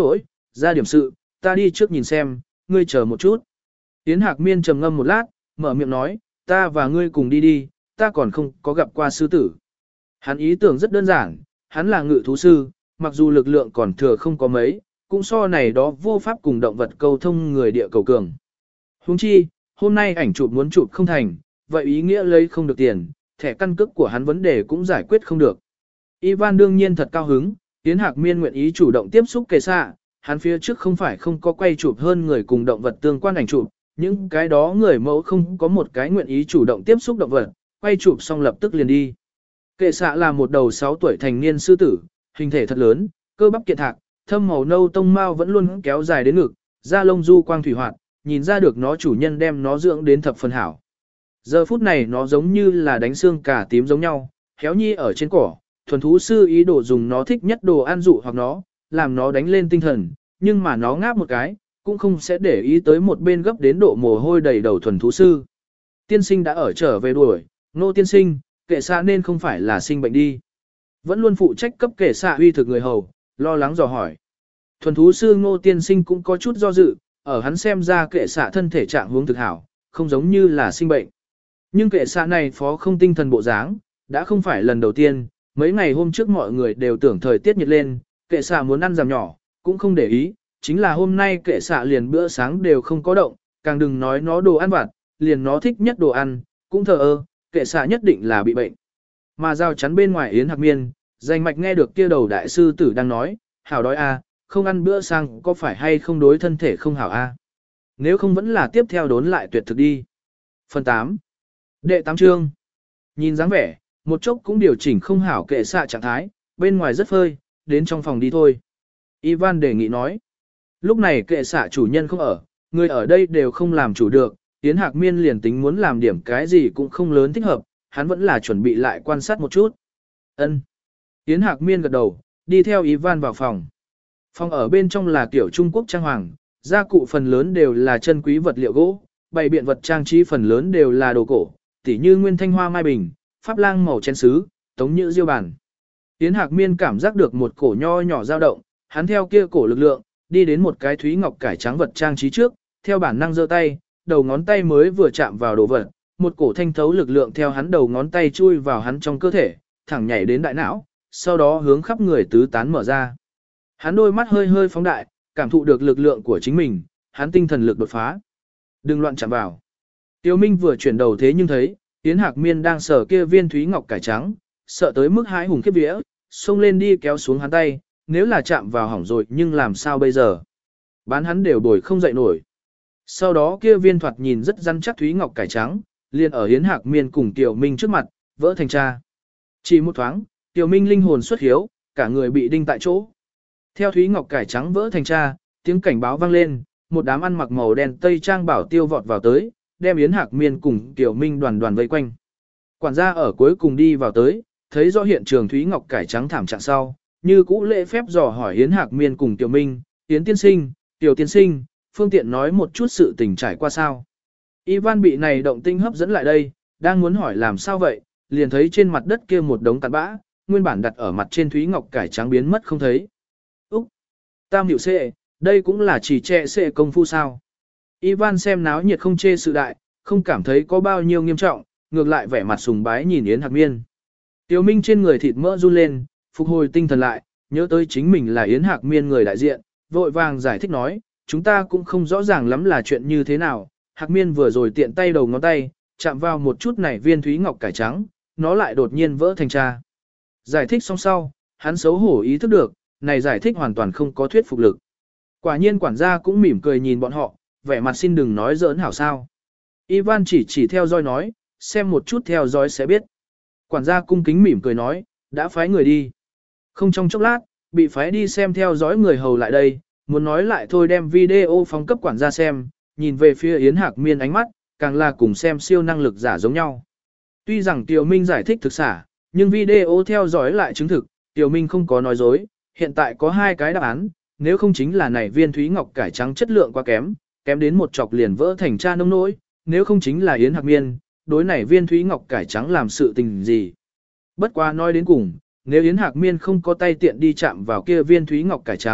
ra điểm sự, ta đi trước nhìn xem, ngươi chờ một chút. Yến Hạc Miên trầm ngâm một lát, mở miệng nói, ta và ngươi cùng đi đi, ta còn không có gặp qua sư tử. Hắn ý tưởng rất đơn giản, hắn là ngự thú sư, mặc dù lực lượng còn thừa không có mấy, cũng so này đó vô pháp cùng động vật cầu thông người địa cầu cường. Huống chi, hôm nay ảnh chụp muốn chụp không thành, vậy ý nghĩa lấy không được tiền, thẻ căn cước của hắn vấn đề cũng giải quyết không được. Ivan đương nhiên thật cao hứng, Yến Hạc Miên nguyện ý chủ động tiếp xúc kề xạ, hắn phía trước không phải không có quay chụp hơn người cùng động vật tương quan ảnh chụp, những cái đó người mẫu không có một cái nguyện ý chủ động tiếp xúc động vật, quay chụp xong lập tức liền đi. Kệ xạ là một đầu sáu tuổi thành niên sư tử, hình thể thật lớn, cơ bắp kiện thạc, thâm màu nâu tông mao vẫn luôn kéo dài đến ngực, da lông du quang thủy hoạt, nhìn ra được nó chủ nhân đem nó dưỡng đến thập phần hảo. Giờ phút này nó giống như là đánh xương cả tím giống nhau, khéo nhi ở trên cỏ, thuần thú sư ý đồ dùng nó thích nhất đồ ăn dụ hoặc nó, làm nó đánh lên tinh thần, nhưng mà nó ngáp một cái, cũng không sẽ để ý tới một bên gấp đến độ mồ hôi đầy đầu thuần thú sư. Tiên sinh đã ở trở về đuổi, nô tiên sinh, kệ xạ nên không phải là sinh bệnh đi. Vẫn luôn phụ trách cấp kệ xạ uy thực người hầu, lo lắng dò hỏi. Thuần thú sư ngô tiên sinh cũng có chút do dự, ở hắn xem ra kệ xạ thân thể trạng huống thực hảo, không giống như là sinh bệnh. Nhưng kệ xạ này phó không tinh thần bộ dáng, đã không phải lần đầu tiên, mấy ngày hôm trước mọi người đều tưởng thời tiết nhiệt lên, kệ xạ muốn ăn giảm nhỏ, cũng không để ý, chính là hôm nay kệ xạ liền bữa sáng đều không có động, càng đừng nói nó đồ ăn vặt, liền nó thích nhất đồ ăn, cũng thờ ơ, kệ xạ nhất định là bị bệnh. Mà giao chắn bên ngoài Yến Hạc Miên, danh mạch nghe được kia đầu đại sư tử đang nói, hảo đói a, không ăn bữa sáng có phải hay không đối thân thể không hảo a? Nếu không vẫn là tiếp theo đốn lại tuyệt thực đi. Phần tám. Đệ tám chương. Nhìn dáng vẻ, một chốc cũng điều chỉnh không hảo kệ xạ trạng thái, bên ngoài rất phơi, đến trong phòng đi thôi. Ivan đề nghị nói. Lúc này kệ xạ chủ nhân không ở, người ở đây đều không làm chủ được, Yến Hạc Miên liền tính muốn làm điểm cái gì cũng không lớn thích hợp, hắn vẫn là chuẩn bị lại quan sát một chút. Ân. Yến Hạc Miên gật đầu, đi theo Ivan vào phòng. Phòng ở bên trong là kiểu Trung Quốc trang hoàng, gia cụ phần lớn đều là chân quý vật liệu gỗ, bày biện vật trang trí phần lớn đều là đồ cổ, tỉ như nguyên thanh hoa mai bình, pháp lang màu chén sứ, tống nhữ diêu bản. Yến Hạc Miên cảm giác được một cổ nho nhỏ dao động, hắn theo kia cổ lực lượng, đi đến một cái thúy ngọc cải trắng vật trang trí trước, theo bản năng giơ tay, đầu ngón tay mới vừa chạm vào đồ vật, một cổ thanh thấu lực lượng theo hắn đầu ngón tay chui vào hắn trong cơ thể, thẳng nhảy đến đại não, sau đó hướng khắp người tứ tán mở ra. Hắn đôi mắt hơi hơi phóng đại, cảm thụ được lực lượng của chính mình, hắn tinh thần lực đột phá. Đừng loạn chạm vào. Tiêu Minh vừa chuyển đầu thế nhưng thấy, Yến Hạc Miên đang sờ kia viên thúy ngọc cải trắng, sợ tới mức hãi hùng khiếp vía, xông lên đi kéo xuống hắn tay, nếu là chạm vào hỏng rồi nhưng làm sao bây giờ? Bán hắn đều bồi không dậy nổi. Sau đó kia viên thoạt nhìn rất rắn chắc thúy ngọc cải trắng, liền ở Yến Hạc Miên cùng Tiểu Minh trước mặt, vỡ thành cha. Chỉ một thoáng, Tiểu Minh linh hồn xuất hiếu, cả người bị đinh tại chỗ. Theo thúy ngọc cải trắng vỡ thành cha, tiếng cảnh báo vang lên, một đám ăn mặc màu đen tây trang bảo tiêu vọt vào tới, đem Yến Hạc Miên cùng Tiểu Minh đoàn đoàn vây quanh. Quản gia ở cuối cùng đi vào tới, thấy rõ hiện trường thúy ngọc cải trắng thảm trạng sau, như cũ lễ phép dò hỏi Yến Hạc Miên cùng Tiểu Minh, Yến tiên sinh, Tiểu tiên sinh, phương tiện nói một chút sự tình trải qua sao. Ivan bị này động tinh hấp dẫn lại đây, đang muốn hỏi làm sao vậy, liền thấy trên mặt đất kia một đống tàn bã, nguyên bản đặt ở mặt trên thúy ngọc cải trắng biến mất không thấy. Úc! Tam hiệu xệ, đây cũng là chỉ trẻ xệ công phu sao. Ivan xem náo nhiệt không chê sự đại, không cảm thấy có bao nhiêu nghiêm trọng, ngược lại vẻ mặt sùng bái nhìn Yến Hạc Miên. Tiểu Minh trên người thịt mỡ run lên, phục hồi tinh thần lại, nhớ tới chính mình là Yến Hạc Miên người đại diện, vội vàng giải thích nói, chúng ta cũng không rõ ràng lắm là chuyện như thế nào. Hạc Miên vừa rồi tiện tay đầu ngón tay, chạm vào một chút này viên thúy ngọc cải trắng, nó lại đột nhiên vỡ thành cha. Giải thích xong sau, hắn xấu hổ ý thức được, này giải thích hoàn toàn không có thuyết phục lực. Quả nhiên quản gia cũng mỉm cười nhìn bọn họ, vẻ mặt xin đừng nói giỡn hảo sao. Ivan chỉ chỉ theo dõi nói, xem một chút theo dõi sẽ biết. Quản gia cung kính mỉm cười nói, đã phái người đi. Không trong chốc lát, bị phái đi xem theo dõi người hầu lại đây, muốn nói lại thôi đem video phóng cấp quản gia xem, nhìn về phía Yến Hạc Miên ánh mắt, càng là cùng xem siêu năng lực giả giống nhau. Tuy rằng Tiểu Minh giải thích thực xả, nhưng video theo dõi lại chứng thực, Tiểu Minh không có nói dối, hiện tại có hai cái đáp án, nếu không chính là này viên thúy ngọc cải trắng chất lượng quá kém, kém đến một chọc liền vỡ thành cha nông nỗi, nếu không chính là Yến Hạc Miên, đối này viên thúy ngọc cải trắng làm sự tình gì. Bất quá nói đến cùng, nếu Yến Hạc Miên không có tay tiện đi chạm vào kia viên thúy ngọc cải trắng,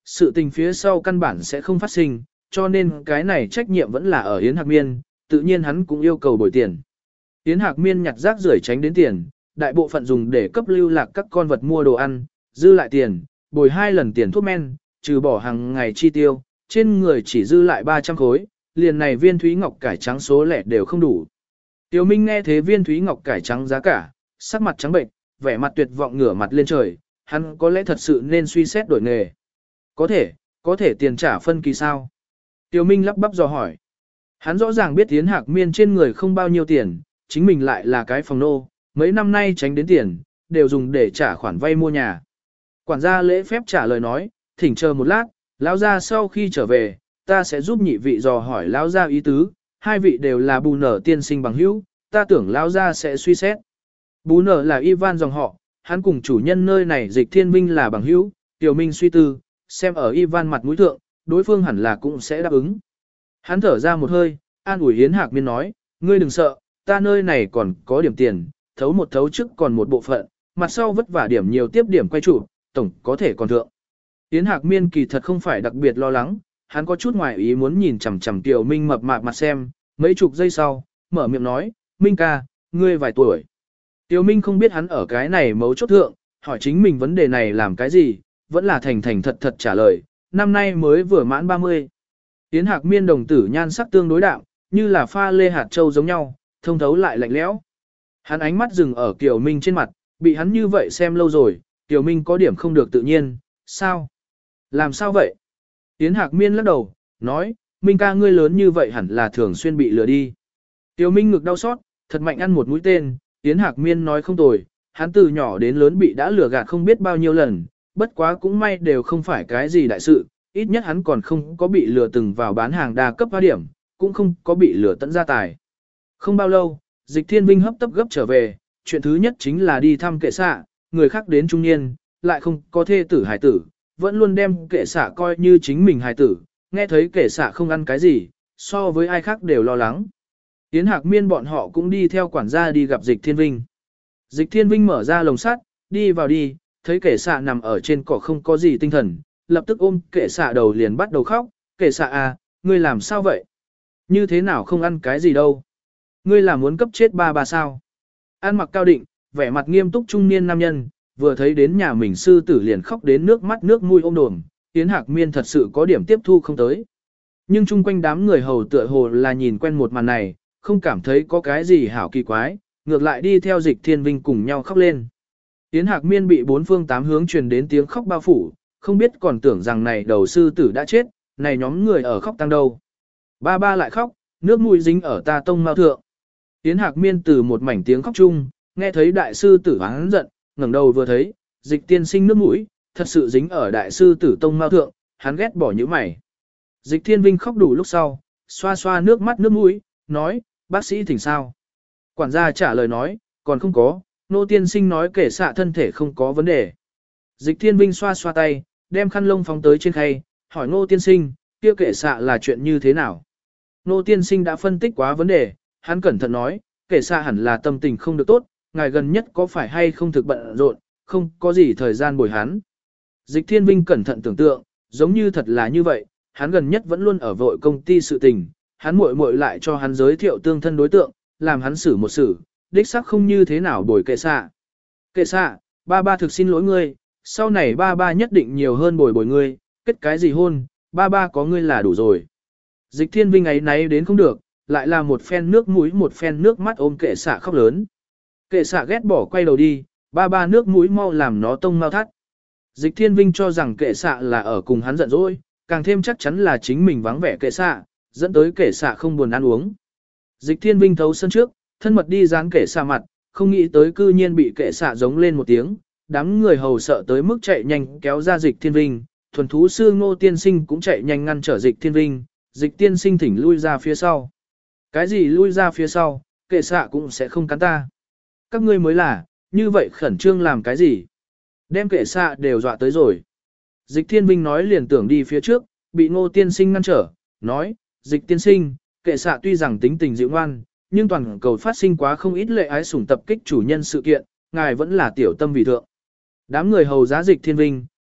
sự tình phía sau căn bản sẽ không phát sinh, cho nên cái này trách nhiệm vẫn là ở Yến Hạc Miên, tự nhiên hắn cũng yêu cầu bồi tiền. Yến Hạc Miên nhặt rác rưởi tránh đến tiền, đại bộ phận dùng để cấp lưu lạc các con vật mua đồ ăn, dư lại tiền, bồi hai lần tiền thuốc men, trừ bỏ hàng ngày chi tiêu, trên người chỉ dư lại ba trăm khối, liền này viên thúy ngọc cải trắng số lẻ đều không đủ. Tiểu Minh nghe thế viên thúy ngọc cải trắng giá cả, sắc mặt trắng bệnh, vẻ mặt tuyệt vọng ngửa mặt lên trời, hắn có lẽ thật sự nên suy xét đổi nghề. Có thể, có thể tiền trả phân kỳ sao? Tiểu Minh lắp bắp dò hỏi. Hắn rõ ràng biết Yến Hạc Miên trên người không bao nhiêu tiền, chính mình lại là cái phòng nô, mấy năm nay tránh đến tiền, đều dùng để trả khoản vay mua nhà. Quản gia lễ phép trả lời nói, thỉnh chờ một lát, lão gia sau khi trở về, ta sẽ giúp nhị vị dò hỏi lão gia ý tứ, hai vị đều là bù nở tiên sinh bằng hữu, ta tưởng lão gia sẽ suy xét. Bù nở là Ivan dòng họ, hắn cùng chủ nhân nơi này Dịch Thiên Vinh là bằng hữu, Tiểu Minh suy tư, xem ở Ivan mặt mũi thượng, đối phương hẳn là cũng sẽ đáp ứng. Hắn thở ra một hơi, an ủi Yến Hạc Miên nói, ngươi đừng sợ, ta nơi này còn có điểm tiền, thấu một thấu trước còn một bộ phận, mặt sau vất vả điểm nhiều tiếp điểm quay trụ, tổng có thể còn thượng. Yến Hạc Miên kỳ thật không phải đặc biệt lo lắng, hắn có chút ngoài ý muốn nhìn chằm chằm Tiểu Minh mập mạp mặt xem, mấy chục giây sau, mở miệng nói, Minh ca, ngươi vài tuổi. Tiểu Minh không biết hắn ở cái này mấu chốt thượng, hỏi chính mình vấn đề này làm cái gì, vẫn là thành thành thật thật trả lời, năm nay mới vừa mãn ba mươi. Yến Hạc Miên đồng tử nhan sắc tương đối đạm, như là pha lê hạt châu giống nhau, thông thấu lại lạnh lẽo. Hắn ánh mắt dừng ở Kiều Minh trên mặt, bị hắn như vậy xem lâu rồi, Kiều Minh có điểm không được tự nhiên, sao? Làm sao vậy? Yến Hạc Miên lắc đầu, nói, Minh ca ngươi lớn như vậy hẳn là thường xuyên bị lừa đi. Kiều Minh ngực đau xót, thật mạnh ăn một mũi tên, Yến Hạc Miên nói không tồi, hắn từ nhỏ đến lớn bị đã lừa gạt không biết bao nhiêu lần, bất quá cũng may đều không phải cái gì đại sự, ít nhất hắn còn không có bị lừa từng vào bán hàng đa cấp hoa điểm, cũng không có bị lừa tận gia tài. Không bao lâu, Dịch Thiên Vinh hấp tấp gấp trở về, chuyện thứ nhất chính là đi thăm kệ xạ, người khác đến trung niên, lại không có thê tử hài tử, vẫn luôn đem kệ xạ coi như chính mình hài tử, nghe thấy kệ xạ không ăn cái gì, so với ai khác đều lo lắng. Yến Hạc Miên bọn họ cũng đi theo quản gia đi gặp Dịch Thiên Vinh. Dịch Thiên Vinh mở ra lồng sắt, đi vào đi, thấy kệ xạ nằm ở trên cỏ không có gì tinh thần, lập tức ôm kệ xạ đầu liền bắt đầu khóc, kệ xạ à, ngươi làm sao vậy? Như thế nào không ăn cái gì đâu? Ngươi là muốn cấp chết ba ba sao? An mặc cao định, vẻ mặt nghiêm túc trung niên nam nhân, vừa thấy đến nhà mình sư tử liền khóc đến nước mắt nước mũi ôm đồm, Yến Hạc Miên thật sự có điểm tiếp thu không tới. Nhưng chung quanh đám người hầu tựa hồ là nhìn quen một màn này, không cảm thấy có cái gì hảo kỳ quái, ngược lại đi theo Dịch Thiên Vinh cùng nhau khóc lên. Yến Hạc Miên bị bốn phương tám hướng truyền đến tiếng khóc bao phủ, không biết còn tưởng rằng này đầu sư tử đã chết, này nhóm người ở khóc tăng đâu. Ba ba lại khóc, nước mũi dính ở ta tông mao thượng. Yến Hạc Miên từ một mảnh tiếng khóc chung, nghe thấy đại sư tử hắn giận, ngẩng đầu vừa thấy, Dịch tiên sinh nước mũi, thật sự dính ở đại sư tử tông mao thượng, hắn ghét bỏ những mày. Dịch Thiên Vinh khóc đủ lúc sau, xoa xoa nước mắt nước mũi, nói, bác sĩ thỉnh sao? Quản gia trả lời nói, còn không có, nô tiên sinh nói kể xạ thân thể không có vấn đề. Dịch Thiên Vinh xoa xoa tay, đem khăn lông phóng tới trên khay, hỏi nô tiên sinh, kia kể xạ là chuyện như thế nào? Nô tiên sinh đã phân tích quá vấn đề, hắn cẩn thận nói, kể xạ hẳn là tâm tình không được tốt, ngài gần nhất có phải hay không thực bận rộn, không có gì thời gian bồi hắn. Dịch Thiên Vinh cẩn thận tưởng tượng, giống như thật là như vậy, hắn gần nhất vẫn luôn ở vội công ty sự tình, hắn muội muội lại cho hắn giới thiệu tương thân đối tượng, làm hắn xử một xử, đích xác không như thế nào bồi kệ xạ. Kệ xạ, ba ba thực xin lỗi ngươi, sau này ba ba nhất định nhiều hơn bồi bồi ngươi, kết cái gì hôn, ba ba có ngươi là đủ rồi. Dịch Thiên Vinh ấy náy đến không được, lại là một phen nước mũi một phen nước mắt ôm kệ xạ khóc lớn. Kệ xạ ghét bỏ quay đầu đi, ba ba nước mũi mau làm nó tông mau thắt. Dịch Thiên Vinh cho rằng kệ xạ là ở cùng hắn giận dỗi, càng thêm chắc chắn là chính mình vắng vẻ kệ xạ, dẫn tới kệ xạ không buồn ăn uống. Dịch Thiên Vinh thấu sân trước, thân mật đi dán kệ xạ mặt, không nghĩ tới cư nhiên bị kệ xạ giống lên một tiếng, đám người hầu sợ tới mức chạy nhanh kéo ra Dịch Thiên Vinh, thuần thú sư Ngô Tiên Sinh cũng chạy nhanh ngăn trở Dịch Thiên Vinh, Dịch Tiên Sinh thỉnh lui ra phía sau. Cái gì lui ra phía sau, kệ xạ cũng sẽ không cắn ta. Các ngươi mới là, như vậy khẩn trương làm cái gì? Đem kệ xạ đều dọa tới rồi. Dịch Thiên Vinh nói liền tưởng đi phía trước, bị Ngô Tiên Sinh ngăn trở, nói, Dịch Tiên Sinh, kệ xạ tuy rằng tính tình dịu ngoan, nhưng toàn cầu phát sinh quá không ít lệ ái sủng tập kích chủ nhân sự kiện, ngài vẫn là tiểu tâm vì thượng. Đám người hầu giá Dịch Thiên Vinh,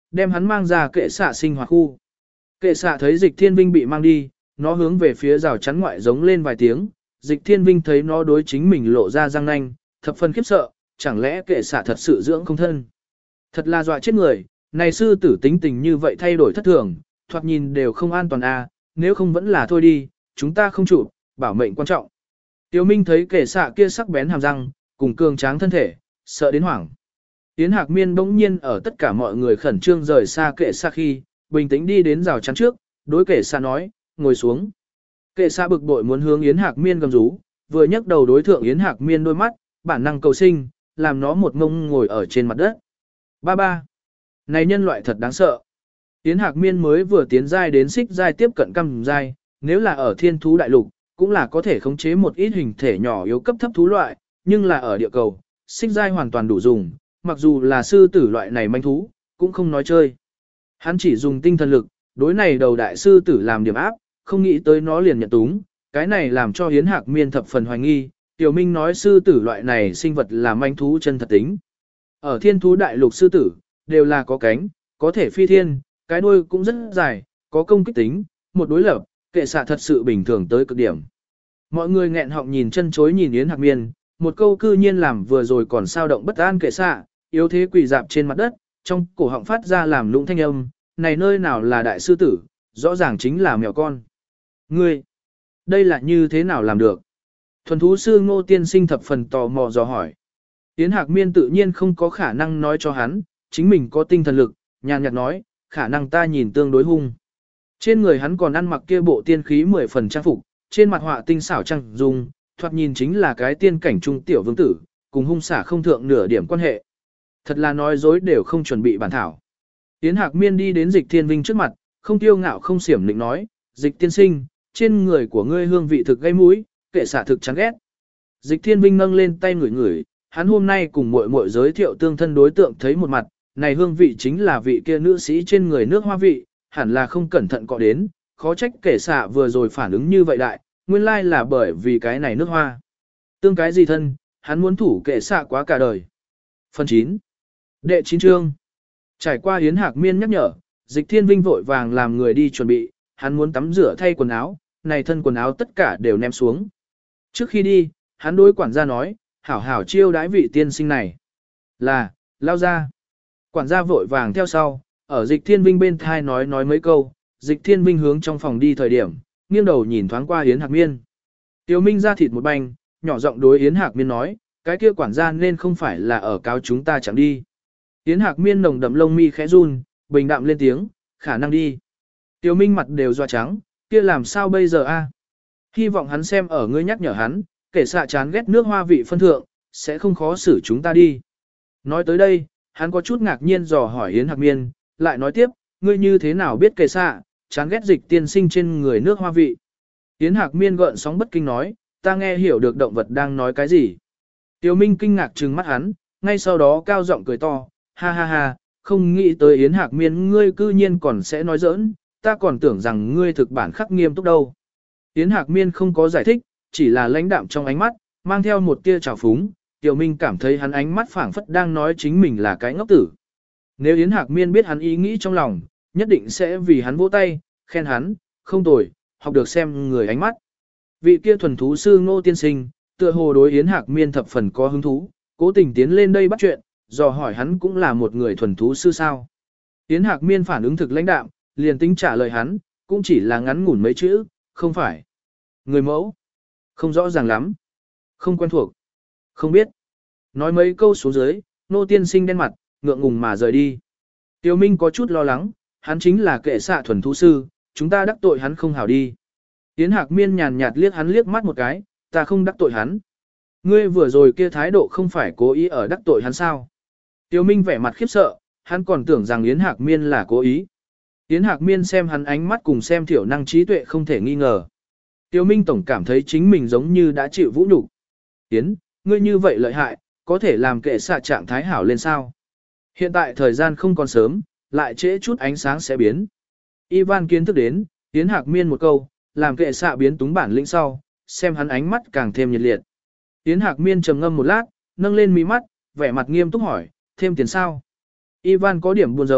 đem hắn mang ra kệ xạ sinh hoạt khu. Kệ xạ thấy Dịch Thiên Vinh bị mang đi, nó hướng về phía rào chắn ngoại giống lên vài tiếng, Dịch Thiên Vinh thấy nó đối chính mình lộ ra răng nanh, thập phần khiếp sợ, chẳng lẽ kệ xạ thật sự dưỡng không thân. Thật là dọa chết người, này sư tử tính tình như vậy thay đổi thất thường, thoạt nhìn đều không an toàn à, nếu không vẫn là thôi đi, chúng ta không chụp, bảo mệnh quan trọng. Tiêu Minh thấy kệ xạ kia sắc bén hàm răng, cùng cường tráng thân thể, sợ đến hoảng. Yến Hạc Miên bỗng nhiên ở tất cả mọi người khẩn trương rời xa kệ xạ khi, bình tĩnh đi đến rào chắn trước, đối kệ xạ nói, ngồi xuống. Kệ xạ bực bội muốn hướng Yến Hạc Miên gầm rú, vừa nhấc đầu đối thượng Yến Hạc Miên đôi mắt, bản năng cầu sinh, làm nó một ngông ngồi ở trên mặt đất. Ba ba. Này nhân loại thật đáng sợ. Yến Hạc Miên mới vừa tiến giai đến xích giai tiếp cận căm giai, nếu là ở thiên thú đại lục, cũng là có thể khống chế một ít hình thể nhỏ yếu cấp thấp thú loại, nhưng là ở địa cầu, xích giai hoàn toàn đủ dùng, mặc dù là sư tử loại này manh thú, cũng không nói chơi. Hắn chỉ dùng tinh thần lực, đối này đầu đại sư tử làm điểm áp, không nghĩ tới nó liền nhận túng, cái này làm cho Yến Hạc Miên thập phần hoài nghi, Tiểu Minh nói sư tử loại này sinh vật là manh thú chân thật tính. Ở thiên thú đại lục sư tử, đều là có cánh, có thể phi thiên, cái đuôi cũng rất dài, có công kích tính, một đối lập, kệ xạ thật sự bình thường tới cực điểm. Mọi người nghẹn họng nhìn chân chối nhìn Yến Hạc Miên, một câu cư nhiên làm vừa rồi còn sao động bất an kệ xạ, yếu thế quỳ dạp trên mặt đất, trong cổ họng phát ra làm lũng thanh âm, này nơi nào là đại sư tử, rõ ràng chính là mèo con. Ngươi, đây là như thế nào làm được? Thuần thú sư Ngô Tiên Sinh thập phần tò mò dò hỏi. Yến Hạc Miên tự nhiên không có khả năng nói cho hắn, chính mình có tinh thần lực, nhàn nhạt nói, khả năng ta nhìn tương đối hung. Trên người hắn còn ăn mặc kia bộ tiên khí mười phần trang phục, trên mặt họa tinh xảo trang dung, thoạt nhìn chính là cái tiên cảnh trung tiểu vương tử, cùng hung xả không thượng nửa điểm quan hệ. Thật là nói dối đều không chuẩn bị bản thảo. Yến Hạc Miên đi đến Dịch Thiên Vinh trước mặt, không tiêu ngạo không xiểm định nói, Dịch tiên sinh, trên người của ngươi hương vị thực gây mũi, kệ xả thực chán ghét. Dịch Thiên Vinh nâng lên tay ngửi ngửi, hắn hôm nay cùng muội muội giới thiệu tương thân đối tượng thấy một mặt, này hương vị chính là vị kia nữ sĩ trên người nước hoa vị, hẳn là không cẩn thận cọ đến, khó trách kệ xạ vừa rồi phản ứng như vậy đại, nguyên lai là bởi vì cái này nước hoa. Tương cái gì thân, hắn muốn thủ kệ xạ quá cả đời. Phần chín. Đệ chín chương. Trải qua Yến Hạc Miên nhắc nhở, Dịch Thiên Vinh vội vàng làm người đi chuẩn bị, hắn muốn tắm rửa thay quần áo, này thân quần áo tất cả đều ném xuống. Trước khi đi, hắn đối quản gia nói, hảo hảo chiêu đãi vị tiên sinh này. Là, lao ra. Quản gia vội vàng theo sau, ở Dịch Thiên Vinh bên thai nói nói mấy câu, Dịch Thiên Vinh hướng trong phòng đi thời điểm, nghiêng đầu nhìn thoáng qua Yến Hạc Miên. Tiêu Minh ra thịt một banh, nhỏ giọng đối Yến Hạc Miên nói, cái kia quản gia nên không phải là ở cáo chúng ta chẳng đi. Yến Hạc Miên nồng đậm lông mi khẽ run, bình đạm lên tiếng, khả năng đi. Tiêu Minh mặt đều doa trắng, kia làm sao bây giờ a? Hy vọng hắn xem ở ngươi nhắc nhở hắn, kể xạ chán ghét nước hoa vị phân thượng, sẽ không khó xử chúng ta đi. Nói tới đây, hắn có chút ngạc nhiên dò hỏi Yến Hạc Miên, lại nói tiếp, ngươi như thế nào biết kể xạ, chán ghét Dịch tiên sinh trên người nước hoa vị. Yến Hạc Miên gợn sóng bất kinh nói, ta nghe hiểu được động vật đang nói cái gì. Tiêu Minh kinh ngạc trừng mắt hắn, ngay sau đó cao giọng cười to, ha ha ha, không nghĩ tới Yến Hạc Miên ngươi cư nhiên còn sẽ nói giỡn, ta còn tưởng rằng ngươi thực bản khắc nghiêm túc đâu. Yến Hạc Miên không có giải thích, chỉ là lãnh đạm trong ánh mắt, mang theo một tia trào phúng, Tiêu Minh cảm thấy hắn ánh mắt phảng phất đang nói chính mình là cái ngốc tử. Nếu Yến Hạc Miên biết hắn ý nghĩ trong lòng, nhất định sẽ vì hắn vỗ tay, khen hắn, không tồi, học được xem người ánh mắt. Vị kia thuần thú sư Ngô tiên sinh, tựa hồ đối Yến Hạc Miên thập phần có hứng thú, cố tình tiến lên đây bắt chuyện, dò hỏi hắn cũng là một người thuần thú sư sao. Yến Hạc Miên phản ứng thực lãnh đạm, liền tính trả lời hắn, cũng chỉ là ngắn ngủn mấy chữ, không phải. Người mẫu. Không rõ ràng lắm. Không quen thuộc. Không biết. Nói mấy câu xuống dưới, Ngô tiên sinh đen mặt, ngượng ngùng mà rời đi. Tiêu Minh có chút lo lắng, hắn chính là kệ xạ thuần thú sư, chúng ta đắc tội hắn không hảo đi. Yến Hạc Miên nhàn nhạt liếc hắn liếc mắt một cái, ta không đắc tội hắn. Ngươi vừa rồi kia thái độ không phải cố ý ở đắc tội hắn sao? Tiêu Minh vẻ mặt khiếp sợ, hắn còn tưởng rằng Yến Hạc Miên là cố ý. Yến Hạc Miên xem hắn ánh mắt cùng xem thiểu năng trí tuệ không thể nghi ngờ. Tiêu Minh tổng cảm thấy chính mình giống như đã chịu vũ nhục. Yến, ngươi như vậy lợi hại, có thể làm kệ xạ trạng thái hảo lên sao? Hiện tại thời gian không còn sớm, lại trễ chút ánh sáng sẽ biến. Ivan kiến thức đến, Yến Hạc Miên một câu, làm kệ xạ biến túng bản lĩnh sau, xem hắn ánh mắt càng thêm nhiệt liệt. Yến Hạc Miên trầm ngâm một lát, nâng lên mí mắt, vẻ mặt nghiêm túc hỏi, thêm tiền sao? Ivan có điểm buồn rầu,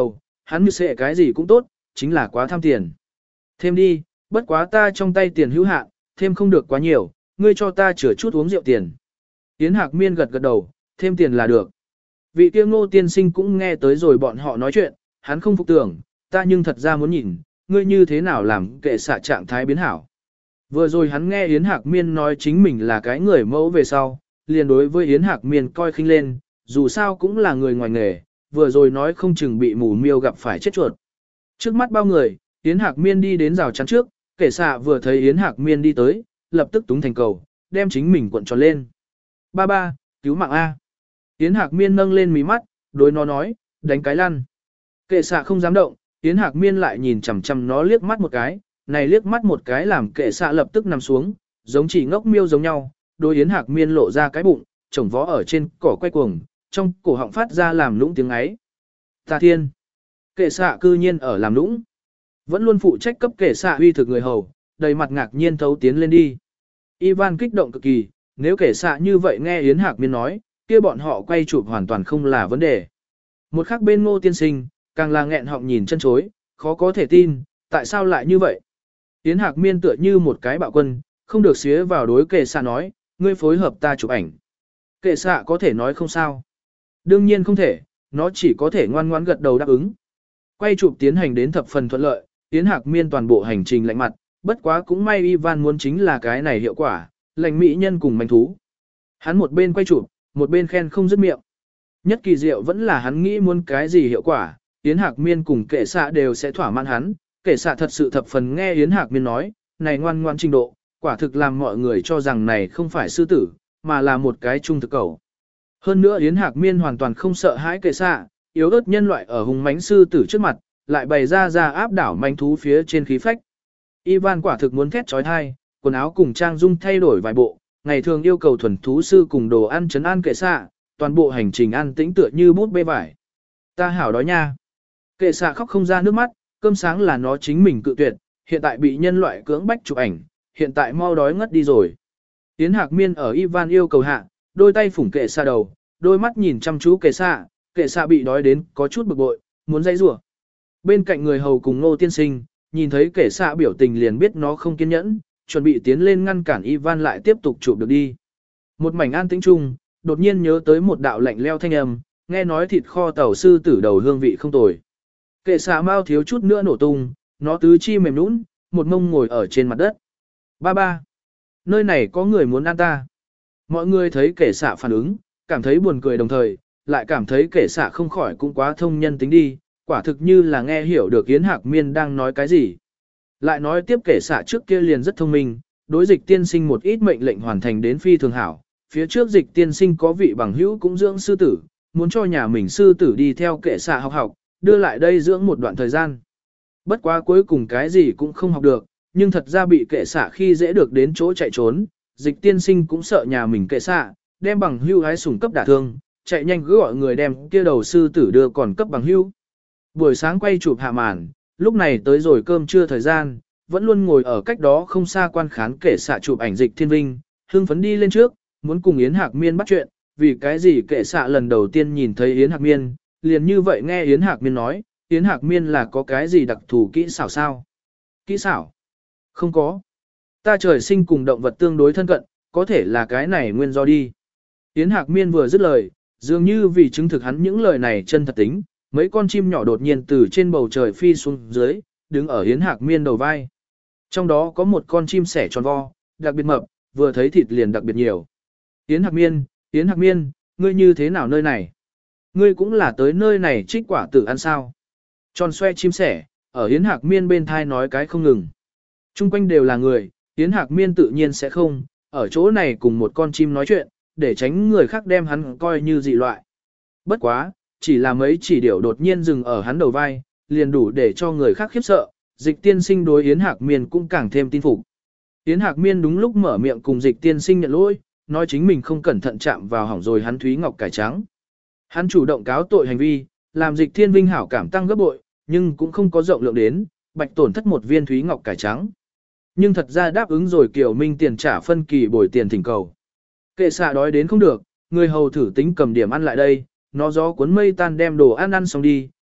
hắn như sẽ cái gì cũng tốt, chính là quá tham tiền. Thêm đi, bất quá ta trong tay tiền hữu hạn, thêm không được quá nhiều, ngươi cho ta chữa chút uống rượu tiền. Yến Hạc Miên gật gật đầu, thêm tiền là được. Vị kia Ngô tiên sinh cũng nghe tới rồi bọn họ nói chuyện, hắn không phục tưởng, ta nhưng thật ra muốn nhìn, ngươi như thế nào làm kệ xạ trạng thái biến hảo. Vừa rồi hắn nghe Yến Hạc Miên nói chính mình là cái người mẫu về sau, liền đối với Yến Hạc Miên coi khinh lên, dù sao cũng là người ngoài nghề, vừa rồi nói không chừng bị mù miêu gặp phải chết chuột. Trước mắt bao người, Yến Hạc Miên đi đến rào chắn trước, kệ xạ vừa thấy Yến Hạc Miên đi tới, lập tức túng thành cầu, đem chính mình cuộn tròn lên. Ba ba, cứu mạng A. Yến Hạc Miên nâng lên mí mắt, đối nó nói, đánh cái lăn. Kệ xạ không dám động, Yến Hạc Miên lại nhìn chằm chằm nó liếc mắt một cái, này liếc mắt một cái làm kệ xạ lập tức nằm xuống, giống chỉ ngốc miêu giống nhau, đôi Yến Hạc Miên lộ ra cái bụng, chồng vó ở trên cỏ quay cuồng, trong cổ họng phát ra làm lũng tiếng ấy. Ta thiên! Kệ xạ cư nhiên ở làm lũng. Vẫn luôn phụ trách cấp kệ xạ uy thực người hầu, đầy mặt ngạc nhiên thấu tiến lên đi. Ivan kích động cực kỳ, nếu kệ xạ như vậy nghe Yến Hạc Miên nói, kia bọn họ quay chụp hoàn toàn không là vấn đề. Một khắc bên Ngô tiên sinh, càng là nghẹn họng nhìn chân chối, khó có thể tin, tại sao lại như vậy? Yến Hạc Miên tựa như một cái bạo quân, không được xía vào đối kệ xạ nói, ngươi phối hợp ta chụp ảnh. Kệ xạ có thể nói không sao. Đương nhiên không thể, nó chỉ có thể ngoan ngoãn gật đầu đáp ứng. Quay chụp tiến hành đến thập phần thuận lợi, Yến Hạc Miên toàn bộ hành trình lạnh mặt, bất quá cũng may Ivan muốn chính là cái này hiệu quả, lành mỹ nhân cùng manh thú. Hắn một bên quay chụp, một bên khen không dứt miệng. Nhất kỳ diệu vẫn là hắn nghĩ muốn cái gì hiệu quả, Yến Hạc Miên cùng kệ xạ đều sẽ thỏa mãn hắn, kệ xạ thật sự thập phần nghe Yến Hạc Miên nói, này ngoan ngoan trình độ, quả thực làm mọi người cho rằng này không phải sư tử, mà là một cái trung thực cầu. Hơn nữa Yến Hạc Miên hoàn toàn không sợ hãi kệ xạ, yếu ớt nhân loại ở hùng mãnh sư tử trước mặt, lại bày ra ra áp đảo manh thú phía trên khí phách. Ivan quả thực muốn thét trói thai, quần áo cùng trang dung thay đổi vài bộ, ngày thường yêu cầu thuần thú sư cùng đồ ăn trấn an kệ xạ, toàn bộ hành trình ăn tĩnh tựa như bút bê vải. Ta hảo đói nha. Kệ xạ khóc không ra nước mắt, cơm sáng là nó chính mình cự tuyệt, hiện tại bị nhân loại cưỡng bách chụp ảnh, hiện tại mau đói ngất đi rồi. Yến Hạc Miên ở Ivan yêu cầu hạ, đôi tay phủng kệ xạ đầu, đôi mắt nhìn chăm chú kệ xạ, kệ xạ bị đói đến có chút bực bội, muốn dãy rủa. Bên cạnh người hầu cùng Ngô tiên sinh, nhìn thấy kệ xạ biểu tình liền biết nó không kiên nhẫn, chuẩn bị tiến lên ngăn cản Ivan lại tiếp tục chụp được đi. Một mảnh an tĩnh chung, đột nhiên nhớ tới một đạo lạnh leo thanh âm, nghe nói thịt kho tàu sư tử đầu hương vị không tồi. Kệ xạ mau thiếu chút nữa nổ tung, nó tứ chi mềm nũng, một mông ngồi ở trên mặt đất. Ba ba, nơi này có người muốn ăn ta. Mọi người thấy kệ xạ phản ứng, cảm thấy buồn cười đồng thời, lại cảm thấy kệ xạ không khỏi cũng quá thông nhân tính đi, quả thực như là nghe hiểu được Yến Hạc Miên đang nói cái gì. Lại nói tiếp kệ xạ trước kia liền rất thông minh, đối dịch tiên sinh một ít mệnh lệnh hoàn thành đến phi thường hảo. Phía trước dịch tiên sinh có vị bằng hữu cũng dưỡng sư tử, muốn cho nhà mình sư tử đi theo kệ xạ học học, đưa lại đây dưỡng một đoạn thời gian. Bất quá cuối cùng cái gì cũng không học được, nhưng thật ra bị kệ xạ khi dễ được đến chỗ chạy trốn, dịch tiên sinh cũng sợ nhà mình kệ xạ, đem bằng hữu hái sủng cấp đả thương, chạy nhanh cứ gọi người đem kia đầu sư tử đưa còn cấp bằng hữu. Buổi sáng quay chụp hạ màn, lúc này tới rồi cơm trưa thời gian, vẫn luôn ngồi ở cách đó không xa quan khán kệ xạ chụp ảnh dịch thiên vinh, hưng phấn đi lên trước, muốn cùng Yến Hạc Miên bắt chuyện, vì cái gì kệ xạ lần đầu tiên nhìn thấy Yến Hạc Miên, liền như vậy nghe Yến Hạc Miên nói, Yến Hạc Miên là có cái gì đặc thù kỹ xảo sao? Kỹ xảo? Không có. Ta trời sinh cùng động vật tương đối thân cận, có thể là cái này nguyên do đi. Yến Hạc Miên vừa dứt lời, dường như vì chứng thực hắn những lời này chân thật tính, mấy con chim nhỏ đột nhiên từ trên bầu trời phi xuống dưới, đứng ở Yến Hạc Miên đầu vai. Trong đó có một con chim sẻ tròn vo, đặc biệt mập, vừa thấy thịt liền đặc biệt nhiều. Yến Hạc Miên, Yến Hạc Miên, ngươi như thế nào nơi này? Ngươi cũng là tới nơi này trích quả tử ăn sao? Tròn xoe chim sẻ, ở Yến Hạc Miên bên thai nói cái không ngừng. Trung quanh đều là người, Yến Hạc Miên tự nhiên sẽ không, ở chỗ này cùng một con chim nói chuyện, để tránh người khác đem hắn coi như dị loại. Bất quá, chỉ là mấy chỉ điểu đột nhiên dừng ở hắn đầu vai, liền đủ để cho người khác khiếp sợ, dịch tiên sinh đối Yến Hạc Miên cũng càng thêm tin phục. Yến Hạc Miên đúng lúc mở miệng cùng dịch tiên sinh nhận lỗi, nói chính mình không cẩn thận chạm vào hỏng rồi hắn thúy ngọc cải trắng. Hắn chủ động cáo tội hành vi, làm dịch thiên vinh hảo cảm tăng gấp bội, nhưng cũng không có rộng lượng đến, bạch tổn thất một viên thúy ngọc cải trắng. Nhưng thật ra đáp ứng rồi Kiều Minh tiền trả phân kỳ bồi tiền thỉnh cầu. Kệ xạ đói đến không được, người hầu thử tính cầm điểm ăn lại đây, nó gió cuốn mây tan đem đồ ăn ăn xong đi,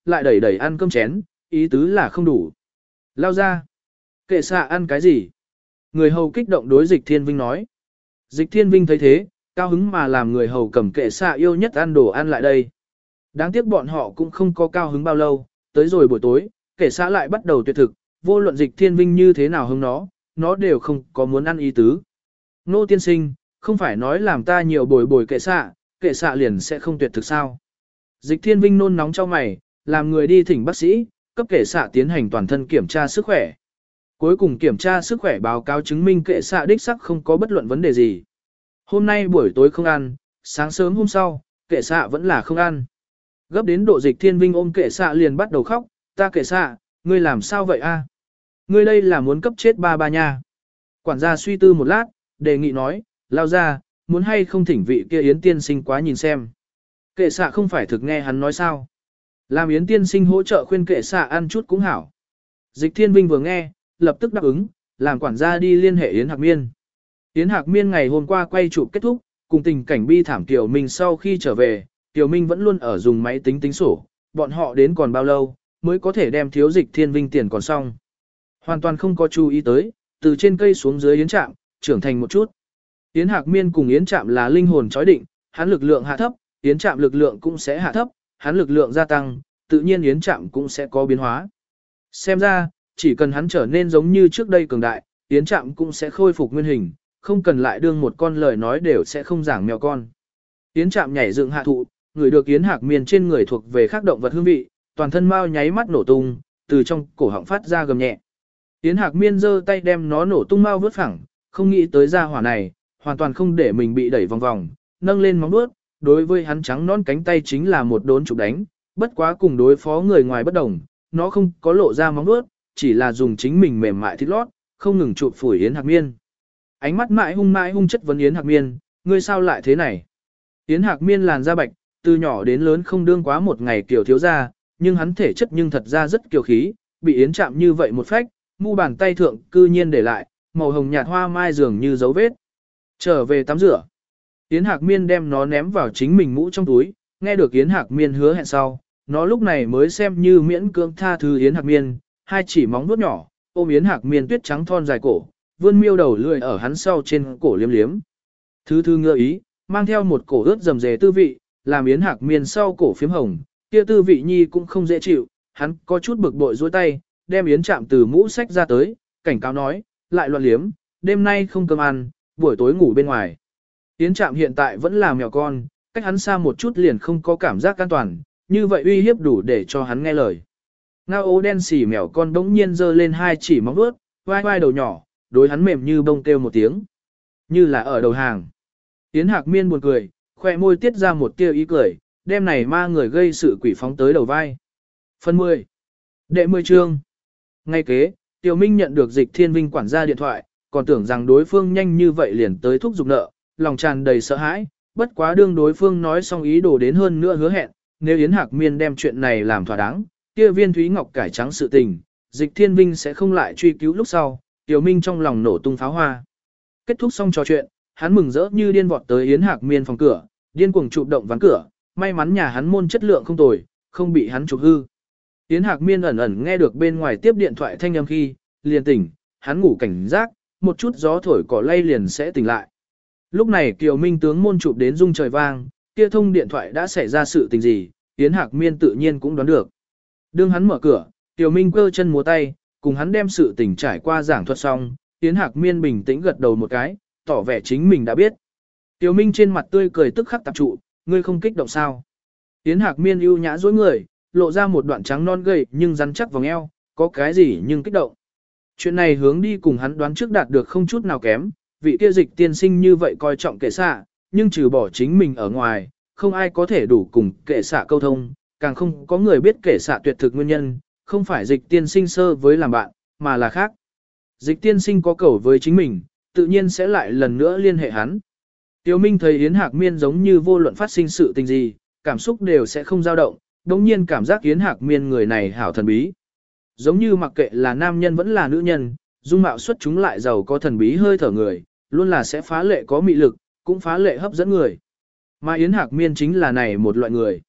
lại đẩy đẩy ăn cơm chén, ý tứ là không đủ. Lao ra. Kệ xạ ăn cái gì? Người hầu kích động đối Dịch Thiên Vinh nói. Dịch Thiên Vinh thấy thế, cao hứng mà làm người hầu cầm kệ xạ yêu nhất ăn đồ ăn lại đây. Đáng tiếc bọn họ cũng không có cao hứng bao lâu, tới rồi buổi tối, kệ xạ lại bắt đầu tuyệt thực, vô luận Dịch Thiên Vinh như thế nào hứng nó, nó đều không có muốn ăn ý tứ. Nô tiên sinh, không phải nói làm ta nhiều bồi bồi kệ xạ, kệ xạ liền sẽ không tuyệt thực sao? Dịch Thiên Vinh nôn nóng cho mày, làm người đi thỉnh bác sĩ, cấp kệ xạ tiến hành toàn thân kiểm tra sức khỏe. Cuối cùng kiểm tra sức khỏe báo cáo chứng minh kệ xạ đích sắc không có bất luận vấn đề gì. Hôm nay buổi tối không ăn, sáng sớm hôm sau, kệ xạ vẫn là không ăn. Gấp đến độ Dịch Thiên Vinh ôm kệ xạ liền bắt đầu khóc, ta kệ xạ, ngươi làm sao vậy a? Ngươi đây là muốn cấp chết ba ba nha. Quản gia suy tư một lát, đề nghị nói, lao ra, muốn hay không thỉnh vị kia Yến tiên sinh quá nhìn xem. Kệ xạ không phải thực nghe hắn nói sao. Làm Yến tiên sinh hỗ trợ khuyên kệ xạ ăn chút cũng hảo. Dịch Thiên Vinh vừa nghe, lập tức đáp ứng, làm quản gia đi liên hệ Yến Hạc Miên. Yến Hạc Miên ngày hôm qua quay chụp kết thúc, cùng tình cảnh bi thảm Tiểu Minh sau khi trở về, Tiểu Minh vẫn luôn ở dùng máy tính tính sổ, bọn họ đến còn bao lâu, mới có thể đem thiếu Dịch Thiên Vinh tiền còn xong. Hoàn toàn không có chú ý tới, từ trên cây xuống dưới Yến Trạm, trưởng thành một chút. Yến Hạc Miên cùng Yến Trạm là linh hồn chói định, hắn lực lượng hạ thấp, Yến Trạm lực lượng cũng sẽ hạ thấp, hắn lực lượng gia tăng, tự nhiên Yến Trạm cũng sẽ có biến hóa. Xem ra, chỉ cần hắn trở nên giống như trước đây cường đại, Yến Trạm cũng sẽ khôi phục nguyên hình, không cần lại đương một con lời nói đều sẽ không giảng mèo con. Yến Trạm nhảy dựng hạ thụ, người được Yến Hạc Miên trên người thuộc về khác động vật hương vị, toàn thân mau nháy mắt nổ tung, từ trong cổ họng phát ra gầm nhẹ. Yến Hạc Miên giơ tay đem nó nổ tung mau vớt phẳng, không nghĩ tới ra hỏa này, hoàn toàn không để mình bị đẩy vòng vòng, nâng lên móng vuốt, đối với hắn trắng nón cánh tay chính là một đốn chụp đánh, bất quá cùng đối phó người ngoài bất đồng, nó không có lộ ra móng vuốt, chỉ là dùng chính mình mềm mại thịt lót, không ngừng chụp phủi Yến Hạc Miên. Ánh mắt mãi hung mãi hung chất vấn Yến Hạc Miên, ngươi sao lại thế này? Yến Hạc Miên làn da bạch, từ nhỏ đến lớn không đương quá một ngày kiểu thiếu gia, nhưng hắn thể chất nhưng thật ra rất kiều khí, bị Yến chạm như vậy một phách, mu bàn tay thượng cư nhiên để lại, màu hồng nhạt hoa mai dường như dấu vết. Trở về tắm rửa. Yến Hạc Miên đem nó ném vào chính mình mũ trong túi, nghe được Yến Hạc Miên hứa hẹn sau, nó lúc này mới xem như miễn cưỡng tha thứ Yến Hạc Miên, hai chỉ móng vuốt nhỏ, ôm Yến Hạc Miên tuyết trắng thon dài cổ, vươn miêu đầu lười ở hắn sau trên cổ liếm liếm. Thứ thư ngựa ý, mang theo một cổ ướt rầm rề tư vị, làm Yến Hạc Miên sau cổ phiếm hồng, kia tư vị nhi cũng không dễ chịu, hắn có chút bực bội duỗi tay, đem Yến chạm từ mũ sách ra tới, cảnh cáo nói, lại loạn liếm, đêm nay không cơm ăn, buổi tối ngủ bên ngoài. Yến chạm hiện tại vẫn là mèo con, cách hắn xa một chút liền không có cảm giác an toàn, như vậy uy hiếp đủ để cho hắn nghe lời. Ngao ố đen xỉ mèo con đống nhiên giơ lên hai chỉ móng vuốt, vai vai đầu nhỏ, đối hắn mềm như bông kêu một tiếng. Như là ở đầu hàng. Yến Hạc Miên buồn cười, khoe môi tiết ra một tia ý cười, đêm này ma người gây sự quỷ phóng tới đầu vai. Phần mười. Đệ mười chương. Ngay kế, Tiểu Minh nhận được Dịch Thiên Vinh quản gia điện thoại, còn tưởng rằng đối phương nhanh như vậy liền tới thúc giục nợ, lòng tràn đầy sợ hãi, bất quá đương đối phương nói xong ý đồ đến hơn nữa hứa hẹn, nếu Yến Hạc Miên đem chuyện này làm thỏa đáng, kia viên Thúy Ngọc cải trắng sự tình, Dịch Thiên Vinh sẽ không lại truy cứu lúc sau, Tiểu Minh trong lòng nổ tung pháo hoa. Kết thúc xong trò chuyện, hắn mừng rỡ như điên vọt tới Yến Hạc Miên phòng cửa, điên cuồng chụp động ván cửa, may mắn nhà hắn môn chất lượng không tồi, không bị hắn chụp hư. Yến Hạc Miên ẩn ẩn nghe được bên ngoài tiếp điện thoại thanh âm khi, liền tỉnh, hắn ngủ cảnh giác, một chút gió thổi cỏ lay liền sẽ tỉnh lại. Lúc này Kiều Minh tướng môn chụp đến rung trời vang, kia thông điện thoại đã xảy ra sự tình gì, Yến Hạc Miên tự nhiên cũng đoán được. Đương hắn mở cửa, Kiều Minh cơ chân múa tay, cùng hắn đem sự tình trải qua giảng thuật xong, Yến Hạc Miên bình tĩnh gật đầu một cái, tỏ vẻ chính mình đã biết. Kiều Minh trên mặt tươi cười tức khắc tập trụ, ngươi không kích động sao? Yến Hạc Miên ưu nhã dối người, lộ ra một đoạn trắng non gầy nhưng rắn chắc vòng eo, có cái gì nhưng kích động. Chuyện này hướng đi cùng hắn đoán trước đạt được không chút nào kém, vị kia Dịch tiên sinh như vậy coi trọng kệ xạ, nhưng trừ bỏ chính mình ở ngoài, không ai có thể đủ cùng kệ xạ câu thông, càng không có người biết kệ xạ tuyệt thực nguyên nhân, không phải Dịch tiên sinh sơ với làm bạn, mà là khác. Dịch tiên sinh có cầu với chính mình, tự nhiên sẽ lại lần nữa liên hệ hắn. Tiêu Minh thấy Yến Hạc Miên giống như vô luận phát sinh sự tình gì, cảm xúc đều sẽ không dao động, đồng nhiên cảm giác Yến Hạc Miên người này hảo thần bí. Giống như mặc kệ là nam nhân vẫn là nữ nhân, dung mạo xuất chúng lại giàu có thần bí hơi thở người, luôn là sẽ phá lệ có mị lực, cũng phá lệ hấp dẫn người. Mà Yến Hạc Miên chính là này một loại người.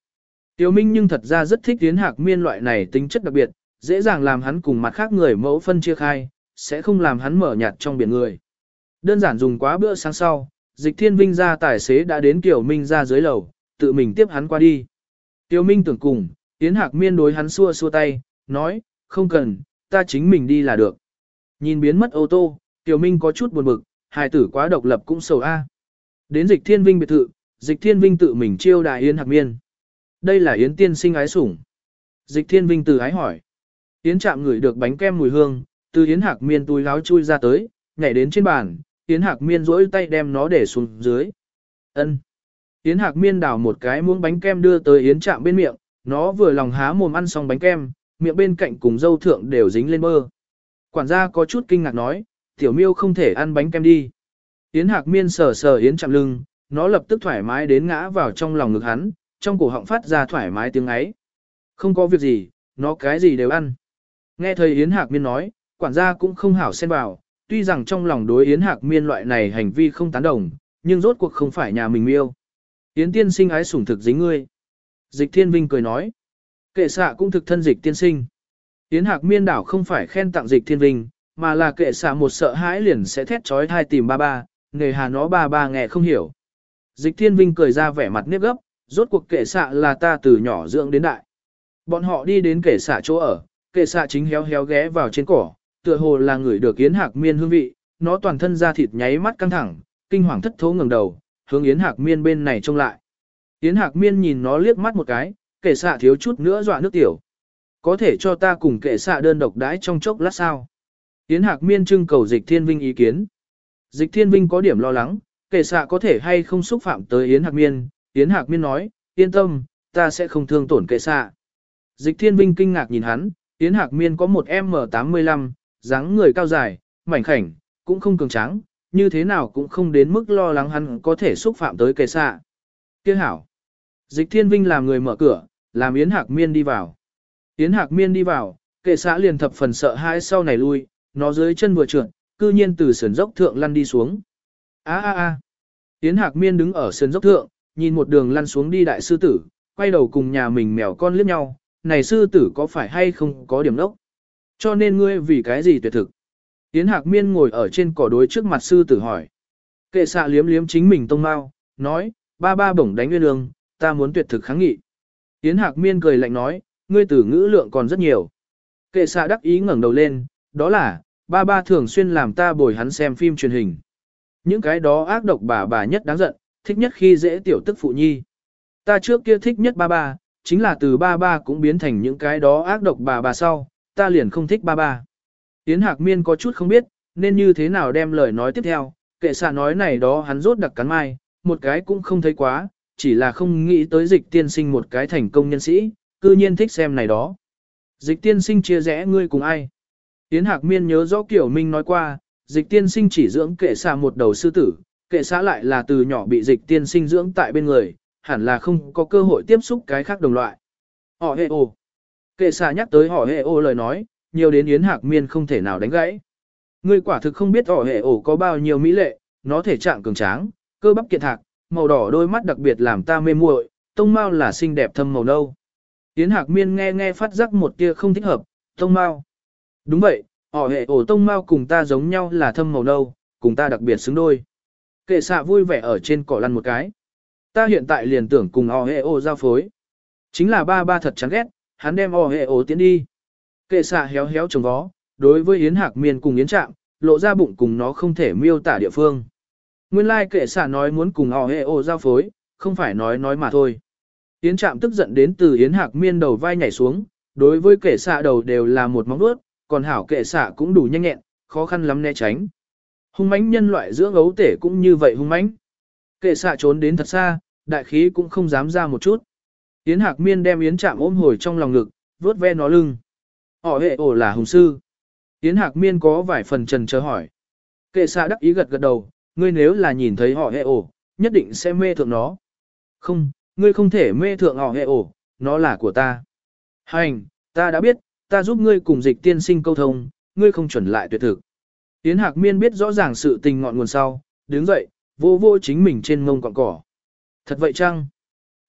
Tiểu Minh nhưng thật ra rất thích Yến Hạc Miên loại này tính chất đặc biệt, dễ dàng làm hắn cùng mặt khác người mẫu phân chia khai, sẽ không làm hắn mở nhạt trong biển người. Đơn giản dùng quá bữa sáng sau, Dịch Thiên Vinh ra tài xế đã đến Tiểu Minh ra dưới lầu, tự mình tiếp hắn qua đi. Tiểu Minh tưởng cùng, Yến Hạc Miên đối hắn xua xua tay, nói, không cần, ta chính mình đi là được. Nhìn biến mất ô tô, Tiểu Minh có chút buồn bực, hài tử quá độc lập cũng sầu a. Đến Dịch Thiên Vinh biệt thự, Dịch Thiên Vinh tự mình chiêu đại Yến Hạc Miên. Đây là Yến tiên sinh ái sủng. Dịch Thiên Vinh từ ái hỏi. Yến chạm ngửi được bánh kem mùi hương, từ Yến Hạc Miên túi láo chui ra tới, nhảy đến trên bàn, Yến Hạc Miên rỗi tay đem nó để xuống dưới. Ân. Yến Hạc Miên đào một cái muỗng bánh kem đưa tới Yến chạm bên miệng, nó vừa lòng há mồm ăn xong bánh kem, miệng bên cạnh cùng dâu thượng đều dính lên bơ. Quản gia có chút kinh ngạc nói, tiểu miêu không thể ăn bánh kem đi. Yến Hạc Miên sờ sờ Yến chạm lưng, nó lập tức thoải mái đến ngã vào trong lòng ngực hắn, trong cổ họng phát ra thoải mái tiếng ấy. Không có việc gì, nó cái gì đều ăn. Nghe thấy Yến Hạc Miên nói, quản gia cũng không hảo xen vào, tuy rằng trong lòng đối Yến Hạc Miên loại này hành vi không tán đồng, nhưng rốt cuộc không phải nhà mình miêu. Yến tiên sinh ái sủng thực dính ngươi. Dịch Thiên Vinh cười nói. Kệ xạ cũng thực thân Dịch tiên sinh. Yến Hạc Miên đảo không phải khen tặng Dịch Thiên Vinh, mà là kệ xạ một sợ hãi liền sẽ thét trói thai tìm ba ba, nghề hà nó ba ba nghe không hiểu. Dịch Thiên Vinh cười ra vẻ mặt nếp gấp, rốt cuộc kệ xạ là ta từ nhỏ dưỡng đến đại. Bọn họ đi đến kệ xạ chỗ ở, kệ xạ chính héo héo ghé vào trên cỏ, tựa hồ là người được Yến Hạc Miên hương vị, nó toàn thân da thịt nháy mắt căng thẳng, kinh hoàng thất thố ngẩng đầu, hướng Yến Hạc Miên bên này trông lại. Yến Hạc Miên nhìn nó liếc mắt một cái, kệ xạ thiếu chút nữa dọa nước tiểu. Có thể cho ta cùng kệ xạ đơn độc đãi trong chốc lát sao? Yến Hạc Miên trưng cầu Dịch Thiên Vinh ý kiến. Dịch Thiên Vinh có điểm lo lắng, kệ xạ có thể hay không xúc phạm tới Yến Hạc Miên. Yến Hạc Miên nói, yên tâm, ta sẽ không thương tổn kệ xạ. Dịch Thiên Vinh kinh ngạc nhìn hắn, Yến Hạc Miên có một em em tám mươi lăm, dáng người cao dài, mảnh khảnh, cũng không cường tráng, như thế nào cũng không đến mức lo lắng hắn có thể xúc phạm tới kệ xạ. Kia hảo. Dịch Thiên Vinh làm người mở cửa, làm Yến Hạc Miên đi vào. Yến Hạc Miên đi vào, kệ xạ liền thập phần sợ hãi sau này lui, nó dưới chân vừa trượt, cư nhiên từ sườn dốc thượng lăn đi xuống. A a a. Yến Hạc Miên đứng ở sườn dốc thượng, nhìn một đường lăn xuống đi đại sư tử, quay đầu cùng nhà mình mèo con liếc nhau, này sư tử có phải hay không có điểm đốc? Cho nên ngươi vì cái gì tuyệt thực? Yến Hạc Miên ngồi ở trên cỏ đối trước mặt sư tử hỏi. Kệ xạ liếm liếm chính mình tông mao, nói, ba ba bổng đánh nguyên lương, ta muốn tuyệt thực kháng nghị. Yến Hạc Miên cười lạnh nói, ngươi tử ngữ lượng còn rất nhiều. Kệ xạ đắc ý ngẩng đầu lên, đó là, ba ba thường xuyên làm ta bồi hắn xem phim truyền hình. Những cái đó ác độc bà bà nhất đáng giận, thích nhất khi dễ tiểu tức phụ nhi. Ta trước kia thích nhất ba ba, chính là từ ba ba cũng biến thành những cái đó ác độc bà bà sau, ta liền không thích ba ba. Yến Hạc Miên có chút không biết, nên như thế nào đem lời nói tiếp theo, kệ xạ nói này đó hắn rốt đặc cắn mai, một cái cũng không thấy quá, chỉ là không nghĩ tới Dịch tiên sinh một cái thành công nhân sĩ, cư nhiên thích xem này đó. Dịch tiên sinh chia rẽ ngươi cùng ai? Yến Hạc Miên nhớ rõ Kiểu Minh nói qua, Dịch tiên sinh chỉ dưỡng kệ xạ một đầu sư tử, kệ xạ lại là từ nhỏ bị Dịch tiên sinh dưỡng tại bên người, hẳn là không có cơ hội tiếp xúc cái khác đồng loại. Họ hệ ồ. Kệ xạ nhắc tới họ hệ ồ lời nói, nhiều đến Yến Hạc Miên không thể nào đánh gãy. Ngươi quả thực không biết họ hệ ồ có bao nhiêu mỹ lệ, nó thể trạng cường tráng, cơ bắp kiện thạc, màu đỏ đôi mắt đặc biệt làm ta mê muội, tông mao là xinh đẹp thâm màu nâu. Yến Hạc Miên nghe nghe phát giác một tia không thích hợp, tông mao. Đúng vậy, họ hệ ổ tông mao cùng ta giống nhau là thâm màu nâu, cùng ta đặc biệt xứng đôi. Kệ xạ vui vẻ ở trên cỏ lăn một cái. Ta hiện tại liền tưởng cùng họ hệ ổ giao phối. Chính là ba ba thật chán ghét, hắn đem họ hệ ổ tiến đi. Kệ xạ héo héo trồng vó, đối với Yến Hạc Miên cùng Yến Trạm, lộ ra bụng cùng nó không thể miêu tả địa phương. Nguyên lai like kệ xạ nói muốn cùng họ hệ ổ giao phối, không phải nói nói mà thôi. Yến Trạm tức giận đến từ Yến Hạc Miên đầu vai nhảy xuống, đối với kệ xạ đầu đều là một móng vuốt, còn hảo kệ xạ cũng đủ nhanh nhẹn, khó khăn lắm né tránh. Hung mãnh nhân loại dưỡng ấu tể cũng như vậy hung mãnh. Kệ xạ trốn đến thật xa, đại khí cũng không dám ra một chút. Yến Hạc Miên đem Yến Trạm ôm hồi trong lòng ngực, vuốt ve nó lưng. Họ hệ ổ là hùng sư. Yến Hạc Miên có vài phần trần chờ hỏi. Kệ xạ đắc ý gật gật đầu, ngươi nếu là nhìn thấy họ hệ ổ, nhất định sẽ mê thượng nó. Không, ngươi không thể mê thượng họ hệ ổ, nó là của ta. Hành, ta đã biết, ta giúp ngươi cùng Dịch tiên sinh câu thông, ngươi không chuẩn lại tuyệt thực. Yến Hạc Miên biết rõ ràng sự tình ngọn nguồn sau, đứng dậy, vô vô chính mình trên ngông cọng cỏ. Thật vậy chăng?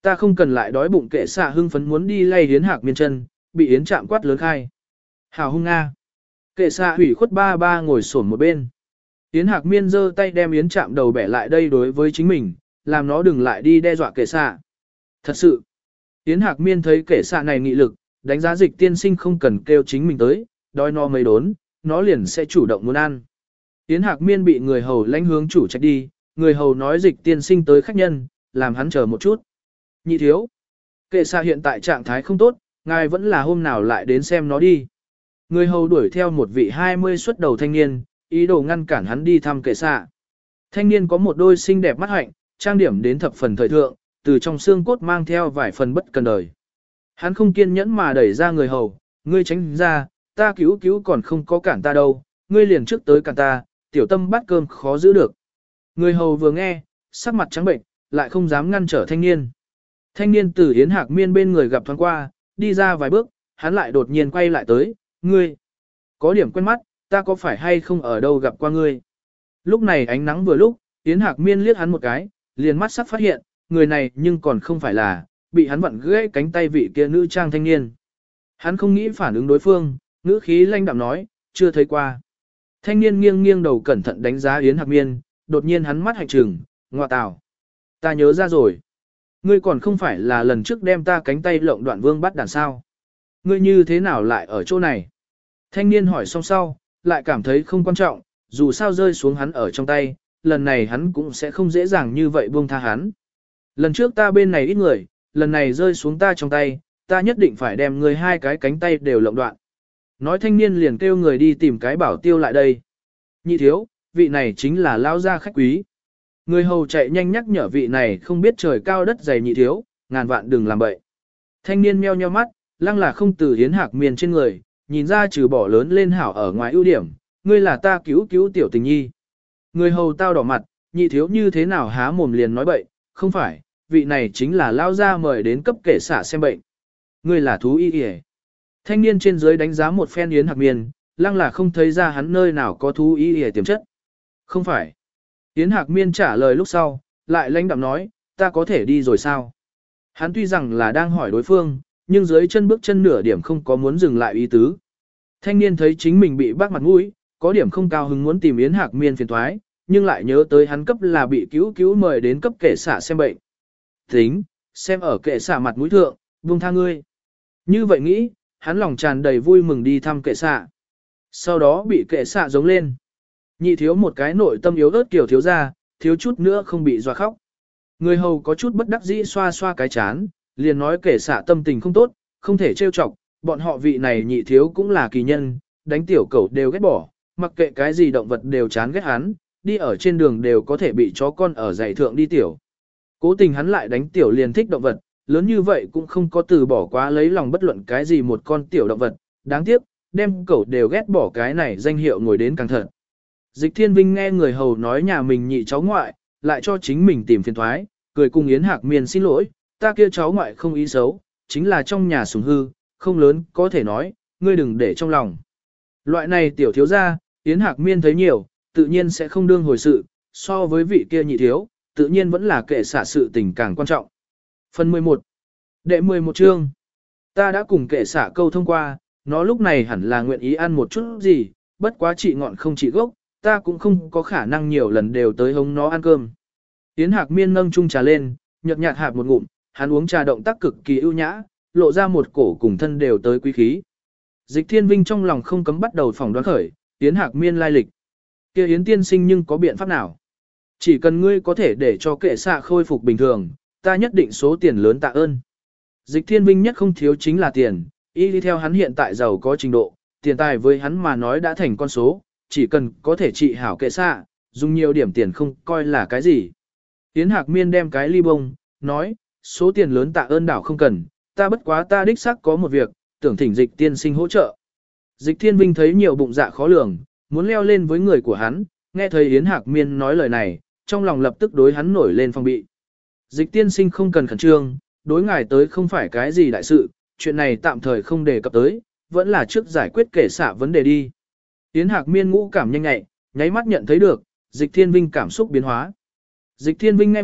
Ta không cần lại đói bụng. Kệ xạ hưng phấn muốn đi lay Yến Hạc Miên chân, bị Yến Trạm quát lớn khai. Hào hung Nga. Kệ xạ hủy khuất ba ba ngồi xổm một bên. Yến Hạc Miên giơ tay đem Yến Trạm đầu bẻ lại đây đối với chính mình, làm nó đừng lại đi đe dọa kệ xạ. Thật sự. Yến Hạc Miên thấy kệ xạ này nghị lực, đánh giá Dịch tiên sinh không cần kêu chính mình tới, đói no mấy đốn, nó liền sẽ chủ động muốn ăn. Yến Hạc Miên bị người hầu lãnh hướng chủ trạch đi, người hầu nói Dịch tiên sinh tới khách nhân, làm hắn chờ một chút. Nhị thiếu. Kệ xạ hiện tại trạng thái không tốt, ngài vẫn là hôm nào lại đến xem nó đi. Người hầu đuổi theo một vị hai mươi xuất đầu thanh niên, ý đồ ngăn cản hắn đi thăm kệ xạ. Thanh niên có một đôi xinh đẹp mắt hạnh, trang điểm đến thập phần thời thượng, từ trong xương cốt mang theo vài phần bất cần đời. Hắn không kiên nhẫn mà đẩy ra người hầu, ngươi tránh ra, ta cứu cứu còn không có cản ta đâu, ngươi liền trước tới cản ta, tiểu tâm bát cơm khó giữ được. Người hầu vừa nghe, sắc mặt trắng bệnh, lại không dám ngăn trở thanh niên. Thanh niên từ Yến Hạc Miên bên người gặp thoáng qua, đi ra vài bước, hắn lại đột nhiên quay lại tới, ngươi, có điểm quen mắt, ta có phải hay không ở đâu gặp qua ngươi. Lúc này ánh nắng vừa lúc, Yến Hạc Miên liếc hắn một cái, liền mắt sắc phát hiện, người này nhưng còn không phải là, bị hắn vặn gãy cánh tay vị kia nữ trang thanh niên. Hắn không nghĩ phản ứng đối phương, ngữ khí lanh đạm nói, chưa thấy qua. Thanh niên nghiêng nghiêng đầu cẩn thận đánh giá Yến Hạc Miên, đột nhiên hắn mắt hạnh trừng, ngọa tào. Ta nhớ ra rồi. Ngươi còn không phải là lần trước đem ta cánh tay lộng đoạn vương bắt đàn sao. Ngươi như thế nào lại ở chỗ này? Thanh niên hỏi xong sau, lại cảm thấy không quan trọng, dù sao rơi xuống hắn ở trong tay, lần này hắn cũng sẽ không dễ dàng như vậy buông tha hắn. Lần trước ta bên này ít người, lần này rơi xuống ta trong tay, ta nhất định phải đem ngươi hai cái cánh tay đều lộng đoạn. Nói thanh niên liền kêu người đi tìm cái bảo tiêu lại đây. Nhị thiếu, vị này chính là lão gia khách quý. Người hầu chạy nhanh nhắc nhở vị này không biết trời cao đất dày nhị thiếu, ngàn vạn đừng làm bậy. Thanh niên meo nheo mắt, lăng là không từ Yến Hạc Miên trên người, nhìn ra trừ bỏ lớn lên hảo ở ngoài ưu điểm, ngươi là ta cứu cứu tiểu tình nhi. Người hầu tao đỏ mặt, nhị thiếu như thế nào há mồm liền nói bậy, không phải, vị này chính là lao ra mời đến cấp kể xả xem bệnh. Ngươi là thú y y. Thanh niên trên dưới đánh giá một phen Yến Hạc Miên, lăng là không thấy ra hắn nơi nào có thú y y tiềm chất. Không phải. Yến Hạc Miên trả lời lúc sau, lại lãnh đạm nói, ta có thể đi rồi sao? Hắn tuy rằng là đang hỏi đối phương, nhưng dưới chân bước chân nửa điểm không có muốn dừng lại ý tứ. Thanh niên thấy chính mình bị bác mặt mũi, có điểm không cao hứng muốn tìm Yến Hạc Miên phiền thoái, nhưng lại nhớ tới hắn cấp là bị cứu cứu mời đến cấp kệ xả xem bệnh. Tính, xem ở kệ xả mặt mũi thượng, buông tha ngươi. Như vậy nghĩ, hắn lòng tràn đầy vui mừng đi thăm kệ xả. Sau đó bị kệ xả giống lên. Nhị thiếu một cái nội tâm yếu ớt kiểu thiếu ra, thiếu chút nữa không bị dọa khóc. Người hầu có chút bất đắc dĩ xoa xoa cái chán, liền nói kệ xả tâm tình không tốt, không thể trêu chọc, bọn họ vị này nhị thiếu cũng là kỳ nhân, đánh tiểu cẩu đều ghét bỏ, mặc kệ cái gì động vật đều chán ghét hắn, đi ở trên đường đều có thể bị chó con ở dạy thượng đi tiểu. Cố tình hắn lại đánh tiểu liền thích động vật, lớn như vậy cũng không có từ bỏ quá lấy lòng bất luận cái gì một con tiểu động vật, đáng tiếc, đem cẩu đều ghét bỏ cái này danh hiệu ngồi đến càng thật. Dịch Thiên Vinh nghe người hầu nói nhà mình nhị cháu ngoại, lại cho chính mình tìm phiền thoái, cười cùng Yến Hạc Miên xin lỗi, ta kia cháu ngoại không ý xấu, chính là trong nhà sủng hư, không lớn, có thể nói, ngươi đừng để trong lòng. Loại này tiểu thiếu gia, Yến Hạc Miên thấy nhiều, tự nhiên sẽ không đương hồi sự, so với vị kia nhị thiếu, tự nhiên vẫn là kệ xả sự tình càng quan trọng. Phần mười một. Đệ mười một chương. Ta đã cùng kệ xả câu thông qua, nó lúc này hẳn là nguyện ý ăn một chút gì, bất quá trị ngọn không trị gốc, ta cũng không có khả năng nhiều lần đều tới hống nó ăn cơm. Yến Hạc Miên nâng chung trà lên, nhợt nhạt hạp một ngụm, hắn uống trà động tác cực kỳ ưu nhã, lộ ra một cổ cùng thân đều tới quý khí. Dịch Thiên Vinh trong lòng không cấm bắt đầu phỏng đoán khởi, Yến Hạc Miên lai lịch. Kia Yến tiên sinh nhưng có biện pháp nào? Chỉ cần ngươi có thể để cho kệ xạ khôi phục bình thường, ta nhất định số tiền lớn tạ ơn. Dịch Thiên Vinh nhất không thiếu chính là tiền, y đi theo hắn hiện tại giàu có trình độ, tiền tài với hắn mà nói đã thành con số, chỉ cần có thể trị hảo kệ xạ, dùng nhiều điểm tiền không coi là cái gì. Yến Hạc Miên đem cái ly bông, nói, số tiền lớn tạ ơn đảo không cần, ta bất quá ta đích xác có một việc, tưởng thỉnh dịch tiên sinh hỗ trợ. Dịch Thiên Vinh thấy nhiều bụng dạ khó lường, muốn leo lên với người của hắn, nghe thấy Yến Hạc Miên nói lời này, trong lòng lập tức đối hắn nổi lên phong bị. Dịch tiên sinh không cần khẩn trương, đối ngài tới không phải cái gì đại sự, chuyện này tạm thời không đề cập tới, vẫn là trước giải quyết kể xả vấn đề đi. Yến Hạc Miên ngũ cảm nhanh nhạy, nháy mắt nhận thấy được, Dịch Thiên Vinh cảm xúc biến hóa. Dịch Thiên Vinh nghe vậy,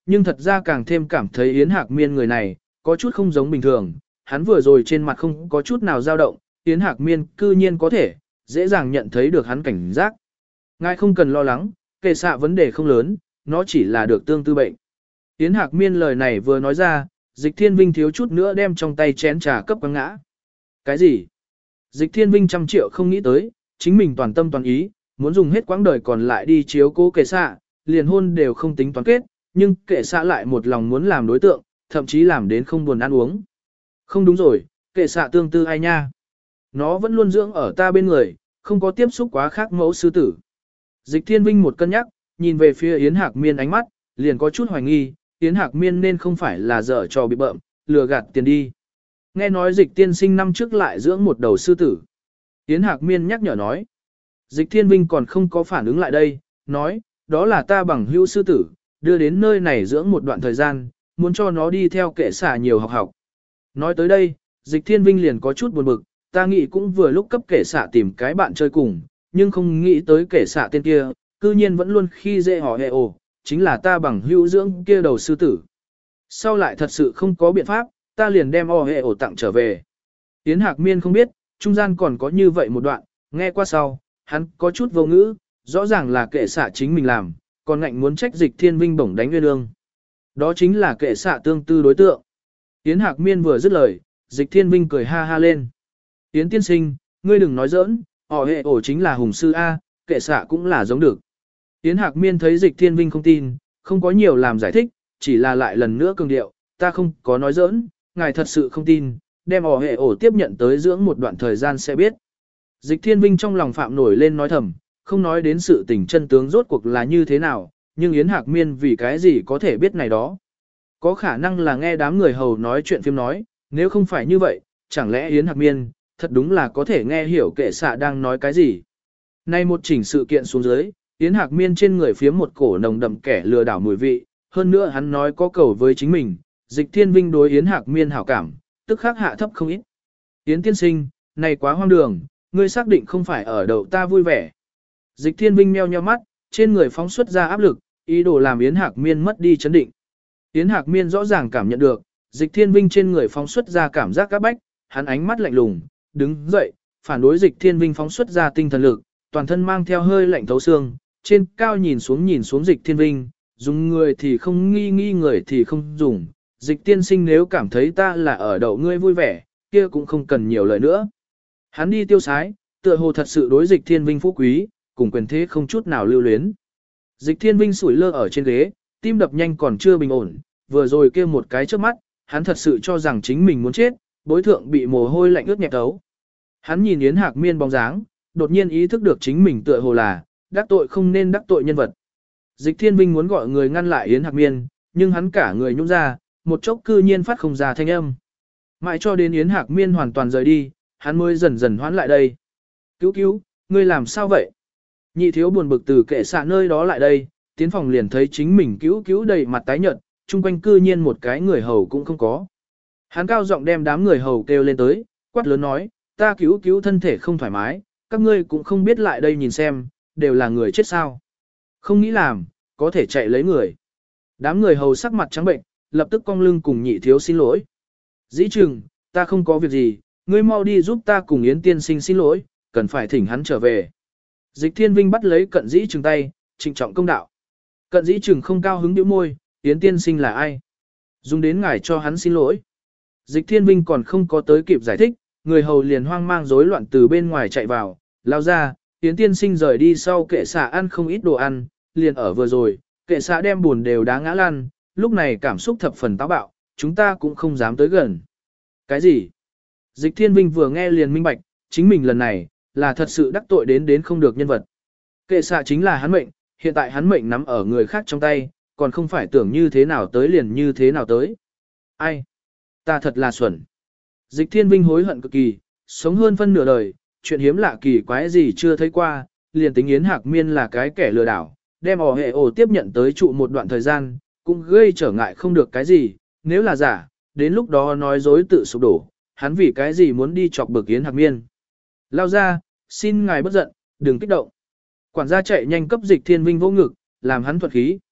nhưng thật ra càng thêm cảm thấy Yến Hạc Miên người này, có chút không giống bình thường, hắn vừa rồi trên mặt không có chút nào dao động, Yến Hạc Miên cư nhiên có thể, dễ dàng nhận thấy được hắn cảnh giác. Ngài không cần lo lắng, kệ xạ vấn đề không lớn, nó chỉ là được tương tư bệnh. Yến Hạc Miên lời này vừa nói ra, Dịch Thiên Vinh thiếu chút nữa đem trong tay chén trà cấp quăng ngã. Cái gì? Dịch Thiên Vinh trăm triệu không nghĩ tới, chính mình toàn tâm toàn ý, muốn dùng hết quãng đời còn lại đi chiếu cố kệ xạ, liền hôn đều không tính toán kết, nhưng kệ xạ lại một lòng muốn làm đối tượng, thậm chí làm đến không buồn ăn uống. Không đúng rồi, kệ xạ tương tư ai nha? Nó vẫn luôn dưỡng ở ta bên người, không có tiếp xúc quá khác mẫu sư tử. Dịch Thiên Vinh một cân nhắc, nhìn về phía Yến Hạc Miên ánh mắt, liền có chút hoài nghi, Yến Hạc Miên nên không phải là dở trò bị bợm, lừa gạt tiền đi. Nghe nói Dịch tiên sinh năm trước lại dưỡng một đầu sư tử. Yến Hạc Miên nhắc nhở nói. Dịch Thiên Vinh còn không có phản ứng lại đây, nói, đó là ta bằng hữu sư tử, đưa đến nơi này dưỡng một đoạn thời gian, muốn cho nó đi theo kệ xạ nhiều học học. Nói tới đây, Dịch Thiên Vinh liền có chút buồn bực, ta nghĩ cũng vừa lúc cấp kệ xạ tìm cái bạn chơi cùng, nhưng không nghĩ tới kệ xạ tên kia, cư nhiên vẫn luôn khi dễ họ hệ ồ, chính là ta bằng hữu dưỡng kia đầu sư tử. Sau lại thật sự không có biện pháp, ta liền đem họ hệ ồ tặng trở về. Yến Hạc Miên không biết, trung gian còn có như vậy một đoạn, nghe qua sau, hắn có chút vô ngữ, rõ ràng là kệ xạ chính mình làm, còn ngạnh muốn trách Dịch Thiên Vinh bổng đánh nguyên ương. Đó chính là kệ xạ tương tư đối tượng. Yến Hạc Miên vừa dứt lời, Dịch Thiên Vinh cười ha ha lên. Yến tiên sinh, ngươi đừng nói giỡn, họ hệ ổ chính là hùng sư A, kệ xạ cũng là giống được. Yến Hạc Miên thấy Dịch Thiên Vinh không tin, không có nhiều làm giải thích, chỉ là lại lần nữa cường điệu, ta không có nói giỡn, ngài thật sự không tin, đem họ hệ ổ tiếp nhận tới dưỡng một đoạn thời gian sẽ biết. Dịch Thiên Vinh trong lòng phạm nổi lên nói thầm, không nói đến sự tình chân tướng rốt cuộc là như thế nào, nhưng Yến Hạc Miên vì cái gì có thể biết này đó. Có khả năng là nghe đám người hầu nói chuyện phim nói, nếu không phải như vậy, chẳng lẽ Yến Hạc Miên, thật đúng là có thể nghe hiểu kệ xạ đang nói cái gì. Nay một chỉnh sự kiện xuống dưới, Yến Hạc Miên trên người phía một cổ nồng đậm kẻ lừa đảo mùi vị, hơn nữa hắn nói có cầu với chính mình, Dịch Thiên Vinh đối Yến Hạc Miên hảo cảm, tức khắc hạ thấp không ít. Yến tiên sinh, này quá hoang đường, ngươi xác định không phải ở đầu ta vui vẻ. Dịch Thiên Vinh meo nheo mắt, trên người phóng xuất ra áp lực, ý đồ làm Yến Hạc Miên mất đi chấn định. Yến Hạc Miên rõ ràng cảm nhận được, Dịch Thiên Vinh trên người phóng xuất ra cảm giác các bách, hắn ánh mắt lạnh lùng, đứng dậy, phản đối Dịch Thiên Vinh phóng xuất ra tinh thần lực, toàn thân mang theo hơi lạnh thấu xương, trên cao nhìn xuống nhìn xuống Dịch Thiên Vinh, dùng người thì không nghi nghi người thì không dùng. Dịch tiên sinh nếu cảm thấy ta là ở đậu ngươi vui vẻ, kia cũng không cần nhiều lời nữa. Hắn đi tiêu sái, tựa hồ thật sự đối Dịch Thiên Vinh phú quý, cùng quyền thế không chút nào lưu luyến. Dịch Thiên Vinh sủi lơ ở trên ghế, tim đập nhanh còn chưa bình ổn, vừa rồi kia một cái trước mắt, hắn thật sự cho rằng chính mình muốn chết, bối thượng bị mồ hôi lạnh ướt nhẹp tấu. Hắn nhìn Yến Hạc Miên bóng dáng, đột nhiên ý thức được chính mình tựa hồ là, đắc tội không nên đắc tội nhân vật. Dịch Thiên Vinh muốn gọi người ngăn lại Yến Hạc Miên, nhưng hắn cả người nhũng ra, một chốc cư nhiên phát không ra thanh âm. Mãi cho đến Yến Hạc Miên hoàn toàn rời đi, hắn mới dần dần hoán lại đây. Cứu cứu, ngươi làm sao vậy? Nhị thiếu buồn bực từ kệ xạ nơi đó lại đây, tiến phòng liền thấy chính mình cứu cứu đầy mặt tái nhợt, chung quanh cư nhiên một cái người hầu cũng không có. Hắn cao giọng đem đám người hầu kêu lên tới, quát lớn nói, ta cứu cứu thân thể không thoải mái, các ngươi cũng không biết lại đây nhìn xem, đều là người chết sao. Không nghĩ làm, có thể chạy lấy người. Đám người hầu sắc mặt trắng bệnh, lập tức cong lưng cùng nhị thiếu xin lỗi. Dĩ trừng, ta không có việc gì, ngươi mau đi giúp ta cùng Yến tiên sinh xin lỗi, cần phải thỉnh hắn trở về. Dịch Thiên Vinh bắt lấy cận dĩ trừng tay, trịnh trọng công đạo. Cận dĩ trừng không cao hứng điệu môi, Yến tiên sinh là ai? Dùng đến ngài cho hắn xin lỗi. Dịch Thiên Vinh còn không có tới kịp giải thích, người hầu liền hoang mang rối loạn từ bên ngoài chạy vào, lao ra, Yến tiên sinh rời đi sau kệ xạ ăn không ít đồ ăn, liền ở vừa rồi, kệ xạ đem buồn đều đá ngã lăn, lúc này cảm xúc thập phần táo bạo, chúng ta cũng không dám tới gần. Cái gì? Dịch Thiên Vinh vừa nghe liền minh bạch, chính mình lần này, là thật sự đắc tội đến đến không được nhân vật. Kệ xạ chính là hắn mệnh, hiện tại hắn mệnh nắm ở người khác trong tay, còn không phải tưởng như thế nào tới liền như thế nào tới. Ai? Ta thật là xuẩn. Dịch Thiên Vinh hối hận cực kỳ, sống hơn phân nửa đời, chuyện hiếm lạ kỳ quái gì chưa thấy qua, liền tính Yến Hạc Miên là cái kẻ lừa đảo, đem ổ hệ ổ tiếp nhận tới trụ một đoạn thời gian, cũng gây trở ngại không được cái gì, nếu là giả, đến lúc đó nói dối tự sụp đổ, hắn vì cái gì muốn đi chọc bực Yến Hạc Miên. Lao ra, xin ngài bất giận, đừng kích động. Quản gia chạy nhanh cấp Dịch Thiên Vinh vô ngực, làm hắn thuật khí.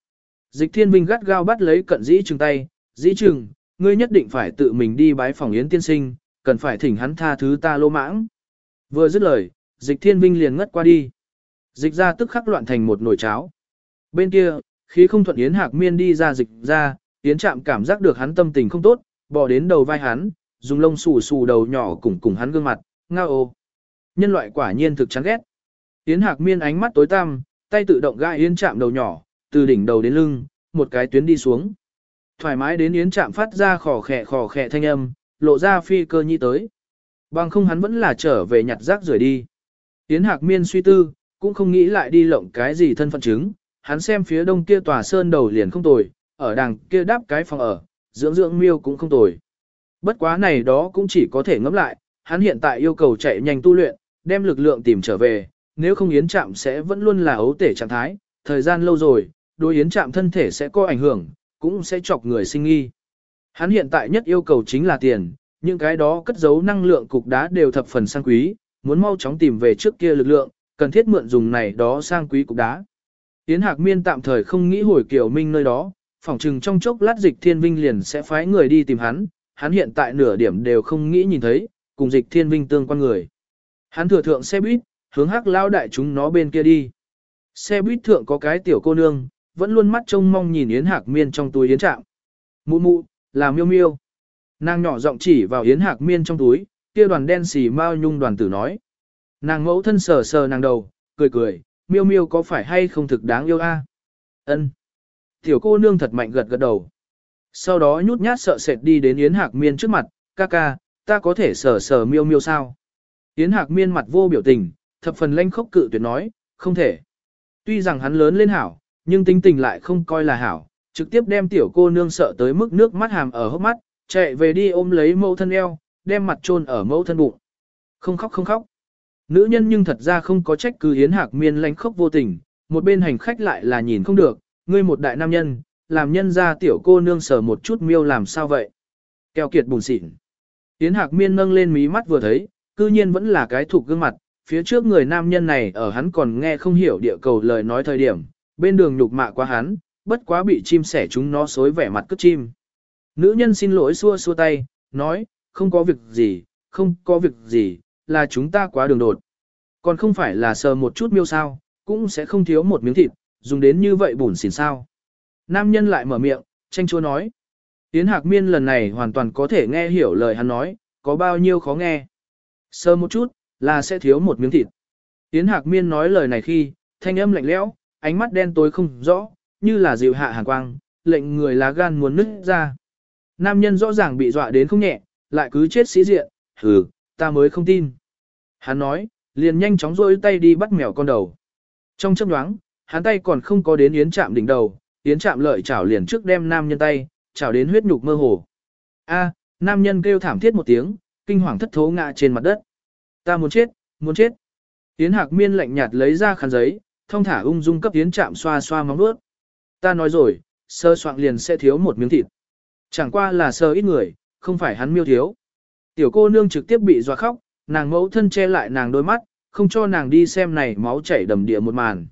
Dịch Thiên Vinh gắt gao bắt lấy Cận Dĩ Trừng tay, Dĩ Trừng, ngươi nhất định phải tự mình đi bái phòng Yến tiên sinh, cần phải thỉnh hắn tha thứ ta lô mãng. Vừa dứt lời, Dịch Thiên Vinh liền ngất qua đi. Dịch ra tức khắc loạn thành một nồi cháo. Bên kia, khí không thuận Yến Hạc Miên đi ra dịch ra, Yến Trạm cảm giác được hắn tâm tình không tốt, bỏ đến đầu vai hắn, dùng lông xù xù đầu nhỏ cùng cùng hắn gương mặt, ngao ô. Nhân loại quả nhiên thực chán ghét. Yến Hạc Miên ánh mắt tối tăm, tay tự động gãi Yến Trạm đầu nhỏ, từ đỉnh đầu đến lưng, một cái tuyến đi xuống. Thoải mái đến Yến Trạm phát ra khò khẹ khò khẹ thanh âm, lộ ra phi cơ nhi tới. Bằng không hắn vẫn là trở về nhặt rác rời đi. Yến Hạc Miên suy tư, cũng không nghĩ lại đi lộng cái gì thân phận chứng, hắn xem phía đông kia tòa sơn đầu liền không tồi, ở đằng kia đáp cái phòng ở, dưỡng dưỡng miêu cũng không tồi. Bất quá này đó cũng chỉ có thể ngẫm lại, hắn hiện tại yêu cầu chạy nhanh tu luyện, đem lực lượng tìm trở về, nếu không Yến Trạm sẽ vẫn luôn là ấu tể trạng thái, thời gian lâu rồi, đối Yến Trạm thân thể sẽ có ảnh hưởng, cũng sẽ chọc người sinh nghi. Hắn hiện tại nhất yêu cầu chính là tiền, những cái đó cất giấu năng lượng cục đá đều thập phần sang quý, muốn mau chóng tìm về trước kia lực lượng, cần thiết mượn dùng này đó sang quý cục đá. Yến Hạc Miên tạm thời không nghĩ hồi Kiều Minh nơi đó, phỏng chừng trong chốc lát Dịch Thiên Vinh liền sẽ phái người đi tìm hắn, hắn hiện tại nửa điểm đều không nghĩ nhìn thấy, cùng Dịch Thiên Vinh tương quan người. Hắn thừa thượng xe buýt, hướng Hắc Lao đại chúng nó bên kia đi. Xe buýt thượng có cái tiểu cô nương, vẫn luôn mắt trông mong nhìn Yến Hạc Miên trong túi Yến Trạm. Mụ mụ, là miêu miêu. Nàng nhỏ giọng chỉ vào Yến Hạc Miên trong túi, kia đoàn đen xì mao nhung đoàn tử nói. Nàng mẫu thân sờ sờ nàng đầu, cười cười, miêu miêu có phải hay không thực đáng yêu a? Ân. Tiểu cô nương thật mạnh gật gật đầu. Sau đó nhút nhát sợ sệt đi đến Yến Hạc Miên trước mặt, ca ca, ta có thể sờ sờ miêu miêu sao? Yến Hạc Miên mặt vô biểu tình, thập phần lanh khốc cự tuyệt nói, không thể. Tuy rằng hắn lớn lên hảo, nhưng tính tình lại không coi là hảo, trực tiếp đem tiểu cô nương sợ tới mức nước mắt hàm ở hốc mắt, chạy về đi ôm lấy mẫu thân eo, đem mặt chôn ở mẫu thân bụng. Không khóc không khóc. Nữ nhân nhưng thật ra không có trách cứ Yến Hạc Miên lánh khóc vô tình, một bên hành khách lại là nhìn không được, ngươi một đại nam nhân, làm nhân ra tiểu cô nương sờ một chút miêu làm sao vậy. Keo kiệt bùn xịn. Yến Hạc Miên nâng lên mí mắt vừa thấy, cư nhiên vẫn là cái thuộc gương mặt, phía trước người nam nhân này ở hắn còn nghe không hiểu địa cầu lời nói thời điểm, bên đường nhục mạ quá hắn, bất quá bị chim sẻ chúng nó xối vẻ mặt cất chim. Nữ nhân xin lỗi xua xua tay, nói, không có việc gì, không có việc gì, là chúng ta quá đường đột. Còn không phải là sờ một chút miêu sao, cũng sẽ không thiếu một miếng thịt, dùng đến như vậy bùn xỉn sao. Nam nhân lại mở miệng, tranh chua nói. Yến Hạc Miên lần này hoàn toàn có thể nghe hiểu lời hắn nói, có bao nhiêu khó nghe. Sờ một chút, là sẽ thiếu một miếng thịt. Yến Hạc Miên nói lời này khi, thanh âm lạnh lẽo, ánh mắt đen tối không rõ, như là dịu hạ hàn quang, lệnh người lá gan muốn nứt ra. Nam nhân rõ ràng bị dọa đến không nhẹ, lại cứ chết sĩ diện, hừ, ta mới không tin. Hắn nói, liền nhanh chóng rôi tay đi bắt mèo con đầu. Trong chớp nhoáng, hắn tay còn không có đến Yến Trạm đỉnh đầu, Yến Trạm lợi chảo liền trước đem nam nhân tay, chảo đến huyết nhục mơ hồ. A, nam nhân kêu thảm thiết một tiếng, kinh hoàng thất thố ngã trên mặt đất. Ta muốn chết, muốn chết. Yến Hạc Miên lạnh nhạt lấy ra khăn giấy, thong thả ung dung cấp Yến Trạm xoa xoa móng vuốt. Ta nói rồi, sơ soạn liền sẽ thiếu một miếng thịt. Chẳng qua là sơ ít người, không phải hắn miêu thiếu. Tiểu cô nương trực tiếp bị dọa khóc, nàng mẫu thân che lại nàng đôi mắt, không cho nàng đi xem này máu chảy đầm địa một màn.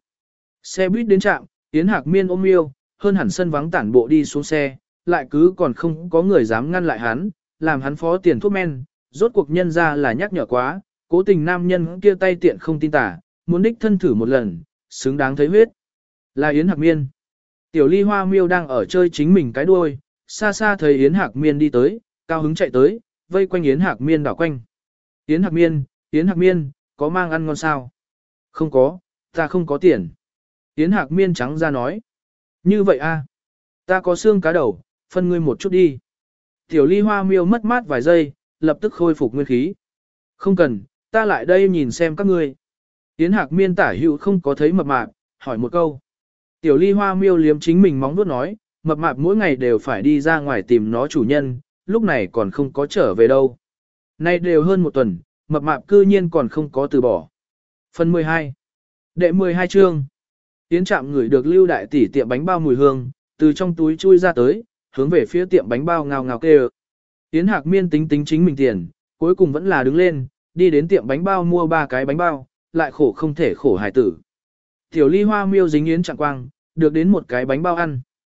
Xe buýt đến trạm, Yến Hạc Miên ôm miêu, hơn hẳn sân vắng tản bộ đi xuống xe, lại cứ còn không có người dám ngăn lại hắn, làm hắn phó tiền thuốc men, rốt cuộc nhân ra là nhắc nhở quá, cố tình nam nhân kia tay tiện không tin tả, muốn đích thân thử một lần, xứng đáng thấy huyết. Là Yến Hạc Miên. Tiểu Ly Hoa miêu đang ở chơi chính mình cái đuôi, xa xa thấy Yến Hạc Miên đi tới, cao hứng chạy tới, vây quanh Yến Hạc Miên đảo quanh. Yến Hạc Miên, Yến Hạc Miên, có mang ăn ngon sao? Không có, ta không có tiền. Yến Hạc Miên trắng ra nói. Như vậy a, ta có xương cá đầu, phân ngươi một chút đi. Tiểu Ly Hoa miêu mất mát vài giây, lập tức khôi phục nguyên khí. Không cần, ta lại đây nhìn xem các ngươi. Yến Hạc Miên tả hữu không có thấy mập mạp, hỏi một câu. Tiểu Ly Hoa miêu liếm chính mình móng vuốt nói, mập mạp mỗi ngày đều phải đi ra ngoài tìm nó chủ nhân, lúc này còn không có trở về đâu. Nay đều hơn một tuần, mập mạp cư nhiên còn không có từ bỏ. Phần mười hai. Đệ mười hai chương. Yến Trạm ngửi được Lưu đại tỷ tiệm bánh bao mùi hương, từ trong túi chui ra tới, hướng về phía tiệm bánh bao ngào ngào kêu. Yến Hạc Miên tính tính chính mình tiền, cuối cùng vẫn là đứng lên, đi đến tiệm bánh bao mua ba cái bánh bao, lại khổ không thể khổ hài tử. Tiểu Ly Hoa miêu dính Yến Trạm quang, được đến một cái bánh bao ăn.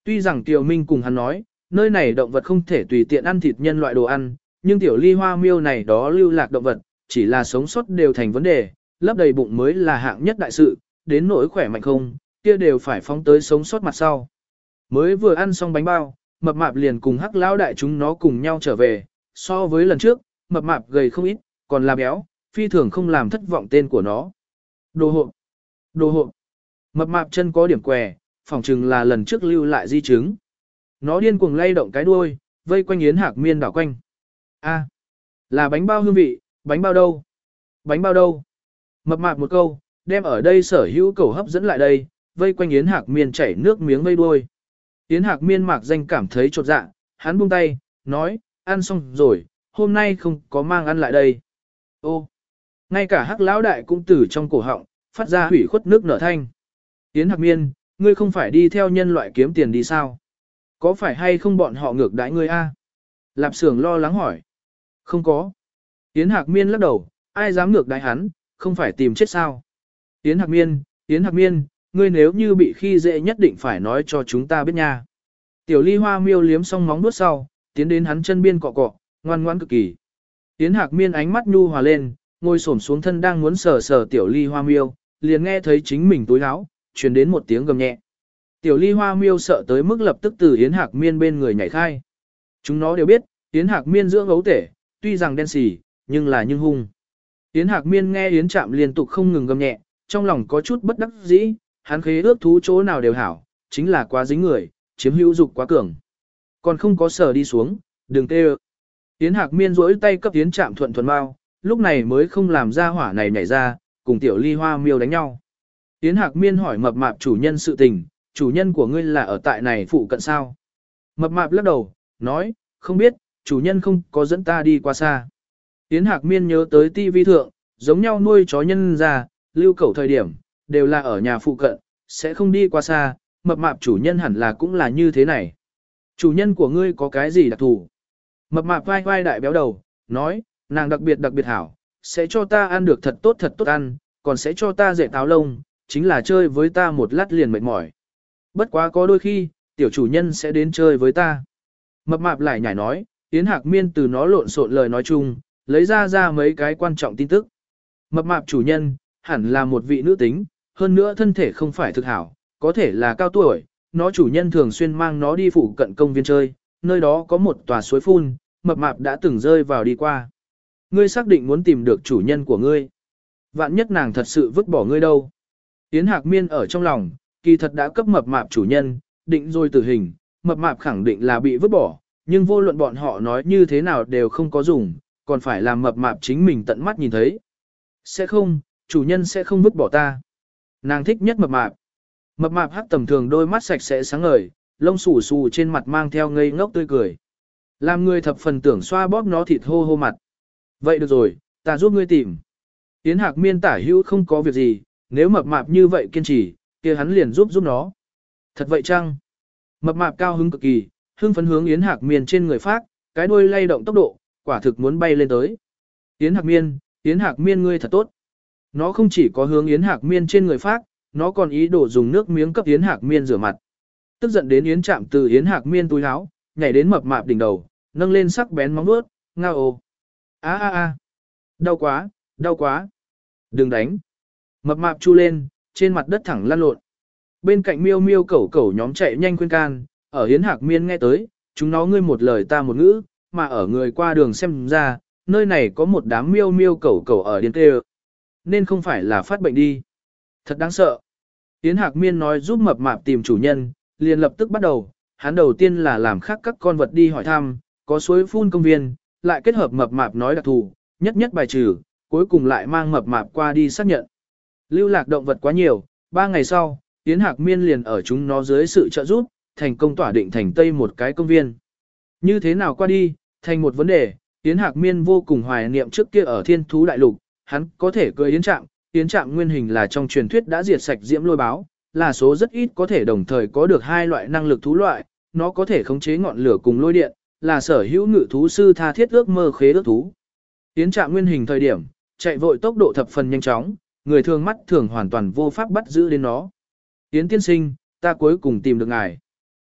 Tuy rằng Tiểu Minh cùng hắn nói, nơi này động vật không thể tùy tiện ăn thịt nhân loại đồ ăn, nhưng tiểu ly hoa miêu này đó lưu lạc động vật, chỉ là sống sót đều thành vấn đề, lấp đầy bụng mới là hạng nhất đại sự, đến nỗi khỏe mạnh không, kia đều phải phóng tới sống sót mặt sau. Mới vừa ăn xong bánh bao, mập mạp liền cùng hắc lão đại chúng nó cùng nhau trở về, so với lần trước, mập mạp gầy không ít, còn là béo, phi thường không làm thất vọng tên của nó. Đồ hộ, đồ hộ, mập mạp chân có điểm què, phỏng chừng là lần trước lưu lại di chứng. Nó điên cuồng lay động cái đuôi, vây quanh Yến Hạc Miên đảo quanh. A, là bánh bao hương vị, bánh bao đâu? Bánh bao đâu? Mập mạp một câu, đem ở đây sở hữu cầu hấp dẫn lại đây, vây quanh Yến Hạc Miên chảy nước miếng vây đuôi. Yến Hạc Miên mạc danh cảm thấy chột dạ, hắn buông tay, nói, ăn xong rồi, hôm nay không có mang ăn lại đây. Ô, ngay cả hắc lão đại cũng từ trong cổ họng, phát ra hủy khuất nước nở thanh. Yến Hạc Miên, ngươi không phải đi theo nhân loại kiếm tiền đi sao? Có phải hay không bọn họ ngược đãi ngươi a? Lạp Sưởng lo lắng hỏi. Không có. Yến Hạc Miên lắc đầu, ai dám ngược đãi hắn, không phải tìm chết sao? Yến Hạc Miên, Yến Hạc Miên, ngươi nếu như bị khi dễ nhất định phải nói cho chúng ta biết nha. Tiểu ly hoa miêu liếm xong móng nuốt sau, tiến đến hắn chân biên cọ cọ, ngoan ngoãn cực kỳ. Yến Hạc Miên ánh mắt nhu hòa lên, ngồi xổm xuống thân đang muốn sờ sờ tiểu ly hoa miêu, liền nghe thấy chính mình túi áo, truyền đến một tiếng gầm nhẹ. Tiểu ly hoa miêu sợ tới mức lập tức từ Yến Hạc Miên bên người nhảy khai. Chúng nó đều biết, Yến Hạc Miên dưỡng ấu tể, tuy rằng đen xỉ, nhưng là nhưng hung. Yến Hạc Miên nghe Yến Trạm liên tục không ngừng gầm nhẹ, trong lòng có chút bất đắc dĩ, hắn khế ước thú chỗ nào đều hảo, chính là quá dính người, chiếm hữu dục quá cường. Còn không có sở đi xuống, đừng tê ơ. Yến Hạc Miên duỗi tay cấp Yến Trạm thuận thuần bao, lúc này mới không làm ra hỏa này nhảy ra, cùng tiểu ly hoa miêu đánh nhau. Yến Hạc Miên hỏi mập mạp chủ nhân sự tình, chủ nhân của ngươi là ở tại này phụ cận sao? Mập mạp lắc đầu, nói, không biết, chủ nhân không có dẫn ta đi qua xa. Yến Hạc Miên nhớ tới ti vi thượng, giống nhau nuôi chó nhân ra, lưu cẩu thời điểm, đều là ở nhà phụ cận, sẽ không đi qua xa, mập mạp chủ nhân hẳn là cũng là như thế này. Chủ nhân của ngươi có cái gì đặc thù? Mập mạp vai vai đại béo đầu, nói, nàng đặc biệt đặc biệt hảo, sẽ cho ta ăn được thật tốt thật tốt ăn, còn sẽ cho ta dệt táo lông, chính là chơi với ta một lát liền mệt mỏi. Bất quá có đôi khi, tiểu chủ nhân sẽ đến chơi với ta. Mập mạp lại nhảy nói, Yến Hạc Miên từ nó lộn xộn lời nói chung, lấy ra ra mấy cái quan trọng tin tức. Mập mạp chủ nhân, hẳn là một vị nữ tính, hơn nữa thân thể không phải thực hảo, có thể là cao tuổi, nó chủ nhân thường xuyên mang nó đi phụ cận công viên chơi, nơi đó có một tòa suối phun, mập mạp đã từng rơi vào đi qua. Ngươi xác định muốn tìm được chủ nhân của ngươi. Vạn nhất nàng thật sự vứt bỏ ngươi đâu. Yến Hạc Miên ở trong lòng, kỳ thật đã cấp mập mạp chủ nhân, định rồi tử hình, mập mạp khẳng định là bị vứt bỏ, nhưng vô luận bọn họ nói như thế nào đều không có dùng, còn phải làm mập mạp chính mình tận mắt nhìn thấy. Sẽ không, chủ nhân sẽ không vứt bỏ ta. Nàng thích nhất mập mạp. Mập mạp hắc tầm thường đôi mắt sạch sẽ sáng ngời, lông xù xù trên mặt mang theo ngây ngốc tươi cười. Làm người thập phần tưởng xoa bóp nó thịt hô hô mặt. Vậy được rồi, ta giúp ngươi tìm. Yến Hạc Miên tả hữu không có việc gì, nếu mập mạp như vậy kiên trì, kia hắn liền giúp giúp nó. Thật vậy chăng? Mập mạp cao hứng cực kỳ, hưng phấn hướng Yến Hạc Miên trên người phát, cái đuôi lay động tốc độ, quả thực muốn bay lên tới. Yến Hạc Miên, Yến Hạc Miên ngươi thật tốt. Nó không chỉ có hướng Yến Hạc Miên trên người phát, nó còn ý đồ dùng nước miếng cấp Yến Hạc Miên rửa mặt. Tức giận đến Yến Trạm từ Yến Hạc Miên túi áo, nhảy đến mập mạp đỉnh đầu, nâng lên sắc bén móng vuốt, ngao ồ. A a a. Đau quá, đau quá. Đừng đánh. Mập mạp chu lên, trên mặt đất thẳng lăn lộn. Bên cạnh miêu miêu cẩu cẩu nhóm chạy nhanh khuyên can, ở Yến Hạc Miên nghe tới, chúng nó ngươi một lời ta một ngữ, mà ở người qua đường xem ra, nơi này có một đám miêu miêu cẩu cẩu ở điên tê. Nên không phải là phát bệnh đi. Thật đáng sợ. Yến Hạc Miên nói giúp mập mạp tìm chủ nhân, liền lập tức bắt đầu, hắn đầu tiên là làm khác các con vật đi hỏi thăm, có suối phun công viên, lại kết hợp mập mạp nói đặc thù, nhất nhất bài trừ, cuối cùng lại mang mập mạp qua đi xác nhận. Lưu lạc động vật quá nhiều, ba ngày sau, Yến Hạc Miên liền ở chúng nó dưới sự trợ giúp, thành công tỏa định thành Tây một cái công viên. Như thế nào qua đi, thành một vấn đề, Yến Hạc Miên vô cùng hoài niệm trước kia ở Thiên Thú Đại Lục, hắn có thể cười Yến Trạm, Yến Trạm nguyên hình là trong truyền thuyết đã diệt sạch diễm lôi báo, là số rất ít có thể đồng thời có được hai loại năng lực thú loại, nó có thể khống chế ngọn lửa cùng lôi điện, là sở hữu ngự thú sư tha thiết ước mơ khế ước thú. Yến Trạm nguyên hình thời điểm, chạy vội tốc độ thập phần nhanh chóng, người thường mắt thường hoàn toàn vô pháp bắt giữ đến nó. Yến tiên sinh, ta cuối cùng tìm được ngài.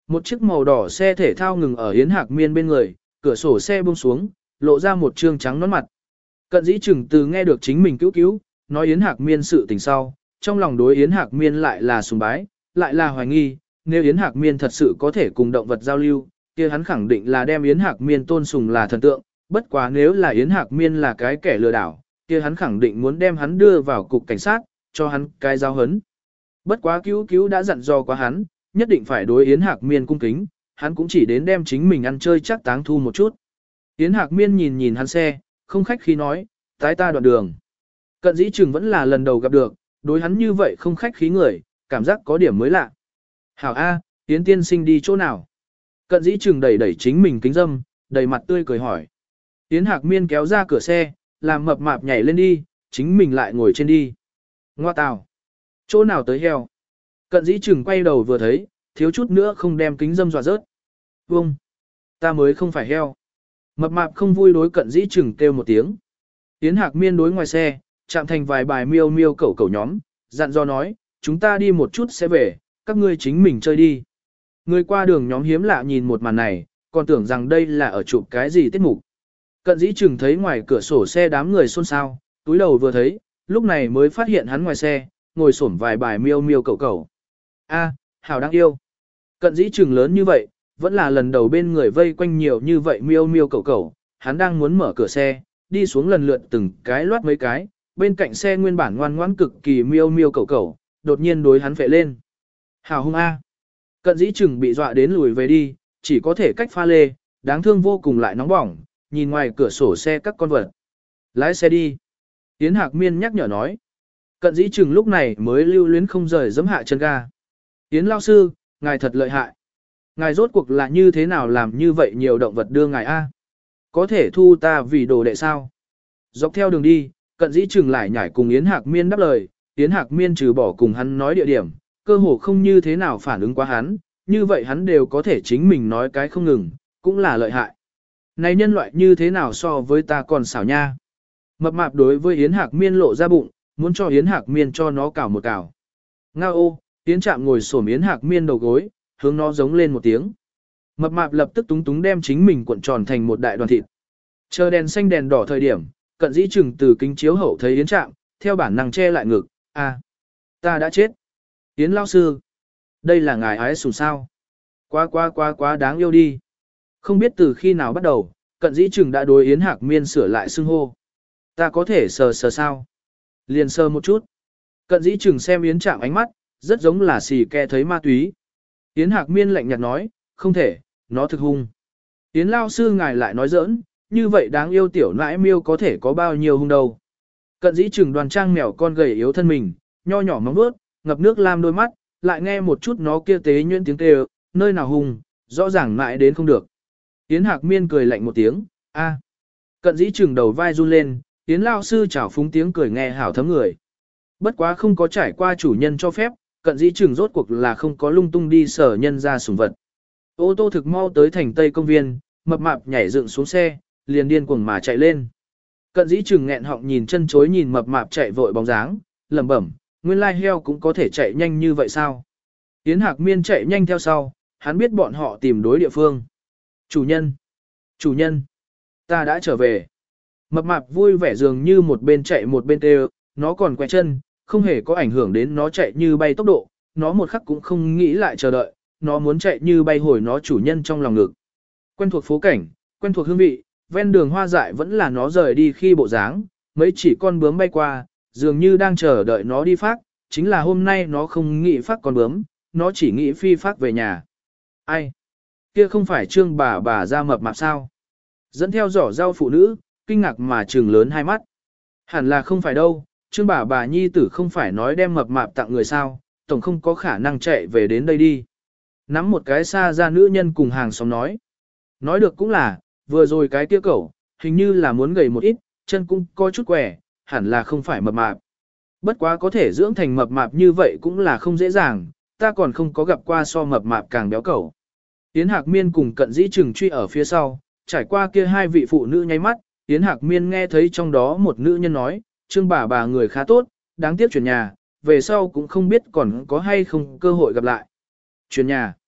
Một chiếc màu đỏ xe thể thao ngừng ở Yến Hạc Miên bên người, cửa sổ xe buông xuống, lộ ra một trương trắng nón mặt. Cận dĩ chừng từ nghe được chính mình cứu cứu, nói Yến Hạc Miên sự tình sau, trong lòng đối Yến Hạc Miên lại là sùng bái, lại là hoài nghi, nếu Yến Hạc Miên thật sự có thể cùng động vật giao lưu, kia hắn khẳng định là đem Yến Hạc Miên tôn sùng là thần tượng, bất quá nếu là Yến Hạc Miên là cái kẻ lừa đảo, kia hắn khẳng định muốn đem hắn đưa vào cục cảnh sát, cho hắn cái giáo hấn. Bất quá cứu cứu đã dặn dò quá hắn, nhất định phải đối Yến Hạc Miên cung kính, hắn cũng chỉ đến đem chính mình ăn chơi chắc táng thu một chút. Yến Hạc Miên nhìn nhìn hắn xe, không khách khí nói, tái ta đoạn đường. Cận dĩ chừng vẫn là lần đầu gặp được, đối hắn như vậy không khách khí người, cảm giác có điểm mới lạ. Hảo A, Yến tiên sinh đi chỗ nào? Cận dĩ chừng đẩy đẩy chính mình kính dâm, đầy mặt tươi cười hỏi. Yến Hạc Miên kéo ra cửa xe, làm mập mạp nhảy lên đi, chính mình lại ngồi trên đi. Ngoa tào. Chỗ nào tới heo? Cận dĩ chừng quay đầu vừa thấy, thiếu chút nữa không đem kính dâm dọa rớt. Vông. Ta mới không phải heo. Mập mạp không vui đối cận dĩ chừng kêu một tiếng. Yến Hạc Miên đối ngoài xe, chạm thành vài bài miêu miêu cẩu cẩu nhóm, dặn dò nói, chúng ta đi một chút sẽ về, các ngươi chính mình chơi đi. Người qua đường nhóm hiếm lạ nhìn một màn này, còn tưởng rằng đây là ở chụp cái gì tiết mục. Cận dĩ chừng thấy ngoài cửa sổ xe đám người xôn xao, túi đầu vừa thấy, lúc này mới phát hiện hắn ngoài xe, ngồi xổm vài bài miêu miêu cẩu cẩu. A, hảo đáng yêu. Cận dĩ chừng lớn như vậy, vẫn là lần đầu bên người vây quanh nhiều như vậy miêu miêu cẩu cẩu, hắn đang muốn mở cửa xe, đi xuống lần lượt từng cái loát mấy cái, bên cạnh xe nguyên bản ngoan ngoãn cực kỳ miêu miêu cẩu cẩu, đột nhiên đối hắn phệ lên. Hảo hung A. Cận dĩ chừng bị dọa đến lùi về đi, chỉ có thể cách pha lê, đáng thương vô cùng lại nóng bỏng, nhìn ngoài cửa sổ xe các con vật. Lái xe đi. Yến Hạc Miên nhắc nhở nói. Cận dĩ chừng lúc này mới lưu luyến không rời giẫm hạ chân ga. Yến lao sư, ngài thật lợi hại. Ngài rốt cuộc là như thế nào làm như vậy nhiều động vật đưa ngài A? Có thể thu ta vì đồ đệ sao? Dọc theo đường đi, cận dĩ chừng lại nhảy cùng Yến Hạc Miên đáp lời, Yến Hạc Miên trừ bỏ cùng hắn nói địa điểm, cơ hồ không như thế nào phản ứng quá hắn, như vậy hắn đều có thể chính mình nói cái không ngừng, cũng là lợi hại. Này nhân loại như thế nào so với ta còn xảo nha? Mập mạp đối với Yến Hạc Miên lộ ra bụng, muốn cho Yến Hạc Miên cho nó cào một cào. Ngao ô, Yến Trạm ngồi xổm Yến Hạc Miên đầu gối, hướng nó giống lên một tiếng. Mập mạp lập tức túng túng đem chính mình cuộn tròn thành một đại đoàn thịt. Chờ đèn xanh đèn đỏ thời điểm, cận dĩ chừng từ kính chiếu hậu thấy Yến Trạm, theo bản năng che lại ngực, à, ta đã chết. Yến lao sư, đây là ngài ái sủng sao? Quá quá quá quá đáng yêu đi. Không biết từ khi nào bắt đầu, cận dĩ chừng đã đối Yến Hạc Miên sửa lại xưng hô. Ta có thể sờ sờ sao? Liền sờ một chút. Cận dĩ chừng xem Yến Trạm ánh mắt, rất giống là xì ke thấy ma túy. Yến Hạc Miên lạnh nhạt nói, không thể, nó thực hung. Yến lao sư ngài lại nói giỡn, như vậy đáng yêu tiểu nãi miêu có thể có bao nhiêu hung đâu. Cận dĩ chừng đoàn trang mèo con gầy yếu thân mình, nho nhỏ móng vuốt, ngập nước lam đôi mắt, lại nghe một chút nó kia tế nhuyễn tiếng kêu, nơi nào hung, rõ ràng mãi đến không được. Yến Hạc Miên cười lạnh một tiếng, a. Cận dĩ chừng đầu vai run lên, Yến lao sư chảo phúng tiếng cười nghe hảo thấm người. Bất quá không có trải qua chủ nhân cho phép, cận dĩ chừng rốt cuộc là không có lung tung đi sở nhân ra sủng vật. Ô tô thực mau tới thành Tây công viên, mập mạp nhảy dựng xuống xe, liền điên cuồng mà chạy lên. Cận dĩ chừng nghẹn họng nhìn chân chối nhìn mập mạp chạy vội bóng dáng, lẩm bẩm, nguyên lai heo cũng có thể chạy nhanh như vậy sao? Yến Hạc Miên chạy nhanh theo sau, hắn biết bọn họ tìm đối địa phương. Chủ nhân! Chủ nhân! Ta đã trở về. Mập mạp vui vẻ dường như một bên chạy một bên kêu, nó còn quay chân, không hề có ảnh hưởng đến nó chạy như bay tốc độ, nó một khắc cũng không nghĩ lại chờ đợi, nó muốn chạy như bay hồi nó chủ nhân trong lòng ngực. Quen thuộc phố cảnh, quen thuộc hương vị, ven đường hoa dại vẫn là nó rời đi khi bộ dáng, mấy chỉ con bướm bay qua, dường như đang chờ đợi nó đi phát, chính là hôm nay nó không nghĩ phát con bướm, nó chỉ nghĩ phi phát về nhà. Ai? Kia không phải trương bà bà ra mập mạp sao? Dẫn theo giỏ rau phụ nữ, kinh ngạc mà trừng lớn hai mắt. Hẳn là không phải đâu, trương bà bà nhi tử không phải nói đem mập mạp tặng người sao, tổng không có khả năng chạy về đến đây đi. Nắm một cái xa ra nữ nhân cùng hàng xóm nói. Nói được cũng là, vừa rồi cái kia cẩu, hình như là muốn gầy một ít, chân cũng có chút quẻ, hẳn là không phải mập mạp. Bất quá có thể dưỡng thành mập mạp như vậy cũng là không dễ dàng, ta còn không có gặp qua so mập mạp càng béo cẩu. Yến Hạc Miên cùng cận dĩ chừng truy ở phía sau, trải qua kia hai vị phụ nữ nháy mắt, Yến Hạc Miên nghe thấy trong đó một nữ nhân nói, trương bà bà người khá tốt, đáng tiếc chuyển nhà, về sau cũng không biết còn có hay không cơ hội gặp lại. Chuyển nhà.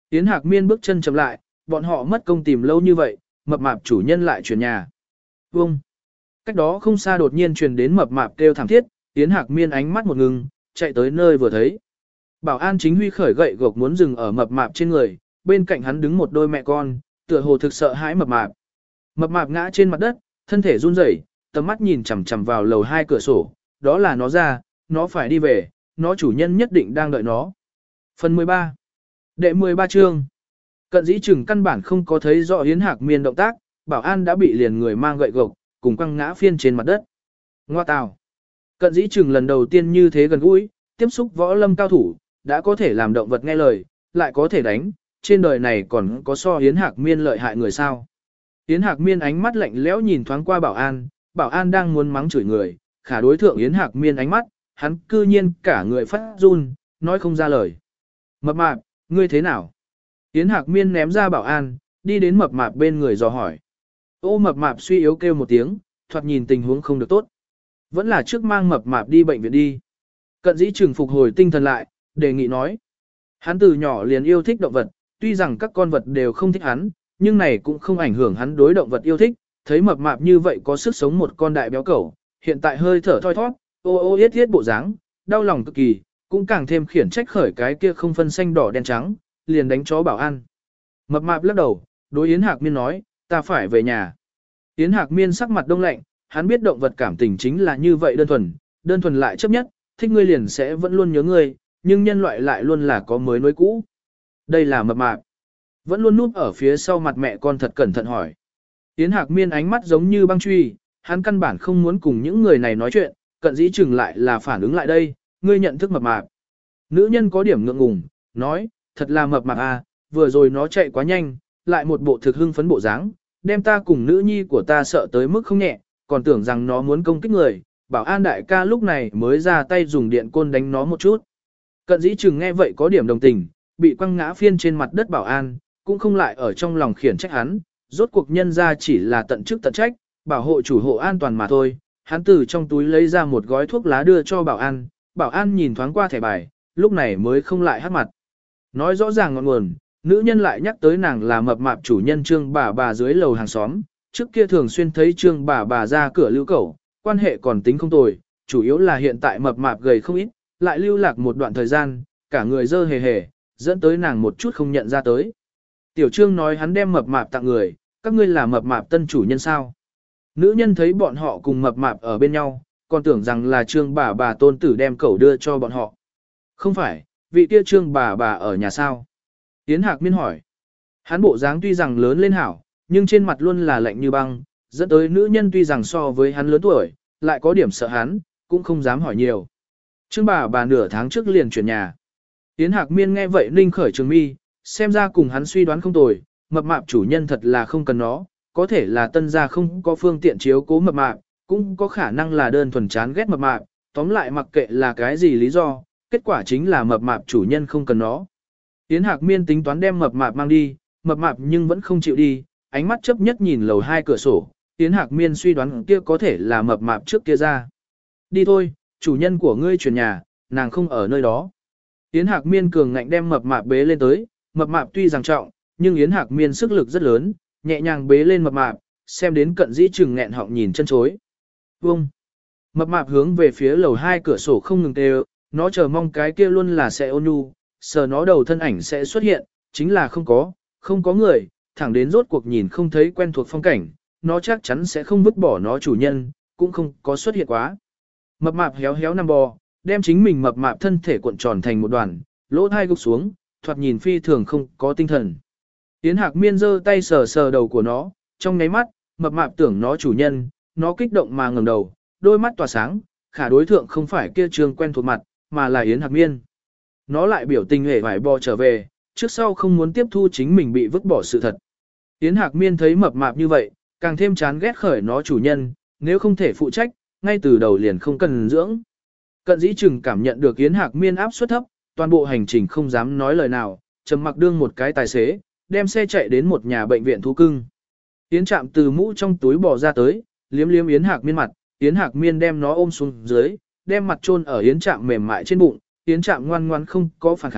Yến Hạc Miên bước chân chậm lại, bọn họ mất công tìm lâu như vậy, mập mạp chủ nhân lại chuyển nhà. Vông. Cách đó không xa đột nhiên truyền đến mập mạp kêu thảm thiết, Yến Hạc Miên ánh mắt một ngừng, chạy tới nơi vừa thấy. Bảo an chính huy khởi gậy gộc muốn dừng ở mập mạp trên người, bên cạnh hắn đứng một đôi mẹ con, tựa hồ thực sợ hãi mập mạp. Mập mạp ngã trên mặt đất, thân thể run rẩy, tầm mắt nhìn chằm chằm vào lầu hai cửa sổ, đó là nó ra, nó phải đi về, nó chủ nhân nhất định đang đợi nó. Phần mười ba. Đệ mười ba chương. Cận dĩ chừng căn bản không có thấy rõ Yến Hạc Miên động tác, bảo an đã bị liền người mang gậy gộc, cùng quăng ngã phiên trên mặt đất. Ngoa tào. Cận dĩ chừng lần đầu tiên như thế gần gũi, tiếp xúc võ lâm cao thủ, đã có thể làm động vật nghe lời, lại có thể đánh, trên đời này còn có so Yến Hạc Miên lợi hại người sao. Yến Hạc Miên ánh mắt lạnh lẽo nhìn thoáng qua bảo an, bảo an đang muốn mắng chửi người, khả đối thượng Yến Hạc Miên ánh mắt, hắn cư nhiên cả người phát run, nói không ra lời. Mập mạp, ngươi thế nào? Yến Hạc Miên ném ra bảo an, đi đến mập mạp bên người dò hỏi. Ô mập mạp suy yếu kêu một tiếng, thoạt nhìn tình huống không được tốt. Vẫn là trước mang mập mạp đi bệnh viện đi. Cận dĩ trừng phục hồi tinh thần lại, đề nghị nói. Hắn từ nhỏ liền yêu thích động vật, tuy rằng các con vật đều không thích hắn, nhưng này cũng không ảnh hưởng hắn đối động vật yêu thích. Thấy mập mạp như vậy có sức sống một con đại béo cẩu, hiện tại hơi thở thoi thoát, ô ô yết yết bộ dáng, đau lòng cực kỳ, cũng càng thêm khiển trách khởi cái kia không phân xanh đỏ đen trắng, liền đánh chó bảo an. Mập mạp lắc đầu, đối Yến Hạc Miên nói, ta phải về nhà. Yến Hạc Miên sắc mặt đông lạnh, hắn biết động vật cảm tình chính là như vậy đơn thuần, đơn thuần lại chấp nhất, thích ngươi liền sẽ vẫn luôn nhớ ngươi, nhưng nhân loại lại luôn là có mới nối cũ. Đây là mập mạp. Vẫn luôn núp ở phía sau mặt mẹ con thật cẩn thận hỏi. Yến Hạc Miên ánh mắt giống như băng truy, hắn căn bản không muốn cùng những người này nói chuyện, cận dĩ chừng lại là phản ứng lại đây, ngươi nhận thức mập mạp. Nữ nhân có điểm ngượng ngùng, nói, thật là mập mạp à, vừa rồi nó chạy quá nhanh, lại một bộ thực hưng phấn bộ dáng, đem ta cùng nữ nhi của ta sợ tới mức không nhẹ, còn tưởng rằng nó muốn công kích người, bảo an đại ca lúc này mới ra tay dùng điện côn đánh nó một chút. Cận dĩ chừng nghe vậy có điểm đồng tình, bị quăng ngã phiên trên mặt đất bảo an, cũng không lại ở trong lòng khiển trách hắn, rốt cuộc nhân ra chỉ là tận chức tận trách, bảo hộ chủ hộ an toàn mà thôi. Hắn từ trong túi lấy ra một gói thuốc lá đưa cho bảo an, bảo an nhìn thoáng qua thẻ bài, lúc này mới không lại hát mặt. Nói rõ ràng ngọn nguồn, nữ nhân lại nhắc tới nàng là mập mạp chủ nhân Trương bà bà dưới lầu hàng xóm, trước kia thường xuyên thấy Trương bà bà ra cửa lưu cẩu, quan hệ còn tính không tồi, chủ yếu là hiện tại mập mạp gầy không ít, lại lưu lạc một đoạn thời gian, cả người dơ hề hề, dẫn tới nàng một chút không nhận ra tới. Tiểu Trương nói hắn đem mập mạp tặng người, các ngươi là mập mạp tân chủ nhân sao? Nữ nhân thấy bọn họ cùng mập mạp ở bên nhau, còn tưởng rằng là Trương bà bà tôn tử đem cẩu đưa cho bọn họ. Không phải, vị kia Trương bà bà ở nhà sao? Yến Hạc Miên hỏi. Hắn bộ dáng tuy rằng lớn lên hảo, nhưng trên mặt luôn là lạnh như băng, dẫn tới nữ nhân tuy rằng so với hắn lớn tuổi, lại có điểm sợ hắn, cũng không dám hỏi nhiều. Trương bà bà nửa tháng trước liền chuyển nhà. Yến Hạc Miên nghe vậy ninh khởi trường mi, xem ra cùng hắn suy đoán không tồi, mập mạp chủ nhân thật là không cần nó, có thể là tân gia không có phương tiện chiếu cố mập mạp, cũng có khả năng là đơn thuần chán ghét mập mạp, tóm lại mặc kệ là cái gì lý do, kết quả chính là mập mạp chủ nhân không cần nó. Yến Hạc Miên tính toán đem mập mạp mang đi, mập mạp nhưng vẫn không chịu đi, ánh mắt chấp nhất nhìn lầu hai cửa sổ, Yến Hạc Miên suy đoán kia có thể là mập mạp trước kia ra. Đi thôi, chủ nhân của ngươi chuyển nhà, nàng không ở nơi đó. Yến Hạc Miên cường ngạnh đem mập mạp bế lên tới, mập mạp tuy rằng trọng, nhưng Yến Hạc Miên sức lực rất lớn, nhẹ nhàng bế lên mập mạp, xem đến cận dĩ chừng nghẹn họng nhìn chân chối. Vông! Mập mạp hướng về phía lầu hai cửa sổ không ngừng tê, nó chờ mong cái kia luôn là sẽ ôn nhu, sờ nó đầu thân ảnh sẽ xuất hiện, chính là không có, không có người, thẳng đến rốt cuộc nhìn không thấy quen thuộc phong cảnh, nó chắc chắn sẽ không vứt bỏ nó chủ nhân, cũng không có xuất hiện quá. Mập mạp héo héo nằm bò, đem chính mình mập mạp thân thể cuộn tròn thành một đoàn, lỗ thai gục xuống, thoạt nhìn phi thường không có tinh thần. Yến Hạc Miên giơ tay sờ sờ đầu của nó, trong nháy mắt, mập mạp tưởng nó chủ nhân, nó kích động mà ngẩng đầu, đôi mắt tỏa sáng, khả đối thượng không phải kia trường quen thuộc mặt, mà là Yến Hạc Miên. Nó lại biểu tình hề vải bò trở về, trước sau không muốn tiếp thu chính mình bị vứt bỏ sự thật. Yến Hạc Miên thấy mập mạp như vậy, càng thêm chán ghét khởi nó chủ nhân, nếu không thể phụ trách, ngay từ đầu liền không cần dưỡng. Cận dĩ chừng cảm nhận được Yến Hạc Miên áp suất thấp, toàn bộ hành trình không dám nói lời nào, trầm mặc đương một cái tài xế, đem xe chạy đến một nhà bệnh viện thú cưng. Yến Trạm từ mũ trong túi bỏ ra tới, liếm liếm Yến Hạc Miên mặt, Yến Hạc Miên đem nó ôm xuống dưới, đem mặt chôn ở Yến Trạm mềm mại trên bụng, Yến Trạm ngoan ngoan không có phản kháng,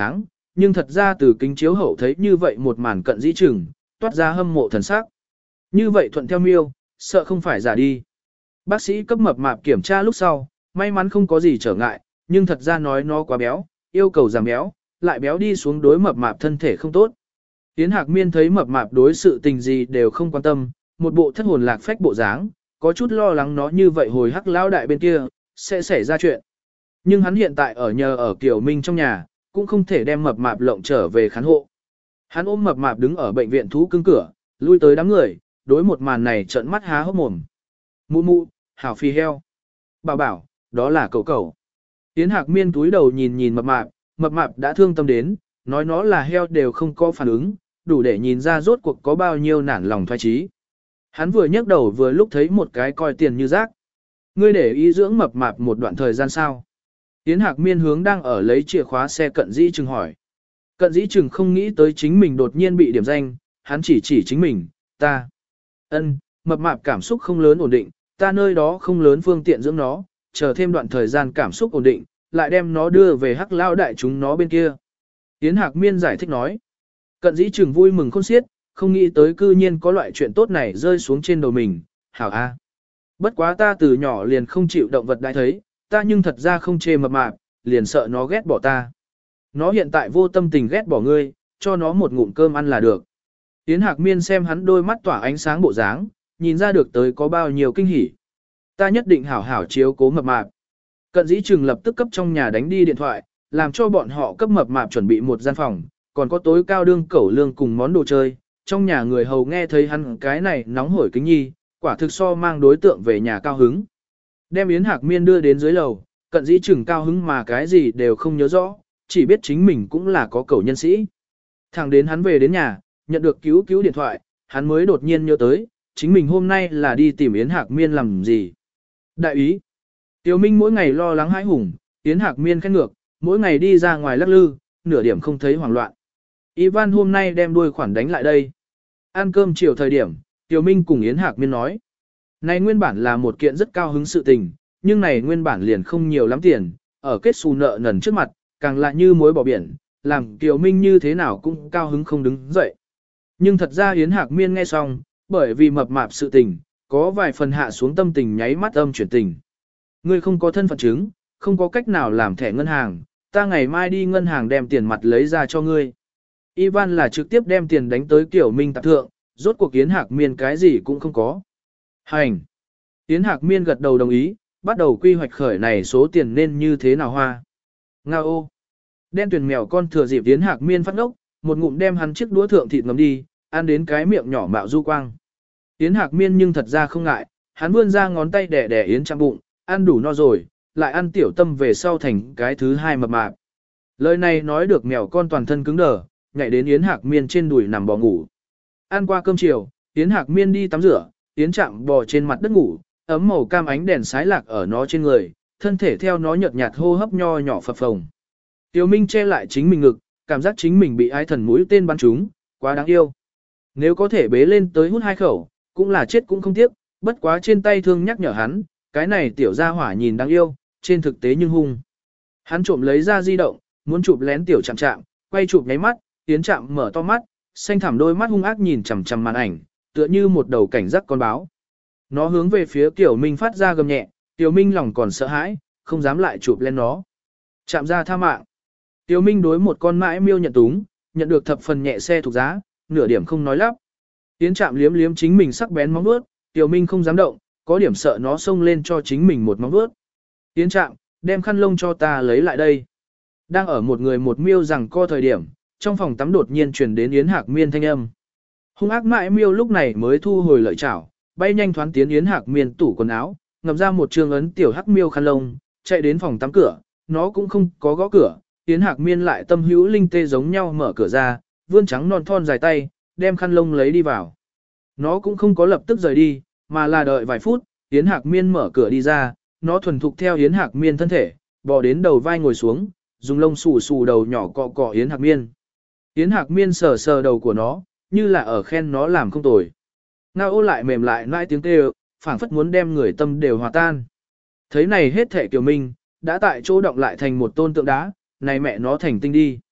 nhưng thật ra từ kính chiếu hậu thấy như vậy một màn cận dĩ chừng, toát ra hâm mộ thần sắc. Như vậy thuận theo miêu, sợ không phải giả đi. Bác sĩ cấp mập mạp kiểm tra lúc sau, may mắn không có gì trở ngại, nhưng thật ra nói nó quá béo, yêu cầu giảm béo, lại béo đi xuống đối mập mạp thân thể không tốt. Yến Hạc Miên thấy mập mạp đối sự tình gì đều không quan tâm, một bộ thất hồn lạc phách bộ dáng, có chút lo lắng nó như vậy hồi hắc lao đại bên kia, sẽ xảy ra chuyện. Nhưng hắn hiện tại ở nhờ ở Kiều Minh trong nhà, cũng không thể đem mập mạp lộng trở về khán hộ. Hắn ôm mập mạp đứng ở bệnh viện thú cưng cửa, lui tới đám người, đối một màn này trợn mắt há hốc mồm. Mụ mụ, hảo phi heo. Bảo bảo, đó là cậu cậu. Yến Hạc Miên túi đầu nhìn nhìn mập mạp, mập mạp đã thương tâm đến, nói nó là heo đều không có phản ứng, đủ để nhìn ra rốt cuộc có bao nhiêu nản lòng thoái trí. Hắn vừa nhấc đầu vừa lúc thấy một cái coi tiền như rác. Ngươi để ý dưỡng mập mạp một đoạn thời gian sao? Yến Hạc Miên hướng đang ở lấy chìa khóa xe Cận Dĩ Trừng hỏi. Cận Dĩ Trừng không nghĩ tới chính mình đột nhiên bị điểm danh, hắn chỉ chỉ chính mình, ta. Ân, mập mạp cảm xúc không lớn ổn định, ta nơi đó không lớn phương tiện dưỡng nó, chờ thêm đoạn thời gian cảm xúc ổn định, lại đem nó đưa về hắc lao đại chúng nó bên kia. Yến Hạc Miên giải thích nói. Cận Dĩ Trừng vui mừng khôn xiết, không nghĩ tới cư nhiên có loại chuyện tốt này rơi xuống trên đầu mình, hảo a. Bất quá ta từ nhỏ liền không chịu động vật đại thấy, ta nhưng thật ra không chê mập mạp, liền sợ nó ghét bỏ ta. Nó hiện tại vô tâm tình ghét bỏ ngươi, cho nó một ngụm cơm ăn là được. Yến Hạc Miên xem hắn đôi mắt tỏa ánh sáng bộ dáng, nhìn ra được tới có bao nhiêu kinh hỉ. Ta nhất định hảo hảo chiếu cố mập mạp. Cận Dĩ Trừng lập tức cấp trong nhà đánh đi điện thoại, làm cho bọn họ cấp mập mạp chuẩn bị một gian phòng, còn có tối cao đương cẩu lương cùng món đồ chơi. Trong nhà người hầu nghe thấy hắn cái này nóng hổi kính nhi, quả thực so mang đối tượng về nhà cao hứng. Đem Yến Hạc Miên đưa đến dưới lầu, Cận Dĩ Trừng cao hứng mà cái gì đều không nhớ rõ, chỉ biết chính mình cũng là có cẩu nhân sĩ. Thẳng đến hắn về đến nhà, nhận được cứu cứu điện thoại, hắn mới đột nhiên nhớ tới, chính mình hôm nay là đi tìm Yến Hạc Miên làm gì. Đại ý, Tiểu Minh mỗi ngày lo lắng hãi hùng, Yến Hạc Miên khen ngược, mỗi ngày đi ra ngoài lắc lư, nửa điểm không thấy hoảng loạn. Ivan hôm nay đem đuôi khoản đánh lại đây. Ăn cơm chiều thời điểm, Tiểu Minh cùng Yến Hạc Miên nói. Này nguyên bản là một kiện rất cao hứng sự tình, nhưng này nguyên bản liền không nhiều lắm tiền, ở kết xù nợ nần trước mặt, càng lại như muối bỏ biển, làm Tiểu Minh như thế nào cũng cao hứng không đứng dậy. Nhưng thật ra Yến Hạc Miên nghe xong, bởi vì mập mạp sự tình, có vài phần hạ xuống tâm tình nháy mắt âm chuyển tình. Ngươi không có thân phận chứng, không có cách nào làm thẻ ngân hàng, ta ngày mai đi ngân hàng đem tiền mặt lấy ra cho ngươi. Ivan là trực tiếp đem tiền đánh tới Tiểu Minh tạp thượng, rốt cuộc Yến Hạc Miên cái gì cũng không có. Hành! Yến Hạc Miên gật đầu đồng ý, bắt đầu quy hoạch khởi này số tiền nên như thế nào hoa. Nga ô! Đen tuyển mèo con thừa dịp Yến Hạc Miên phát ngốc, một ngụm đem hắn chiếc đũa thượng thịt ngấm đi, ăn đến cái miệng nhỏ mạo du quang. Yến Hạc Miên nhưng thật ra không ngại, hắn vươn ra ngón tay đẻ đẻ Yến trong bụng, ăn đủ no rồi, lại ăn tiểu tâm về sau thành cái thứ hai mập mạp. Lời này nói được mèo con toàn thân cứng đờ, nhảy đến Yến Hạc Miên trên đùi nằm bò ngủ. Ăn qua cơm chiều, Yến Hạc Miên đi tắm rửa, Yến Trạm bò trên mặt đất ngủ, ấm màu cam ánh đèn sái lạc ở nó trên người, thân thể theo nó nhợt nhạt hô hấp nho nhỏ phập phồng. Tiểu Minh che lại chính mình ngực, cảm giác chính mình bị ái thần mũi tên bắn trúng, quá đáng yêu. Nếu có thể bế lên tới hút hai khẩu, cũng là chết cũng không tiếc, bất quá trên tay thương nhắc nhở hắn, cái này tiểu gia hỏa nhìn đáng yêu, trên thực tế nhưng hung. Hắn trộm lấy ra di động, muốn chụp lén tiểu Trạm Trạm, quay chụp nháy mắt, Yến Trạm mở to mắt, xanh thẳm đôi mắt hung ác nhìn chằm chằm màn ảnh, tựa như một đầu cảnh giác con báo. Nó hướng về phía Tiểu Minh phát ra gầm nhẹ, Tiểu Minh lòng còn sợ hãi, không dám lại chụp lên nó. Chạm ra tha mạng. Tiểu Minh đối một con mãi miêu nhận túng, nhận được thập phần nhẹ xe thuộc giá, nửa điểm không nói lắp. Yến Trạm liếm liếm chính mình sắc bén móng vuốt, Tiểu Minh không dám động, có điểm sợ nó xông lên cho chính mình một móng vuốt. Yến Trạm, đem khăn lông cho ta lấy lại đây. Đang ở một người một miêu rằng co thời điểm, trong phòng tắm đột nhiên truyền đến Yến Hạc Miên thanh âm. Hung ác mãi miêu lúc này mới thu hồi lợi chảo, bay nhanh thoán tiến Yến Hạc Miên tủ quần áo, ngậm ra một trường ấn tiểu hắc miêu khăn lông, chạy đến phòng tắm cửa, nó cũng không có gõ cửa, Yến Hạc Miên lại tâm hữu linh tê giống nhau mở cửa ra, vươn trắng non thon dài tay, đem khăn lông lấy đi vào. Nó cũng không có lập tức rời đi, mà là đợi vài phút, Yến Hạc Miên mở cửa đi ra, nó thuần thục theo Yến Hạc Miên thân thể, bò đến đầu vai ngồi xuống, dùng lông xù xù đầu nhỏ cọ cọ Yến Hạc Miên. Yến Hạc Miên sờ sờ đầu của nó, như là ở khen nó làm không tồi. Ngao ô lại mềm lại nãi tiếng kêu, phảng phất muốn đem người tâm đều hòa tan. Thấy này hết thể Kiều Minh, đã tại chỗ động lại thành một tôn tượng đá, này mẹ nó thành tinh đi.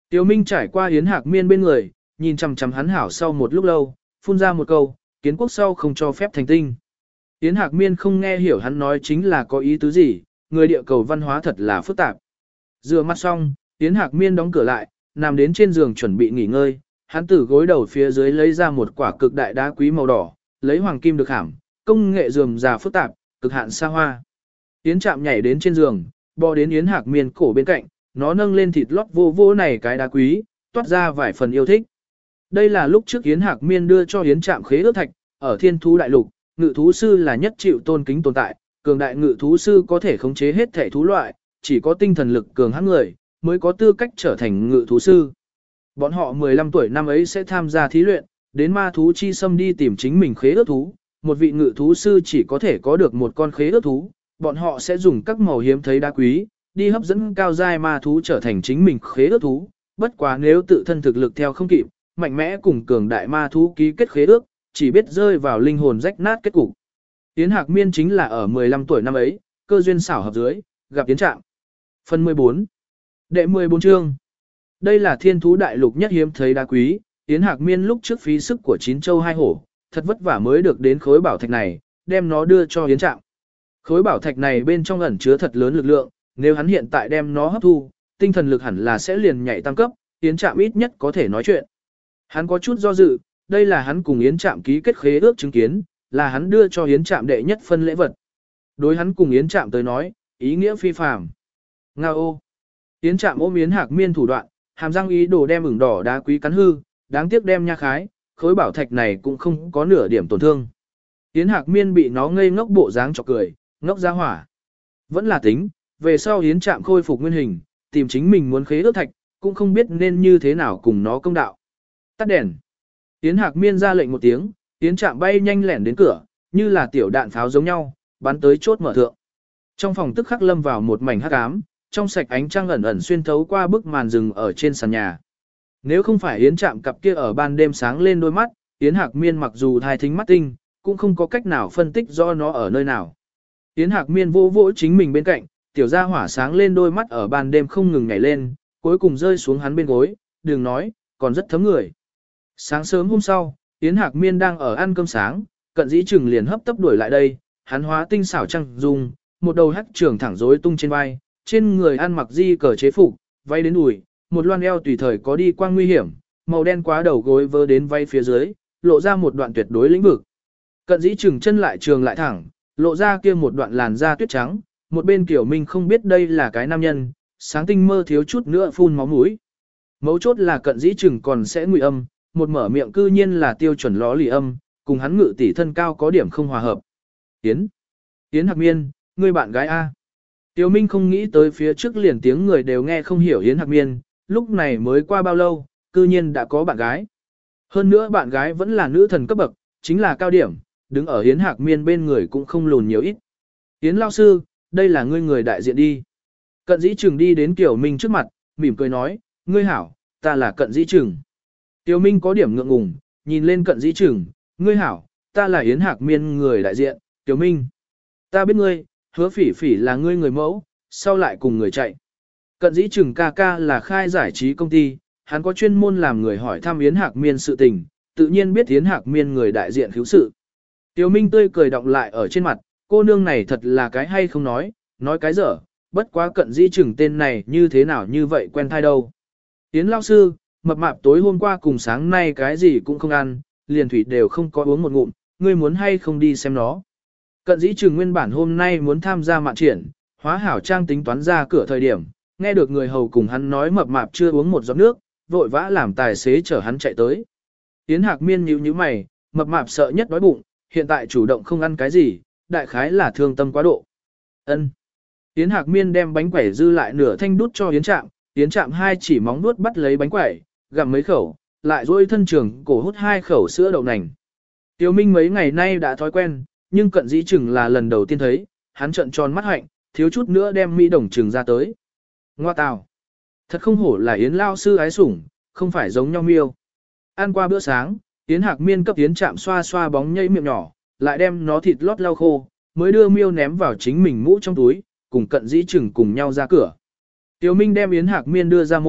Tiêu Minh trải qua Yến Hạc Miên bên người, nhìn chằm chằm hắn hảo sau một lúc lâu, phun ra một câu, kiến quốc sau không cho phép thành tinh. Yến Hạc Miên không nghe hiểu hắn nói chính là có ý tứ gì, người địa cầu văn hóa thật là phức tạp. Rửa mặt xong, Yến Hạc Miên đóng cửa lại, nằm đến trên giường chuẩn bị nghỉ ngơi, hắn từ gối đầu phía dưới lấy ra một quả cực đại đá quý màu đỏ, lấy hoàng kim được hãm, công nghệ rườm rà phức tạp, cực hạn xa hoa. Yến Trạm nhảy đến trên giường, bò đến Yến Hạc Miên cổ bên cạnh, nó nâng lên thịt lót vô vô này cái đá quý, toát ra vài phần yêu thích. Đây là lúc trước Yến Hạc Miên đưa cho Yến Trạm khế ước thạch, ở Thiên Thú Đại Lục, ngự thú sư là nhất chịu tôn kính tồn tại, cường đại ngự thú sư có thể khống chế hết thể thú loại, chỉ có tinh thần lực cường hãn người mới có tư cách trở thành ngự thú sư. Bọn họ mười lăm tuổi năm ấy sẽ tham gia thí luyện, đến ma thú chi xâm đi tìm chính mình khế ước thú, một vị ngự thú sư chỉ có thể có được một con khế ước thú, bọn họ sẽ dùng các màu hiếm thấy đá quý, đi hấp dẫn cao giai ma thú trở thành chính mình khế ước thú, bất quá nếu tự thân thực lực theo không kịp, mạnh mẽ cùng cường đại ma thú ký kết khế ước, chỉ biết rơi vào linh hồn rách nát kết cục. Yến Hạc Miên chính là ở mười lăm tuổi năm ấy, cơ duyên xảo hợp dưới, gặp Yến Trạm. Phần mười bốn. Đệ mười bốn chương. Đây là Thiên Thú Đại Lục nhất hiếm thấy đá quý, Yến Hạc Miên lúc trước phí sức của chín châu hai hổ, thật vất vả mới được đến khối bảo thạch này, đem nó đưa cho Yến Trạm. Khối bảo thạch này bên trong ẩn chứa thật lớn lực lượng, nếu hắn hiện tại đem nó hấp thu, tinh thần lực hẳn là sẽ liền nhảy tăng cấp, Yến Trạm ít nhất có thể nói chuyện. Hắn có chút do dự, đây là hắn cùng Yến Trạm ký kết khế ước chứng kiến, là hắn đưa cho Yến Trạm đệ nhất phân lễ vật. Đối hắn cùng Yến Trạm tới nói, ý nghĩa phi phàm. Nga ô! Yến Trạm ôm Yến Hạc Miên thủ đoạn, hàm răng ý đồ đem ửng đỏ đá quý cắn hư, đáng tiếc đem nha khái, khối bảo thạch này cũng không có nửa điểm tổn thương. Yến Hạc Miên bị nó ngây ngốc bộ dáng chọc cười, ngốc ra hỏa. Vẫn là tính, về sau Yến Trạm khôi phục nguyên hình, tìm chính mình muốn khế ước thạch, cũng không biết nên như thế nào cùng nó công đạo. Tắt đèn. Yến Hạc Miên ra lệnh một tiếng, Yến Trạm bay nhanh lẻn đến cửa, như là tiểu đạn pháo giống nhau, bắn tới chốt mở thượng. Trong phòng tức khắc lâm vào một mảnh hắc ám, trong sạch ánh trăng ẩn ẩn xuyên thấu qua bức màn rừng ở trên sàn nhà. Nếu không phải Yến Trạm cặp kia ở ban đêm sáng lên đôi mắt, Yến Hạc Miên mặc dù thai thính mắt tinh, cũng không có cách nào phân tích do nó ở nơi nào. Yến Hạc Miên vô vỗ chính mình bên cạnh, tiểu gia hỏa sáng lên đôi mắt ở ban đêm không ngừng nhảy lên, cuối cùng rơi xuống hắn bên gối, đừng nói, còn rất thấm người. Sáng sớm hôm sau, Yến Hạc Miên đang ở ăn cơm sáng, Cận Dĩ Trừng liền hấp tấp đuổi lại đây, hắn hóa tinh xảo trăng dung, một đầu hắc trưởng thẳng rối tung trên vai, trên người ăn mặc di cờ chế phục, váy đến đùi, một loan eo tùy thời có đi quang nguy hiểm, màu đen quá đầu gối vơ đến vai phía dưới, lộ ra một đoạn tuyệt đối lĩnh vực. Cận Dĩ Trừng chân lại trường lại thẳng, lộ ra kia một đoạn làn da tuyết trắng, một bên Kiểu Minh không biết đây là cái nam nhân, sáng tinh mơ thiếu chút nữa phun máu mũi. Mấu chốt là Cận Dĩ Trừng còn sẽ ngụy âm, một mở miệng cư nhiên là tiêu chuẩn ló lì âm, cùng hắn ngự tỷ thân cao có điểm không hòa hợp. Yến, Yến Hạc Miên, ngươi bạn gái A. Tiêu Minh không nghĩ tới phía trước liền tiếng người đều nghe không hiểu Yến Hạc Miên, lúc này mới qua bao lâu, cư nhiên đã có bạn gái. Hơn nữa bạn gái vẫn là nữ thần cấp bậc, chính là cao điểm, đứng ở Yến Hạc Miên bên người cũng không lùn nhiều ít. Yến lão sư, đây là ngươi người đại diện đi. Cận Dĩ Trừng đi đến Tiểu Minh trước mặt, mỉm cười nói, ngươi hảo, ta là Cận Dĩ Trừng. Tiểu Minh có điểm ngượng ngùng, nhìn lên Cận Dĩ Trừng, ngươi hảo, ta là Yến Hạc Miên người đại diện, Tiểu Minh. Ta biết ngươi, Hứa Phỉ Phỉ là ngươi người mẫu, sau lại cùng người chạy. Cận Dĩ Trừng ca ca là khai giải trí công ty, hắn có chuyên môn làm người hỏi thăm Yến Hạc Miên sự tình, tự nhiên biết Yến Hạc Miên người đại diện khiếu sự. Tiểu Minh tươi cười đọng lại ở trên mặt, cô nương này thật là cái hay không nói, nói cái dở, bất quá Cận Dĩ Trừng tên này như thế nào như vậy quen thai đâu. Yến lão sư, mập mạp tối hôm qua cùng sáng nay cái gì cũng không ăn, liền thủy đều không có uống một ngụm, ngươi muốn hay không đi xem nó. Cận Dĩ Trừng nguyên bản hôm nay muốn tham gia mạn triển, hóa hảo trang tính toán ra cửa thời điểm, nghe được người hầu cùng hắn nói mập mạp chưa uống một giọt nước, vội vã làm tài xế chở hắn chạy tới. Yến Hạc Miên nhíu nhíu mày, mập mạp sợ nhất đói bụng, hiện tại chủ động không ăn cái gì, đại khái là thương tâm quá độ. Ân. Yến Hạc Miên đem bánh quẩy dư lại nửa thanh đút cho Yến Trạm, Yến Trạm hai chỉ móng nuốt bắt lấy bánh quẩy, gặm mấy khẩu, lại duỗi thân trường cổ hút hai khẩu sữa đậu nành. Tiêu Minh mấy ngày nay đã thói quen, nhưng Cận Dĩ Trừng là lần đầu tiên thấy, hắn trợn tròn mắt hạnh, thiếu chút nữa đem Mỹ Đồng Trừng ra tới. Ngoa tào, thật không hổ là Yến lao sư ái sủng, không phải giống nhau miêu. Ăn qua bữa sáng, Yến Hạc Miên cấp Yến Trạm xoa xoa bóng nhây miệng nhỏ, lại đem nó thịt lót lau khô, mới đưa miêu ném vào chính mình mũ trong túi, cùng Cận Dĩ Trừng cùng nhau ra cửa. Tiêu Minh đem Yến Hạc Miên đưa ra môn,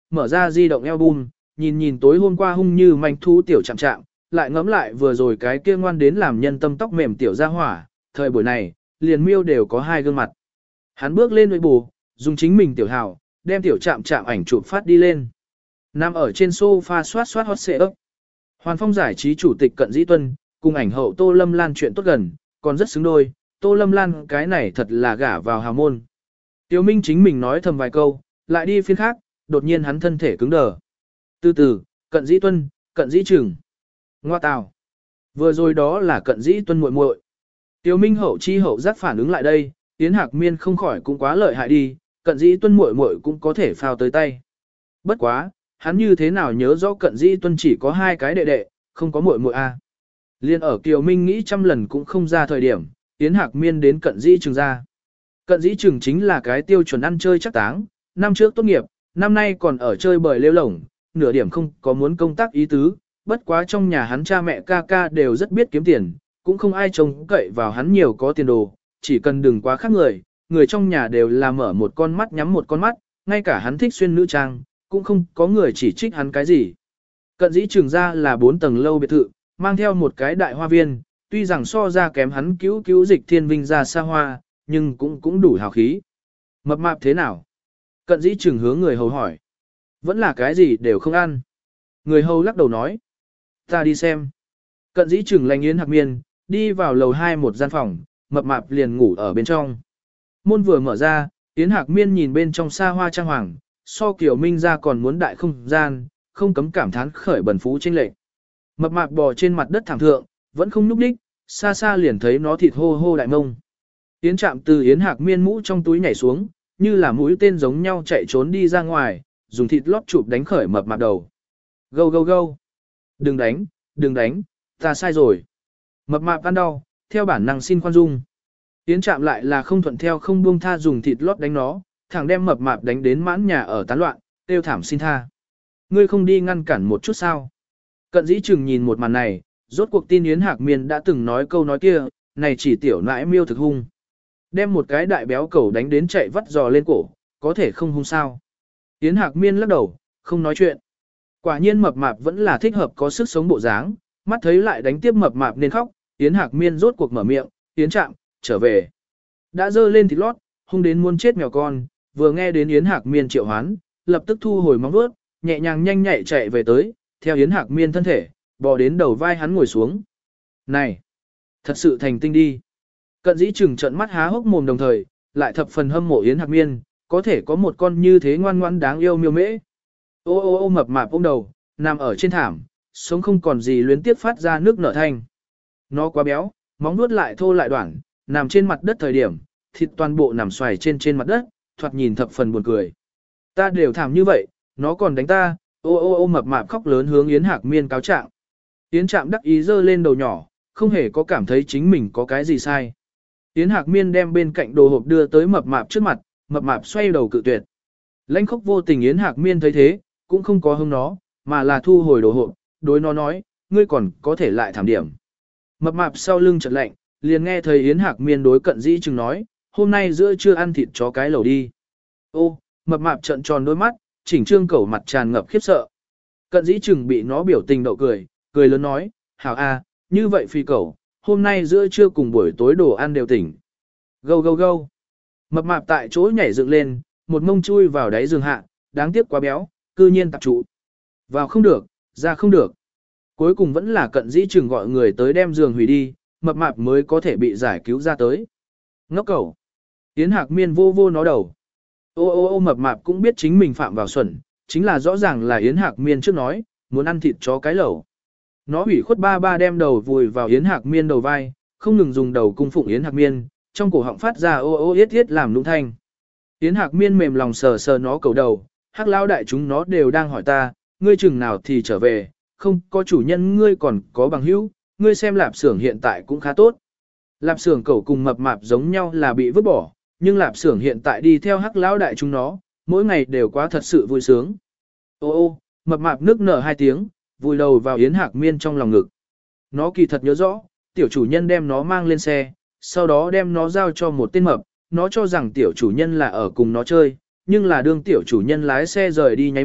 mở ra di động album, nhìn nhìn tối hôm qua hung như manh thú tiểu chạm chạm, lại ngẫm lại vừa rồi cái kia ngoan đến làm nhân tâm tóc mềm tiểu ra hỏa, thời buổi này, liền miêu đều có hai gương mặt. Hắn bước lên với bù, dùng chính mình tiểu hào, đem tiểu chạm chạm ảnh chụp phát đi lên. Nằm ở trên sofa xoát xoát hot xệ ấp. Hoàn Phong giải trí chủ tịch Cận Dĩ Tuân, cùng ảnh hậu Tô Lâm Lan chuyện tốt gần, còn rất xứng đôi, Tô Lâm Lan cái này thật là gả vào hào môn. Tiêu Minh chính mình nói thầm vài câu, lại đi phiên khác, đột nhiên hắn thân thể cứng đờ. Từ từ, Cận Dĩ Tuân, Cận Dĩ Trừng. Ngoa tào. Vừa rồi đó là Cận Dĩ Tuân muội muội. Tiêu Minh hậu chi hậu giác phản ứng lại đây, Yến Hạc Miên không khỏi cũng quá lợi hại đi, Cận Dĩ Tuân muội muội cũng có thể phao tới tay. Bất quá, hắn như thế nào nhớ rõ Cận Dĩ Tuân chỉ có hai cái đệ đệ, không có muội muội a. Liên ở Kiều Minh nghĩ trăm lần cũng không ra thời điểm, Yến Hạc Miên đến Cận Dĩ Trừng ra. Cận Dĩ Trừng chính là cái tiêu chuẩn ăn chơi chắc táng, năm trước tốt nghiệp, năm nay còn ở chơi bời lêu lổng, nửa điểm không có muốn công tác ý tứ, bất quá trong nhà hắn cha mẹ ca ca đều rất biết kiếm tiền, cũng không ai trông cậy vào hắn nhiều có tiền đồ, chỉ cần đừng quá khác người, người trong nhà đều là mở một con mắt nhắm một con mắt, ngay cả hắn thích xuyên nữ trang, cũng không có người chỉ trích hắn cái gì. Cận Dĩ Trừng ra là bốn tầng lâu biệt thự, mang theo một cái đại hoa viên, tuy rằng so ra kém hắn cứu cứu Dịch Thiên Vinh ra xa hoa, nhưng cũng cũng đủ hào khí. Mập mạp thế nào? Cận Dĩ Trừng hướng người hầu hỏi. Vẫn là cái gì đều không ăn. Người hầu lắc đầu nói. Ta đi xem. Cận Dĩ Trừng lành Yến Hạc Miên, đi vào lầu hai một gian phòng, mập mạp liền ngủ ở bên trong. Môn vừa mở ra, Yến Hạc Miên nhìn bên trong xa hoa trang hoàng, so Kiều Minh ra còn muốn đại không gian, không cấm cảm thán khởi bần phú chênh lệch. Mập mạp bò trên mặt đất thảm thượng, vẫn không nhúc đích, xa xa liền thấy nó thịt hô hô đại mông. Yến Trạm từ Yến Hạc Miên mũ trong túi nhảy xuống, như là mũi tên giống nhau chạy trốn đi ra ngoài, dùng thịt lót chụp đánh khởi mập mạp đầu. Gâu gâu gâu. Đừng đánh, đừng đánh, ta sai rồi. Mập mạp ăn đau, theo bản năng xin khoan dung. Yến Trạm lại là không thuận theo không buông tha dùng thịt lót đánh nó, thẳng đem mập mạp đánh đến mãn nhà ở tán loạn, kêu thảm xin tha. Ngươi không đi ngăn cản một chút sao? Cận Dĩ Trừng nhìn một màn này, rốt cuộc tin Yến Hạc Miên đã từng nói câu nói kia, này chỉ tiểu nãi miêu thực hung. Đem một cái đại béo cẩu đánh đến chạy vắt giò lên cổ, có thể không hung sao? Yến Hạc Miên lắc đầu, không nói chuyện. Quả nhiên mập mạp vẫn là thích hợp có sức sống bộ dáng, mắt thấy lại đánh tiếp mập mạp nên khóc, Yến Hạc Miên rốt cuộc mở miệng, Yến Trạm, trở về. Đã dơ lên thịt lót, hung đến muốn chết mèo con, vừa nghe đến Yến Hạc Miên triệu hoán, lập tức thu hồi móng vuốt, nhẹ nhàng nhanh nhạy chạy về tới, theo Yến Hạc Miên thân thể, bò đến đầu vai hắn ngồi xuống. Này, thật sự thành tinh đi. Cận Dĩ Trừng trợn mắt há hốc mồm đồng thời, lại thập phần hâm mộ Yến Hạc Miên, có thể có một con như thế ngoan ngoãn đáng yêu miêu mễ. Ô ô ô mập mạp ôm đầu, nằm ở trên thảm, sống không còn gì luyến tiếc phát ra nước nở thanh. Nó quá béo, móng nuốt lại thô lại đoạn, nằm trên mặt đất thời điểm, thịt toàn bộ nằm xoài trên trên mặt đất, thoạt nhìn thập phần buồn cười. Ta đều thảm như vậy, nó còn đánh ta, ô ô ô mập mạp khóc lớn hướng Yến Hạc Miên cáo trạng. Yến Trạm đắc ý giơ lên đầu nhỏ, không hề có cảm thấy chính mình có cái gì sai. Yến Hạc Miên đem bên cạnh đồ hộp đưa tới mập mạp trước mặt, mập mạp xoay đầu cự tuyệt. Lãnh khốc vô tình Yến Hạc Miên thấy thế, cũng không có hưng nó, mà là thu hồi đồ hộp, đối nó nói, ngươi còn có thể lại thảm điểm. Mập mạp sau lưng chợt lạnh, liền nghe thấy Yến Hạc Miên đối Cận Dĩ Trừng nói, hôm nay giữa trưa ăn thịt chó cái lẩu đi. Ô, mập mạp trợn tròn đôi mắt, chỉnh trương cẩu mặt tràn ngập khiếp sợ. Cận Dĩ Trừng bị nó biểu tình đậu cười, cười lớn nói, hảo a, như vậy phi cẩu, hôm nay giữa trưa cùng buổi tối đồ ăn đều tỉnh. Gâu gâu gâu. Mập mạp tại chỗ nhảy dựng lên, một mông chui vào đáy giường hạ, đáng tiếc quá béo, cư nhiên tập trụ. Vào không được, ra không được. Cuối cùng vẫn là Cận Dĩ Trừng gọi người tới đem giường hủy đi, mập mạp mới có thể bị giải cứu ra tới. Ngốc cẩu. Yến Hạc Miên vô vô nó đầu. Ô ô ô mập mạp cũng biết chính mình phạm vào xuẩn, chính là rõ ràng là Yến Hạc Miên trước nói, muốn ăn thịt chó cái lẩu. Nó ủy khuất ba ba đem đầu vùi vào Yến Hạc Miên đầu vai, không ngừng dùng đầu cung phụng Yến Hạc Miên, trong cổ họng phát ra ô ô yết yết làm nũng thanh. Yến Hạc Miên mềm lòng sờ sờ nó cầu đầu, Hắc lao đại chúng nó đều đang hỏi ta, ngươi chừng nào thì trở về, không có chủ nhân ngươi còn có bằng hữu, ngươi xem lạp xưởng hiện tại cũng khá tốt. Lạp xưởng cẩu cùng mập mạp giống nhau là bị vứt bỏ, nhưng lạp xưởng hiện tại đi theo Hắc lão đại chúng nó, mỗi ngày đều quá thật sự vui sướng. Ô ô, mập mạp nước nở hai tiếng, vùi đầu vào Yến Hạc Miên trong lòng ngực. Nó kỳ thật nhớ rõ, tiểu chủ nhân đem nó mang lên xe, sau đó đem nó giao cho một tên mập, nó cho rằng tiểu chủ nhân là ở cùng nó chơi, nhưng là đương tiểu chủ nhân lái xe rời đi nháy mắt,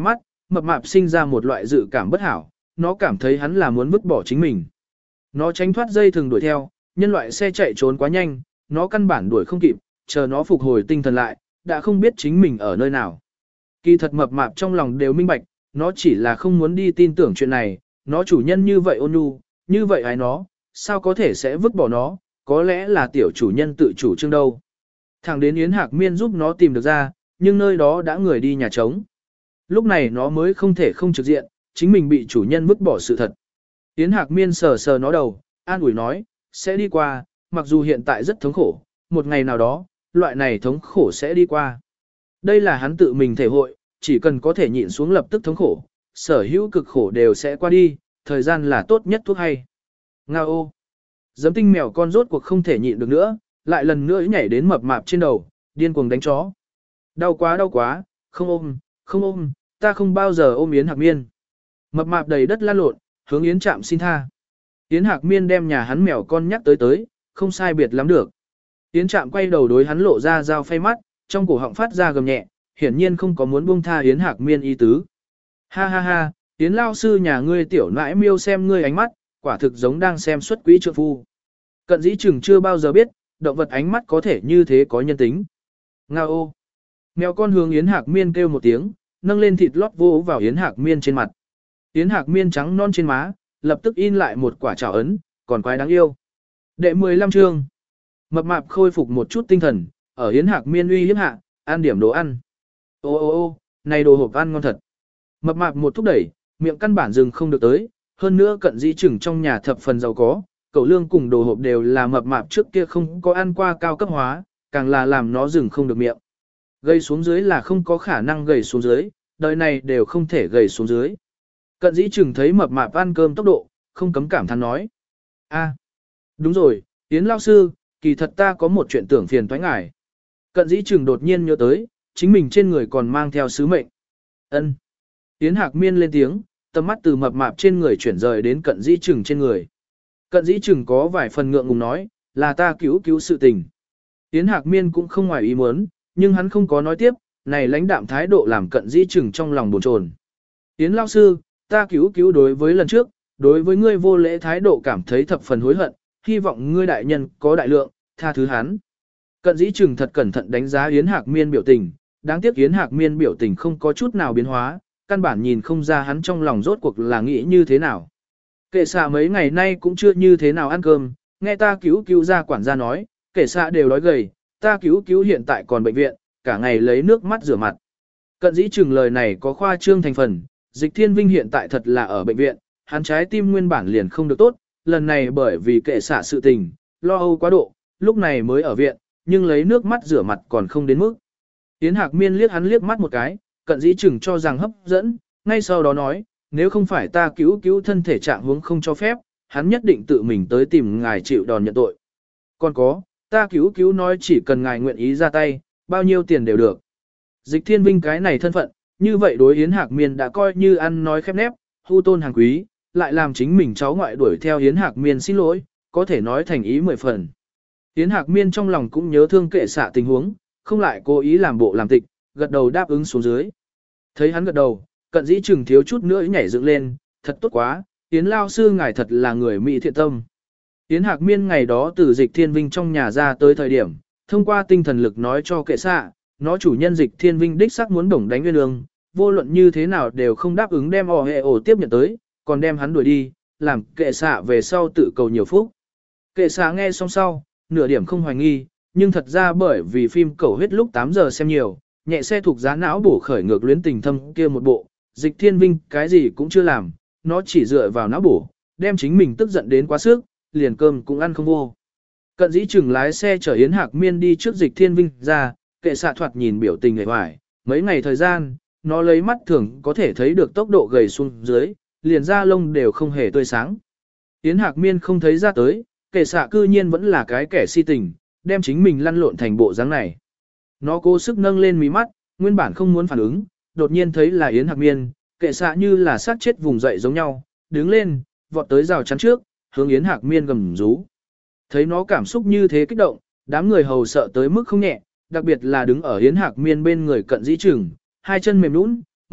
mập mạp sinh ra một loại dự cảm bất hảo, nó cảm thấy hắn là muốn vứt bỏ chính mình. Nó tránh thoát dây thường đuổi theo, nhân loại xe chạy trốn quá nhanh, nó căn bản đuổi không kịp, chờ nó phục hồi tinh thần lại, đã không biết chính mình ở nơi nào. Kỳ thật mập mạp trong lòng đều minh bạch, nó chỉ là không muốn đi tin tưởng chuyện này, nó chủ nhân như vậy ôn nhu, như vậy ai nó, sao có thể sẽ vứt bỏ nó, có lẽ là tiểu chủ nhân tự chủ trương đâu. Thẳng đến Yến Hạc Miên giúp nó tìm được ra, nhưng nơi đó đã người đi nhà trống. Lúc này nó mới không thể không trực diện, chính mình bị chủ nhân vứt bỏ sự thật. Yến Hạc Miên sờ sờ nó đầu, an ủi nói, sẽ đi qua, mặc dù hiện tại rất thống khổ, một ngày nào đó, loại này thống khổ sẽ đi qua. Đây là hắn tự mình thể hội, chỉ cần có thể nhịn xuống lập tức thống khổ, sở hữu cực khổ đều sẽ qua đi, thời gian là tốt nhất thuốc hay. Nga ô! Giấm tinh mèo con rốt cuộc không thể nhịn được nữa, lại lần nữa nhảy đến mập mạp trên đầu, điên cuồng đánh chó. Đau quá đau quá, không ôm, không ôm, ta không bao giờ ôm Yến Hạc Miên. Mập mạp đầy đất lăn lộn, hướng Yến Trạm xin tha. Yến Hạc Miên đem nhà hắn mèo con nhắc tới tới, không sai biệt lắm được. Yến Trạm quay đầu đối hắn lộ ra dao phay mắt, trong cổ họng phát ra gầm nhẹ, hiển nhiên không có muốn buông tha Yến Hạc Miên ý tứ. Ha ha ha, Yến lao sư nhà ngươi tiểu nãi miêu xem ngươi ánh mắt, quả thực giống đang xem xuất quỹ trượng phu. Cận dĩ chừng chưa bao giờ biết, động vật ánh mắt có thể như thế có nhân tính. Nga ô! Mèo con hướng Yến Hạc Miên kêu một tiếng, nâng lên thịt lót vô vào Yến Hạc Miên trên mặt. Yến Hạc Miên trắng non trên má, lập tức in lại một quả trào ấn, còn quái đáng yêu. Đệ mười lăm chương. Mập mạp khôi phục một chút tinh thần, ở Yến Hạc Miên uy hiếp hạ, ăn điểm đồ ăn. Ô ô ô, này đồ hộp ăn ngon thật. Mập mạp một thúc đẩy, miệng căn bản dừng không được tới, hơn nữa cận dĩ chừng trong nhà thập phần giàu có, cậu lương cùng đồ hộp đều là mập mạp trước kia không có ăn qua cao cấp hóa, càng là làm nó dừng không được miệng. Gầy xuống dưới là không có khả năng gầy xuống dưới, đời này đều không thể gầy xuống dưới. Cận dĩ chừng thấy mập mạp ăn cơm tốc độ, không cấm cảm thán nói. A, đúng rồi, Yến lao sư, kỳ thật ta có một chuyện tưởng phiền toái ngài. Cận dĩ chừng đột nhiên nhớ tới, chính mình trên người còn mang theo sứ mệnh. Ân. Yến Hạc Miên lên tiếng, tầm mắt từ mập mạp trên người chuyển rời đến cận dĩ chừng trên người. Cận dĩ chừng có vài phần ngượng ngùng nói, là ta cứu cứu sự tình. Yến Hạc Miên cũng không ngoài ý muốn, nhưng hắn không có nói tiếp, này lãnh đạm thái độ làm cận dĩ chừng trong lòng buồn chồn. Yến lao sư, ta cứu cứu đối với lần trước, đối với ngươi vô lễ thái độ cảm thấy thập phần hối hận, hy vọng ngươi đại nhân có đại lượng, tha thứ hắn. Cận dĩ chừng thật cẩn thận đánh giá Yến Hạc Miên biểu tình, đáng tiếc Yến Hạc Miên biểu tình không có chút nào biến hóa, căn bản nhìn không ra hắn trong lòng rốt cuộc là nghĩ như thế nào. Kệ xạ mấy ngày nay cũng chưa như thế nào ăn cơm, nghe ta cứu cứu ra quản gia nói, kệ xạ đều đói gầy, ta cứu cứu hiện tại còn bệnh viện, cả ngày lấy nước mắt rửa mặt. Cận dĩ chừng lời này có khoa trương thành phần, Dịch Thiên Vinh hiện tại thật là ở bệnh viện, hắn trái tim nguyên bản liền không được tốt, lần này bởi vì kệ xạ sự tình, lo âu quá độ, lúc này mới ở viện, nhưng lấy nước mắt rửa mặt còn không đến mức. Yến Hạc Miên liếc hắn liếc mắt một cái, cận dĩ chừng cho rằng hấp dẫn, ngay sau đó nói, nếu không phải ta cứu cứu thân thể trạng huống không cho phép, hắn nhất định tự mình tới tìm ngài chịu đòn nhận tội. Còn có, ta cứu cứu nói chỉ cần ngài nguyện ý ra tay, bao nhiêu tiền đều được. Dịch Thiên Vinh cái này thân phận, như vậy đối Yến Hạc Miên đã coi như ăn nói khép nép, hưu tôn hàng quý, lại làm chính mình cháu ngoại đuổi theo Yến Hạc Miên xin lỗi, có thể nói thành ý mười phần. Yến Hạc Miên trong lòng cũng nhớ thương kệ xạ tình huống, không lại cố ý làm bộ làm tịch, gật đầu đáp ứng xuống dưới. Thấy hắn gật đầu, cận dĩ chừng thiếu chút nữa nhảy dựng lên, thật tốt quá, Yến lao sư ngài thật là người mỹ thiện tâm. Yến Hạc Miên ngày đó từ Dịch Thiên Vinh trong nhà ra tới thời điểm, thông qua tinh thần lực nói cho kệ xạ, nó chủ nhân Dịch Thiên Vinh đích xác muốn đồng đánh nguyên lương, vô luận như thế nào đều không đáp ứng đem ổ hệ ổ tiếp nhận tới, còn đem hắn đuổi đi, làm kệ xạ về sau tự cầu nhiều phúc. Kệ xạ nghe xong sau, nửa điểm không hoài nghi, nhưng thật ra bởi vì phim cầu huyết lúc tám giờ xem nhiều, nhẹ xe thuộc giá não bổ khởi ngược luyến tình thâm kia một bộ, Dịch Thiên Vinh cái gì cũng chưa làm, nó chỉ dựa vào não bổ, đem chính mình tức giận đến quá sức, liền cơm cũng ăn không vô. Cận dĩ chừng lái xe chở Yến Hạc Miên đi trước Dịch Thiên Vinh ra, kệ xạ thoạt nhìn biểu tình hề hoài, mấy ngày thời gian, nó lấy mắt thường có thể thấy được tốc độ gầy xuống dưới, liền da lông đều không hề tươi sáng. Yến Hạc Miên không thấy ra tới, kệ xạ cư nhiên vẫn là cái kẻ si tình, đem chính mình lăn lộn thành bộ dáng này. Nó cố sức nâng lên mí mắt, nguyên bản không muốn phản ứng, đột nhiên thấy là Yến Hạc Miên, kệ xạ như là sát chết vùng dậy giống nhau, đứng lên, vọt tới rào chắn trước, hướng Yến Hạc Miên gầm rú. Thấy nó cảm xúc như thế kích động, đám người hầu sợ tới mức không nhẹ, đặc biệt là đứng ở Yến Hạc Miên bên người cận dĩ chừng, hai chân mềm nũng,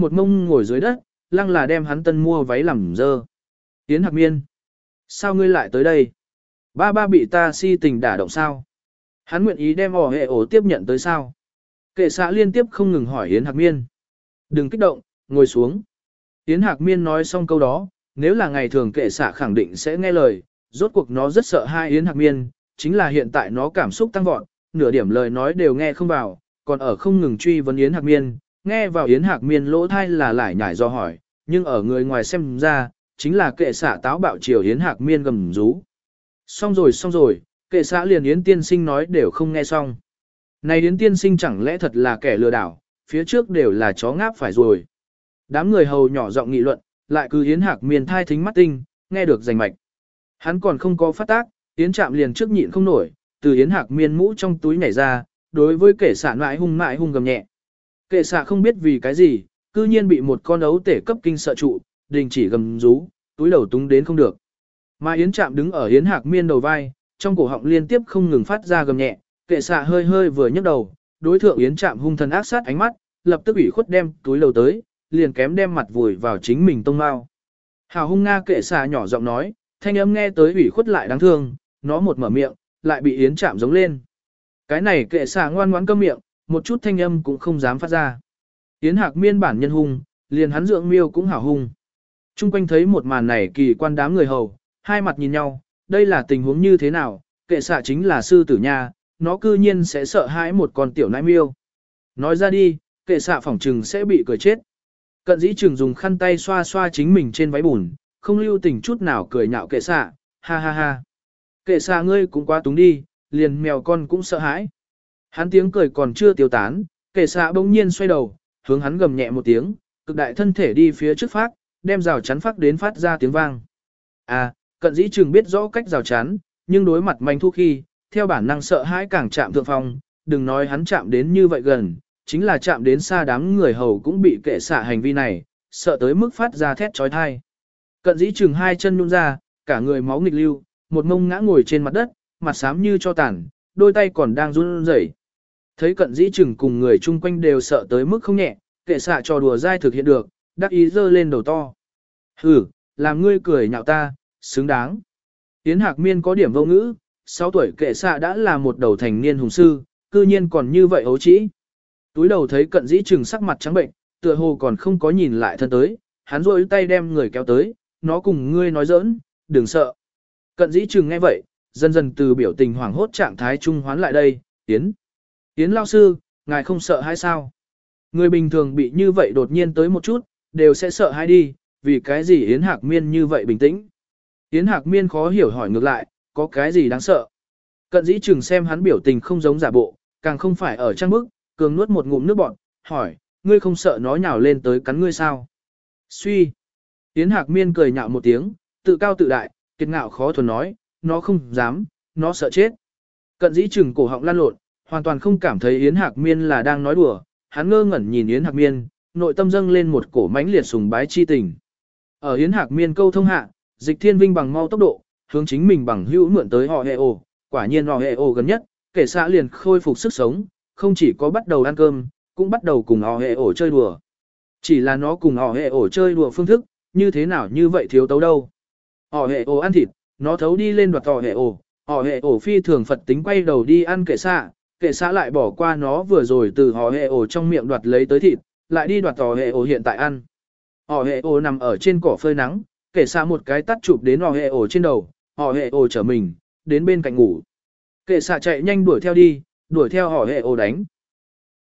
một mông ngồi dưới đất, lăng là đem hắn tân mua váy làm dơ. Yến Hạc Miên, sao ngươi lại tới đây? Ba ba bị ta si tình đả động sao? Hắn nguyện ý đem ỏ hệ ổ tiếp nhận tới sao? Kệ xạ liên tiếp không ngừng hỏi Yến Hạc Miên. Đừng kích động, ngồi xuống. Yến Hạc Miên nói xong câu đó, nếu là ngày thường kệ xạ khẳng định sẽ nghe lời, rốt cuộc nó rất sợ hai Yến Hạc Miên, chính là hiện tại nó cảm xúc tăng vọt, nửa điểm lời nói đều nghe không vào, còn ở không ngừng truy vấn Yến Hạc Miên, nghe vào Yến Hạc Miên lỗ thai là lải nhải do hỏi, nhưng ở người ngoài xem ra, chính là kệ xạ táo bạo chiều Yến Hạc Miên gầm rú. Xong rồi xong rồi, kệ xạ liền Yến tiên sinh nói đều không nghe xong. Này Yến tiên sinh chẳng lẽ thật là kẻ lừa đảo, phía trước đều là chó ngáp phải rồi. Đám người hầu nhỏ giọng nghị luận, lại cứ Yến Hạc Miên thai thính mắt tinh, nghe được rành mạch. Hắn còn không có phát tác, Yến Trạm liền trước nhịn không nổi, từ Yến Hạc Miên mũ trong túi nhảy ra, đối với kệ xạ mãi hung mãi hung gầm nhẹ. Kệ xạ không biết vì cái gì, cư nhiên bị một con ấu tể cấp kinh sợ trụ, đình chỉ gầm rú, túi đầu túng đến không được. Mà Yến Trạm đứng ở Yến Hạc Miên đầu vai, trong cổ họng liên tiếp không ngừng phát ra gầm nhẹ, kệ xạ hơi hơi vừa nhấc đầu, đối thượng Yến Trạm hung thần ác sát ánh mắt, lập tức ủy khuất đem túi đầu tới, liền kém đem mặt vùi vào chính mình tông mao. Hào hung nga kệ xạ nhỏ giọng nói, thanh âm nghe tới ủy khuất lại đáng thương, nó một mở miệng, lại bị Yến Trạm giống lên. Cái này kệ xạ ngoan ngoãn câm miệng, một chút thanh âm cũng không dám phát ra. Yến Hạc Miên bản nhân hung, liền hắn dưỡng miêu cũng hảo hung. Trung quanh thấy một màn này kỳ quan đám người hầu, hai mặt nhìn nhau, đây là tình huống như thế nào, kệ xạ chính là sư tử nha, nó cư nhiên sẽ sợ hãi một con tiểu nãi miêu. Nói ra đi, kệ xạ phỏng trừng sẽ bị cười chết. Cận dĩ trừng dùng khăn tay xoa xoa chính mình trên váy bùn, không lưu tình chút nào cười nhạo kệ xạ, ha ha ha. Kệ xạ ngươi cũng quá túng đi, liền mèo con cũng sợ hãi. Hắn tiếng cười còn chưa tiêu tán, kệ xạ bỗng nhiên xoay đầu, hướng hắn gầm nhẹ một tiếng, cực đại thân thể đi phía trước phát, đem rào chắn phát đến phát ra tiếng vang. À, cận dĩ trừng biết rõ cách rào chắn, nhưng đối mặt manh thu khi, theo bản năng sợ hãi càng chạm thượng phong, đừng nói hắn chạm đến như vậy gần, chính là chạm đến xa đám người hầu cũng bị kệ xạ hành vi này, sợ tới mức phát ra thét trói thai. Cận dĩ trừng hai chân nhún ra, cả người máu nghịch lưu, một mông ngã ngồi trên mặt đất, mặt xám như cho tàn, đôi tay còn đang run rẩy. Thấy cận dĩ trừng cùng người chung quanh đều sợ tới mức không nhẹ, kệ xạ trò đùa dai thực hiện được, đắc ý giơ lên đầu to. Hừ, làm ngươi cười nhạo ta, xứng đáng. Yến Hạc Miên có điểm vô ngữ, sáu tuổi kệ xạ đã là một đầu thành niên hùng sư, cư nhiên còn như vậy ấu trĩ. Túi đầu thấy cận dĩ trừng sắc mặt trắng bệnh, tựa hồ còn không có nhìn lại thân tới, hắn rôi tay đem người kéo tới, nó cùng ngươi nói giỡn, đừng sợ. Cận dĩ trừng nghe vậy, dần dần từ biểu tình hoảng hốt trạng thái trung hoán lại đây, Yến. Yến lao sư, ngài không sợ hay sao? Người bình thường bị như vậy đột nhiên tới một chút, đều sẽ sợ hay đi, vì cái gì Yến Hạc Miên như vậy bình tĩnh? Yến Hạc Miên khó hiểu hỏi ngược lại, có cái gì đáng sợ? Cận dĩ trừng xem hắn biểu tình không giống giả bộ, càng không phải ở trang bức, cường nuốt một ngụm nước bọt, hỏi, ngươi không sợ nó nhào lên tới cắn ngươi sao? Suy. Yến Hạc Miên cười nhạo một tiếng, tự cao tự đại, kiệt ngạo khó thuần nói, nó không dám, nó sợ chết. Cận dĩ trừng cổ họng lan lộn, hoàn toàn không cảm thấy Yến Hạc Miên là đang nói đùa, hắn ngơ ngẩn nhìn Yến Hạc Miên, nội tâm dâng lên một cổ mãnh liệt sùng bái chi tình. Ở Yến Hạc Miên câu thông hạ, Dịch Thiên Vinh bằng mau tốc độ, hướng chính mình bằng hữu mượn tới họ hệ ồ, quả nhiên họ hệ ồ gần nhất, kể xã liền khôi phục sức sống, không chỉ có bắt đầu ăn cơm, cũng bắt đầu cùng họ hệ ồ chơi đùa. Chỉ là nó cùng họ hệ ồ chơi đùa phương thức, như thế nào như vậy thiếu tấu đâu. Họ hệ ồ ăn thịt, nó thấu đi lên đoạt họ hệ ồ, họ hệ ồ phi thường Phật tính quay đầu đi ăn kệ xã, kệ xã lại bỏ qua nó vừa rồi từ họ hệ ồ trong miệng đoạt lấy tới thịt, lại đi đoạt họ hệ ồ hiện tại ăn. Họ hệ ồ nằm ở trên cỏ phơi nắng, kệ xã một cái tắt chụp đến họ hệ ồ trên đầu, họ hệ ồ trở mình, đến bên cạnh ngủ. Kệ xã chạy nhanh đuổi theo đi, đuổi theo họ hệ ồ đánh,